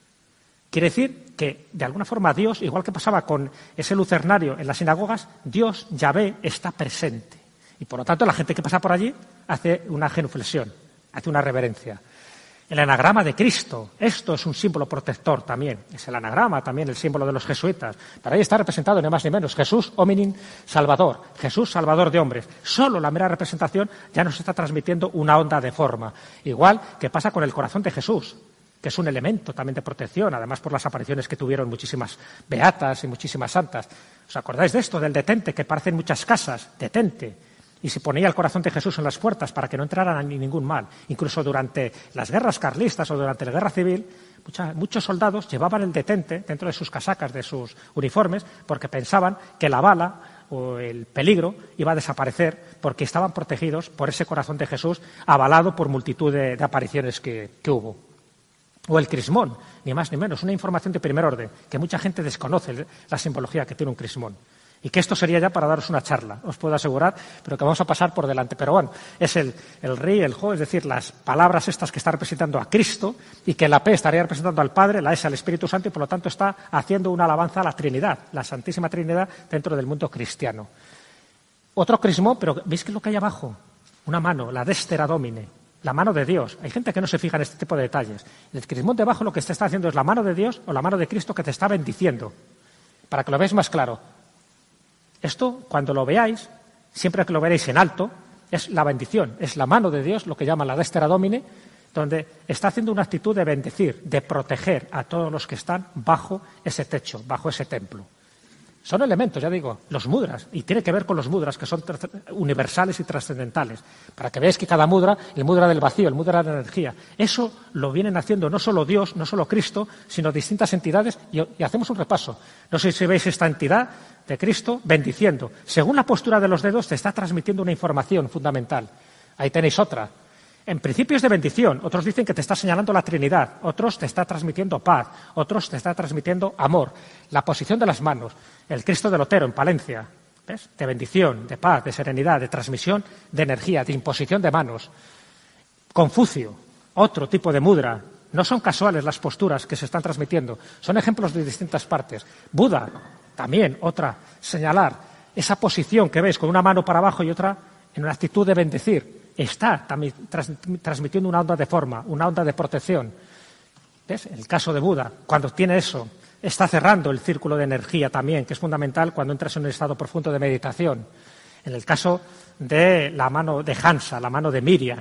Quiere decir que, de alguna forma, Dios, igual que pasaba con ese lucernario en las sinagogas, Dios, Yahvé, está presente. Y, por lo tanto, la gente que pasa por allí hace una genuflexión, hace una reverencia. El anagrama de Cristo, esto es un símbolo protector también. Es el anagrama también, el símbolo de los jesuitas. Para ahí está representado, ni más ni menos, Jesús hominin salvador, Jesús salvador de hombres. Solo la mera representación ya nos está transmitiendo una onda de forma. Igual que pasa con el corazón de Jesús, que es un elemento también de protección, además por las apariciones que tuvieron muchísimas beatas y muchísimas santas. ¿Os acordáis de esto, del detente, que aparece en muchas casas? Detente. Y se ponía el corazón de Jesús en las puertas para que no entraran ni ningún mal. Incluso durante las guerras carlistas o durante la guerra civil, mucha, muchos soldados llevaban el detente dentro de sus casacas, de sus uniformes, porque pensaban que la bala o el peligro iba a desaparecer porque estaban protegidos por ese corazón de Jesús avalado por multitud de, de apariciones que, que hubo. O el crismón, ni más ni menos, una información de primer orden, que mucha gente desconoce la simbología que tiene un crismón. Y que esto sería ya para daros una charla, os puedo asegurar, pero que vamos a pasar por delante. Pero bueno, es el, el ri, el jo, es decir, las palabras estas que está representando a Cristo y que la P estaría representando al Padre, la S al Espíritu Santo y por lo tanto está haciendo una alabanza a la Trinidad, la Santísima Trinidad dentro del mundo cristiano. Otro crismón, pero ¿veis qué es lo que hay abajo? Una mano, la Destera Domine, la mano de Dios. Hay gente que no se fija en este tipo de detalles. El crismón de abajo lo que te está haciendo es la mano de Dios o la mano de Cristo que te está bendiciendo. Para que lo veáis más claro. Esto, cuando lo veáis, siempre que lo veréis en alto, es la bendición, es la mano de Dios, lo que llama la Destera Domine, donde está haciendo una actitud de bendecir, de proteger a todos los que están bajo ese techo, bajo ese templo. Son elementos, ya digo, los mudras, y tiene que ver con los mudras, que son universales y trascendentales, para que veáis que cada mudra, el mudra del vacío, el mudra de la energía, eso lo vienen haciendo no solo Dios, no solo Cristo, sino distintas entidades, y, y hacemos un repaso. No sé si veis esta entidad de Cristo bendiciendo. Según la postura de los dedos, te está transmitiendo una información fundamental. Ahí tenéis otra. En principios de bendición, otros dicen que te está señalando la Trinidad, otros te está transmitiendo paz, otros te está transmitiendo amor. La posición de las manos, el Cristo del Otero en Palencia, ¿ves? De bendición, de paz, de serenidad, de transmisión de energía, de imposición de manos. Confucio, otro tipo de mudra. No son casuales las posturas que se están transmitiendo, son ejemplos de distintas partes. Buda, también otra, señalar esa posición que ves con una mano para abajo y otra en una actitud de bendecir. Está también trans, transmitiendo una onda de forma, una onda de protección. ¿Ves? En el caso de Buda, cuando tiene eso, está cerrando el círculo de energía también, que es fundamental cuando entras en un estado profundo de meditación. En el caso de la mano de Hansa, la mano de Miriam,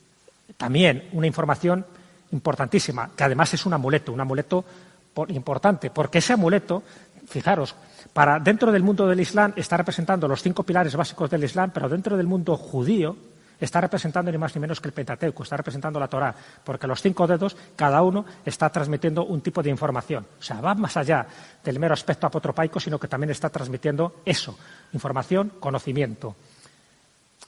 también una información importantísima, que además es un amuleto, un amuleto importante, porque ese amuleto, fijaros, para dentro del mundo del Islam está representando los cinco pilares básicos del Islam, pero dentro del mundo judío está representando ni más ni menos que el Pentateuco, está representando la Torá, porque los cinco dedos, cada uno está transmitiendo un tipo de información. O sea, va más allá del mero aspecto apotropaico, sino que también está transmitiendo eso, información, conocimiento.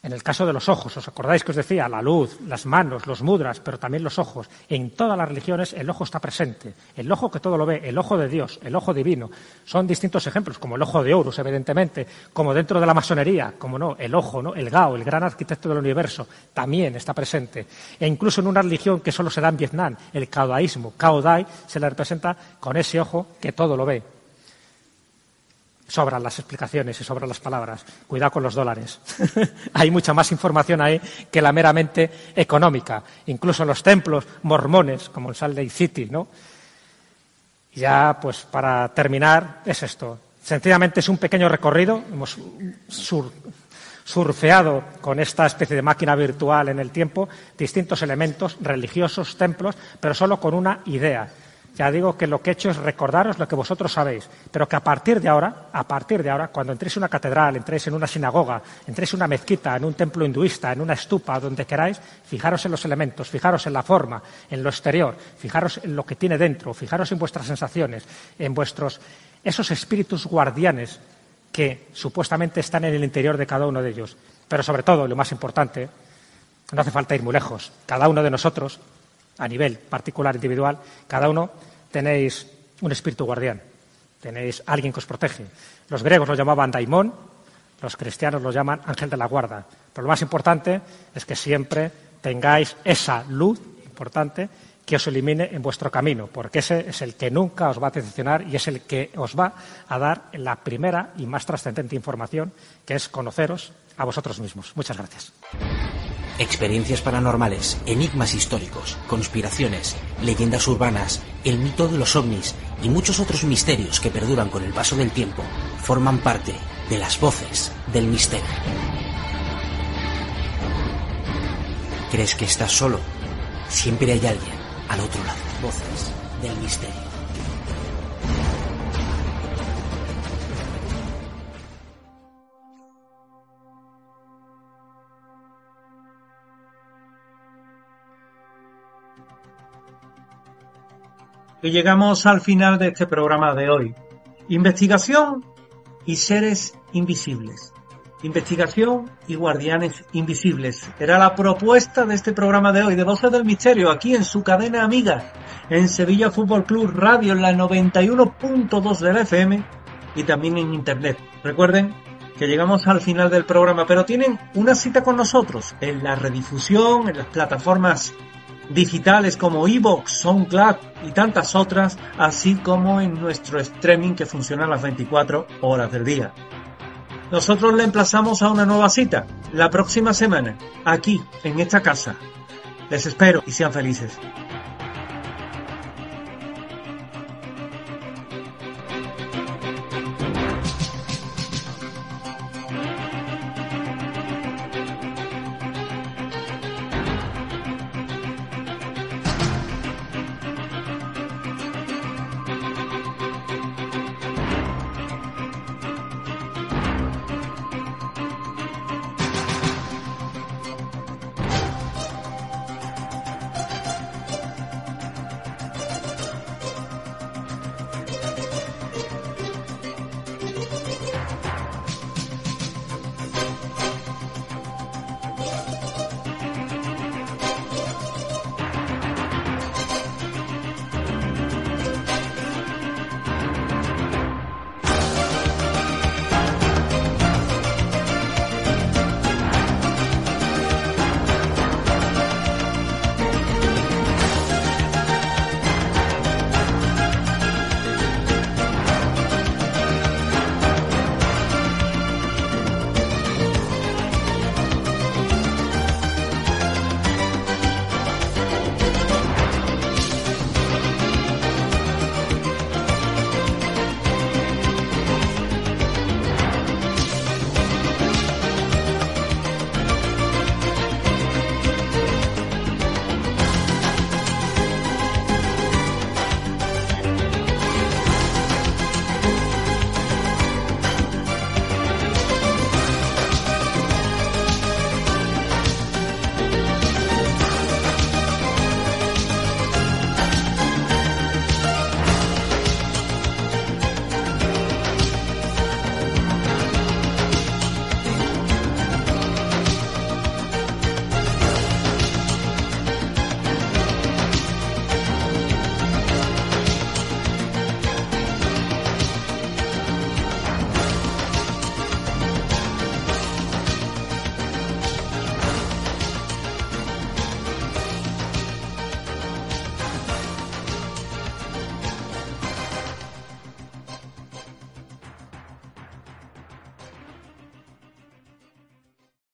En el caso de los ojos, ¿os acordáis que os decía? La luz, las manos, los mudras, pero también los ojos. En todas las religiones el ojo está presente. El ojo que todo lo ve, el ojo de Dios, el ojo divino. Son distintos ejemplos, como el ojo de Horus, evidentemente, como dentro de la masonería, como no, el ojo, ¿no? El Gao, el gran arquitecto del universo, también está presente. E incluso en una religión que solo se da en Vietnam, el caodaísmo, Cao Dai, se le representa con ese ojo que todo lo ve. Sobran las explicaciones y sobran las palabras. Cuidado con los dólares. Hay mucha más información ahí que la meramente económica. Incluso en los templos mormones, como en Salt Lake City, ¿no? Ya, pues, para terminar, es esto. Sencillamente es un pequeño recorrido. Hemos sur, surfeado con esta especie de máquina virtual en el tiempo distintos elementos religiosos, templos, pero solo con una idea. Ya digo que lo que he hecho es recordaros lo que vosotros sabéis, pero que a partir de ahora, a partir de ahora, cuando entréis en una catedral, entréis en una sinagoga, entréis en una mezquita, en un templo hinduista, en una estupa, donde queráis, fijaros en los elementos, fijaros en la forma, en lo exterior, fijaros en lo que tiene dentro, fijaros en vuestras sensaciones, en vuestros esos espíritus guardianes que supuestamente están en el interior de cada uno de ellos. Pero sobre todo, lo más importante, no hace falta ir muy lejos. Cada uno de nosotros, a nivel particular, individual, cada uno tenéis un espíritu guardián, tenéis alguien que os protege. Los griegos lo llamaban daimón, los cristianos lo llaman ángel de la guarda. Pero lo más importante es que siempre tengáis esa luz importante que os ilumine en vuestro camino, porque ese es el que nunca os va a decepcionar y es el que os va a dar la primera y más trascendente información, que es conoceros a vosotros mismos. Muchas gracias. Experiencias paranormales, enigmas históricos, conspiraciones, leyendas urbanas, el mito de los ovnis y muchos otros misterios que perduran con el paso del tiempo forman parte de las voces del misterio. ¿Crees que estás solo? Siempre hay alguien al otro lado. Voces del misterio. Y llegamos al final de este programa de hoy. Investigación y seres invisibles. Investigación y guardianes invisibles. Era la propuesta de este programa de hoy, de Voces del Misterio, aquí en su cadena amiga, en Sevilla Fútbol Club Radio, en la noventa y uno punto dos de la F M y también en Internet. Recuerden que llegamos al final del programa, pero tienen una cita con nosotros en la redifusión, en las plataformas digitales como iVoox, SoundCloud y tantas otras, así como en nuestro streaming que funciona las veinticuatro horas del día. Nosotros le emplazamos a una nueva cita la próxima semana, aquí, en esta casa. Les espero y sean felices.